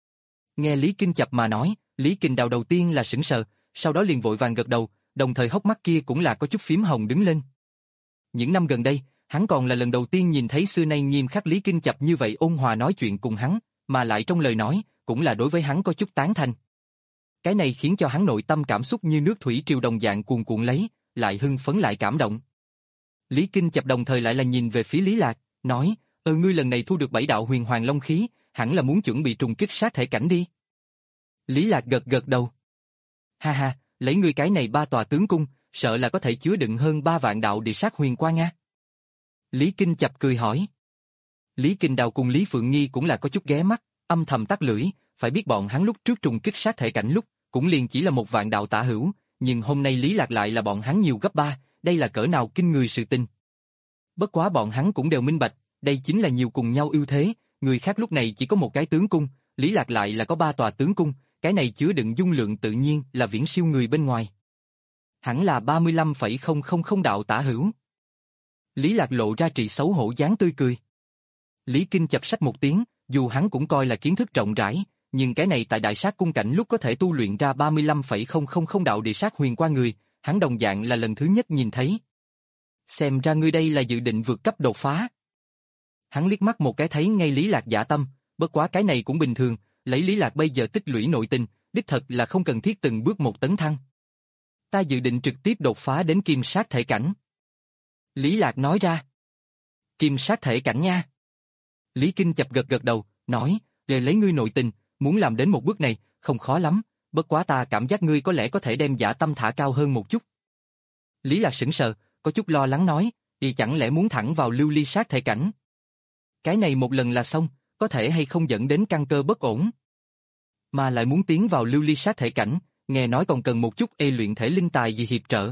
Speaker 1: Nghe Lý Kinh Chập mà nói, Lý Kình Đào đầu tiên là sững sờ, sau đó liền vội vàng gật đầu, đồng thời hốc mắt kia cũng là có chút phím hồng đứng lên. Những năm gần đây, hắn còn là lần đầu tiên nhìn thấy xưa nay nghiêm khắc Lý Kinh Chập như vậy ôn hòa nói chuyện cùng hắn, mà lại trong lời nói, cũng là đối với hắn có chút tán thành. Cái này khiến cho hắn nội tâm cảm xúc như nước thủy triều đồng dạng cuồn cuộn lấy, lại hưng phấn lại cảm động. Lý Kinh Chập đồng thời lại là nhìn về phía Lý Lạc, nói, ờ ngươi lần này thu được bảy đạo huyền hoàng long khí, hẳn là muốn chuẩn bị trùng kích sát thể cảnh đi. Lý Lạc gật gật đầu. Ha ha, lấy ngươi cái này ba tòa tướng cung, sợ là có thể chứa đựng hơn ba vạn đạo địa sát huyền quang a. Lý Kinh Chập cười hỏi. Lý Kinh Đào cùng Lý Phượng Nghi cũng là có chút ghé mắt, âm thầm tắt lưỡi, phải biết bọn hắn lúc trước trùng kích sát thể cảnh lúc, cũng liền chỉ là một vạn đạo tả hữu, nhưng hôm nay Lý Lạc lại là bọn hắn nhiều gấp ba, đây là cỡ nào kinh người sự tình. Bất quá bọn hắn cũng đều minh bạch, đây chính là nhiều cùng nhau ưu thế, người khác lúc này chỉ có một cái tướng cung, Lý Lạc lại là có ba tòa tướng cung, cái này chứa đựng dung lượng tự nhiên là viễn siêu người bên ngoài. Hẳn là ba mươi lăm phẩy không không không đạo tả hữu. Lý Lạc lộ ra trị xấu hổ dáng tươi cười. Lý Kinh Chập sách một tiếng, dù hắn cũng coi là kiến thức rộng rãi, nhưng cái này tại đại sát cung cảnh lúc có thể tu luyện ra ba mươi lăm phẩy không không không đạo địa sát huyền qua người, hắn đồng dạng là lần thứ nhất nhìn thấy. Xem ra ngươi đây là dự định vượt cấp đột phá. Hắn liếc mắt một cái thấy ngay Lý Lạc dạ tâm, bất quá cái này cũng bình thường, lấy Lý Lạc bây giờ tích lũy nội tình, đích thật là không cần thiết từng bước một tấn thăng. Ta dự định trực tiếp đột phá đến kim sát thể cảnh. Lý Lạc nói ra. Kim sát thể cảnh nha. Lý Kinh Chập gật gật đầu, nói, để lấy ngươi nội tình, muốn làm đến một bước này, không khó lắm, bất quá ta cảm giác ngươi có lẽ có thể đem dạ tâm thả cao hơn một chút. Lý Lạc sững sờ, có chút lo lắng nói, thì chẳng lẽ muốn thẳng vào lưu ly sát thể cảnh? Cái này một lần là xong, có thể hay không dẫn đến căn cơ bất ổn? Mà lại muốn tiến vào lưu ly sát thể cảnh, nghe nói còn cần một chút ê luyện thể linh tài gì hiệp trợ.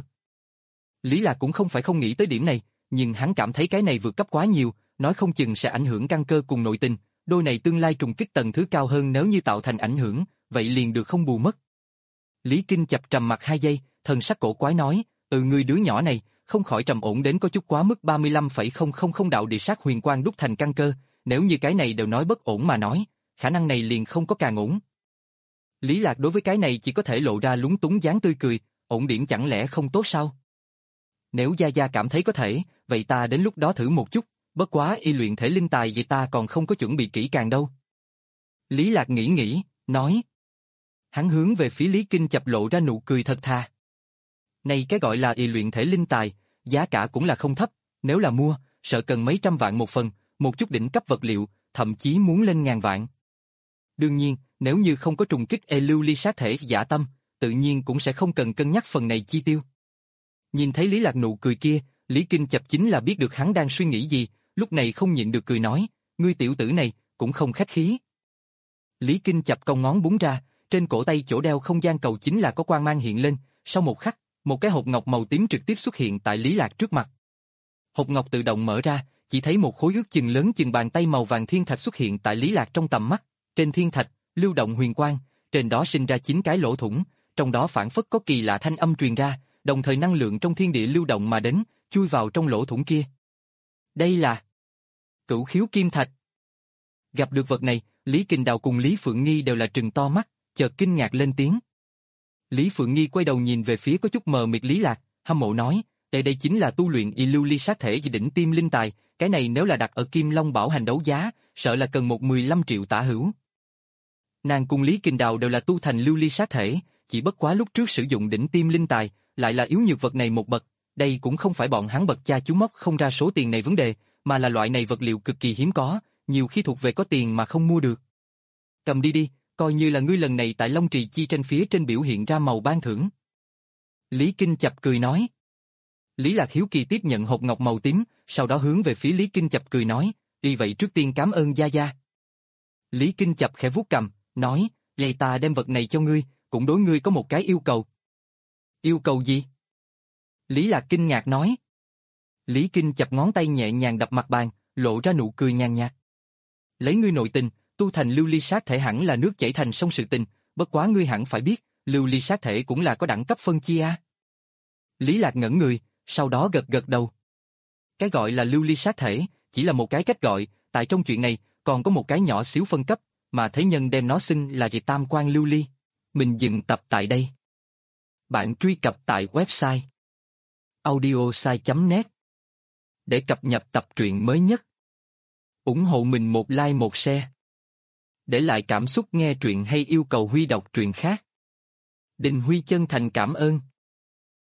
Speaker 1: Lý Lạc cũng không phải không nghĩ tới điểm này, nhưng hắn cảm thấy cái này vượt cấp quá nhiều, nói không chừng sẽ ảnh hưởng căn cơ cùng nội tình, đôi này tương lai trùng kích tầng thứ cao hơn nếu như tạo thành ảnh hưởng, vậy liền được không bù mất. Lý Kinh Chập trầm mặt hai giây, thần sắc cổ quái nói, ừ ngươi đứa nhỏ này, không khỏi trầm ổn đến có chút quá mức ba mươi lăm phẩy không không không đạo địa sát huyền quang đúc thành căn cơ, nếu như cái này đều nói bất ổn mà nói, khả năng này liền không có càng ổn. Lý Lạc đối với cái này chỉ có thể lộ ra lúng túng dáng tươi cười, ổn điểm chẳng lẽ không tốt sao? Nếu Gia Gia cảm thấy có thể, vậy ta đến lúc đó thử một chút, bất quá y luyện thể linh tài vậy ta còn không có chuẩn bị kỹ càng đâu. Lý Lạc nghĩ nghĩ, nói. Hắn hướng về phía Lý Kinh Chập lộ ra nụ cười thật thà. Này cái gọi là y luyện thể linh tài, giá cả cũng là không thấp, nếu là mua, sợ cần mấy trăm vạn một phần, một chút đỉnh cấp vật liệu, thậm chí muốn lên ngàn vạn. Đương nhiên, nếu như không có trùng kích e lưu ly sát thể giả tâm, tự nhiên cũng sẽ không cần cân nhắc phần này chi tiêu. Nhìn thấy Lý Lạc nụ cười kia, Lý Kinh Chập chính là biết được hắn đang suy nghĩ gì, lúc này không nhịn được cười nói, ngươi tiểu tử này, cũng không khách khí. Lý Kinh Chập cong ngón búng ra, trên cổ tay chỗ đeo không gian cầu chính là có quang mang hiện lên, sau một khắc, một cái hộp ngọc màu tím trực tiếp xuất hiện tại Lý Lạc trước mặt. Hộp ngọc tự động mở ra, chỉ thấy một khối ước chừng lớn chừng bàn tay màu vàng thiên thạch xuất hiện tại Lý Lạc trong tầm mắt, trên thiên thạch, lưu động huyền quang, trên đó sinh ra chín cái lỗ thủng, trong đó phản phất có kỳ lạ thanh âm truyền ra, đồng thời năng lượng trong thiên địa lưu động mà đến, chui vào trong lỗ thủng kia. Đây là Cửu Khiếu Kim Thạch. Gặp được vật này, Lý Kinh Đào cùng Lý Phượng Nghi đều là trừng to mắt, chợt kinh ngạc lên tiếng. Lý Phượng Nghi quay đầu nhìn về phía có chút mờ mịt Lý Lạc, hâm mộ nói, đây đây chính là tu luyện y lưu ly sát thể đỉnh tim linh tài, cái này nếu là đặt ở Kim Long Bảo Hành đấu giá, sợ là cần một mười lăm triệu tả hữu. Nàng cùng Lý Kinh Đào đều là tu thành lưu ly sát thể, chỉ bất quá lúc trước sử dụng đỉnh tim linh tài, lại là yếu nhược vật này một bậc, đây cũng không phải bọn hắn bậc cha chú móc không ra số tiền này vấn đề, mà là loại này vật liệu cực kỳ hiếm có, nhiều khi thuộc về có tiền mà không mua được. Cầm đi đi, coi như là ngươi lần này tại Long Trì chi tranh phía trên biểu hiện ra màu ban thưởng. Lý Kinh Chập cười nói. Lý Lạc hiếu kỳ tiếp nhận hộp ngọc màu tím, sau đó hướng về phía Lý Kinh Chập cười nói, đi vậy trước tiên cảm ơn Gia Gia. Lý Kinh Chập khẽ vuốt cầm, nói, vậy ta đem vật này cho ngươi, cũng đối ngươi có một cái yêu cầu. Yêu cầu gì? Lý Lạc kinh ngạc nói. Lý Kinh Chập ngón tay nhẹ nhàng đập mặt bàn, lộ ra nụ cười nhàn nhạt. Lấy ngươi nội tình, tu thành lưu ly sát thể hẳn là nước chảy thành sông sự tình, bất quá ngươi hẳn phải biết, lưu ly sát thể cũng là có đẳng cấp phân chia a. Lý Lạc ngẩn người, sau đó gật gật đầu. Cái gọi là lưu ly sát thể, chỉ là một cái cách gọi, tại trong chuyện này, còn có một cái nhỏ xíu phân cấp, mà thế nhân đem nó xưng là gì tam quan lưu ly. Mình dừng tập tại đây. Bạn truy cập tại website audiosai chấm net để cập nhật tập truyện mới nhất. Ủng hộ mình một like một share. Để lại cảm xúc nghe truyện hay yêu cầu Huy đọc truyện khác. Đình Huy chân thành cảm ơn.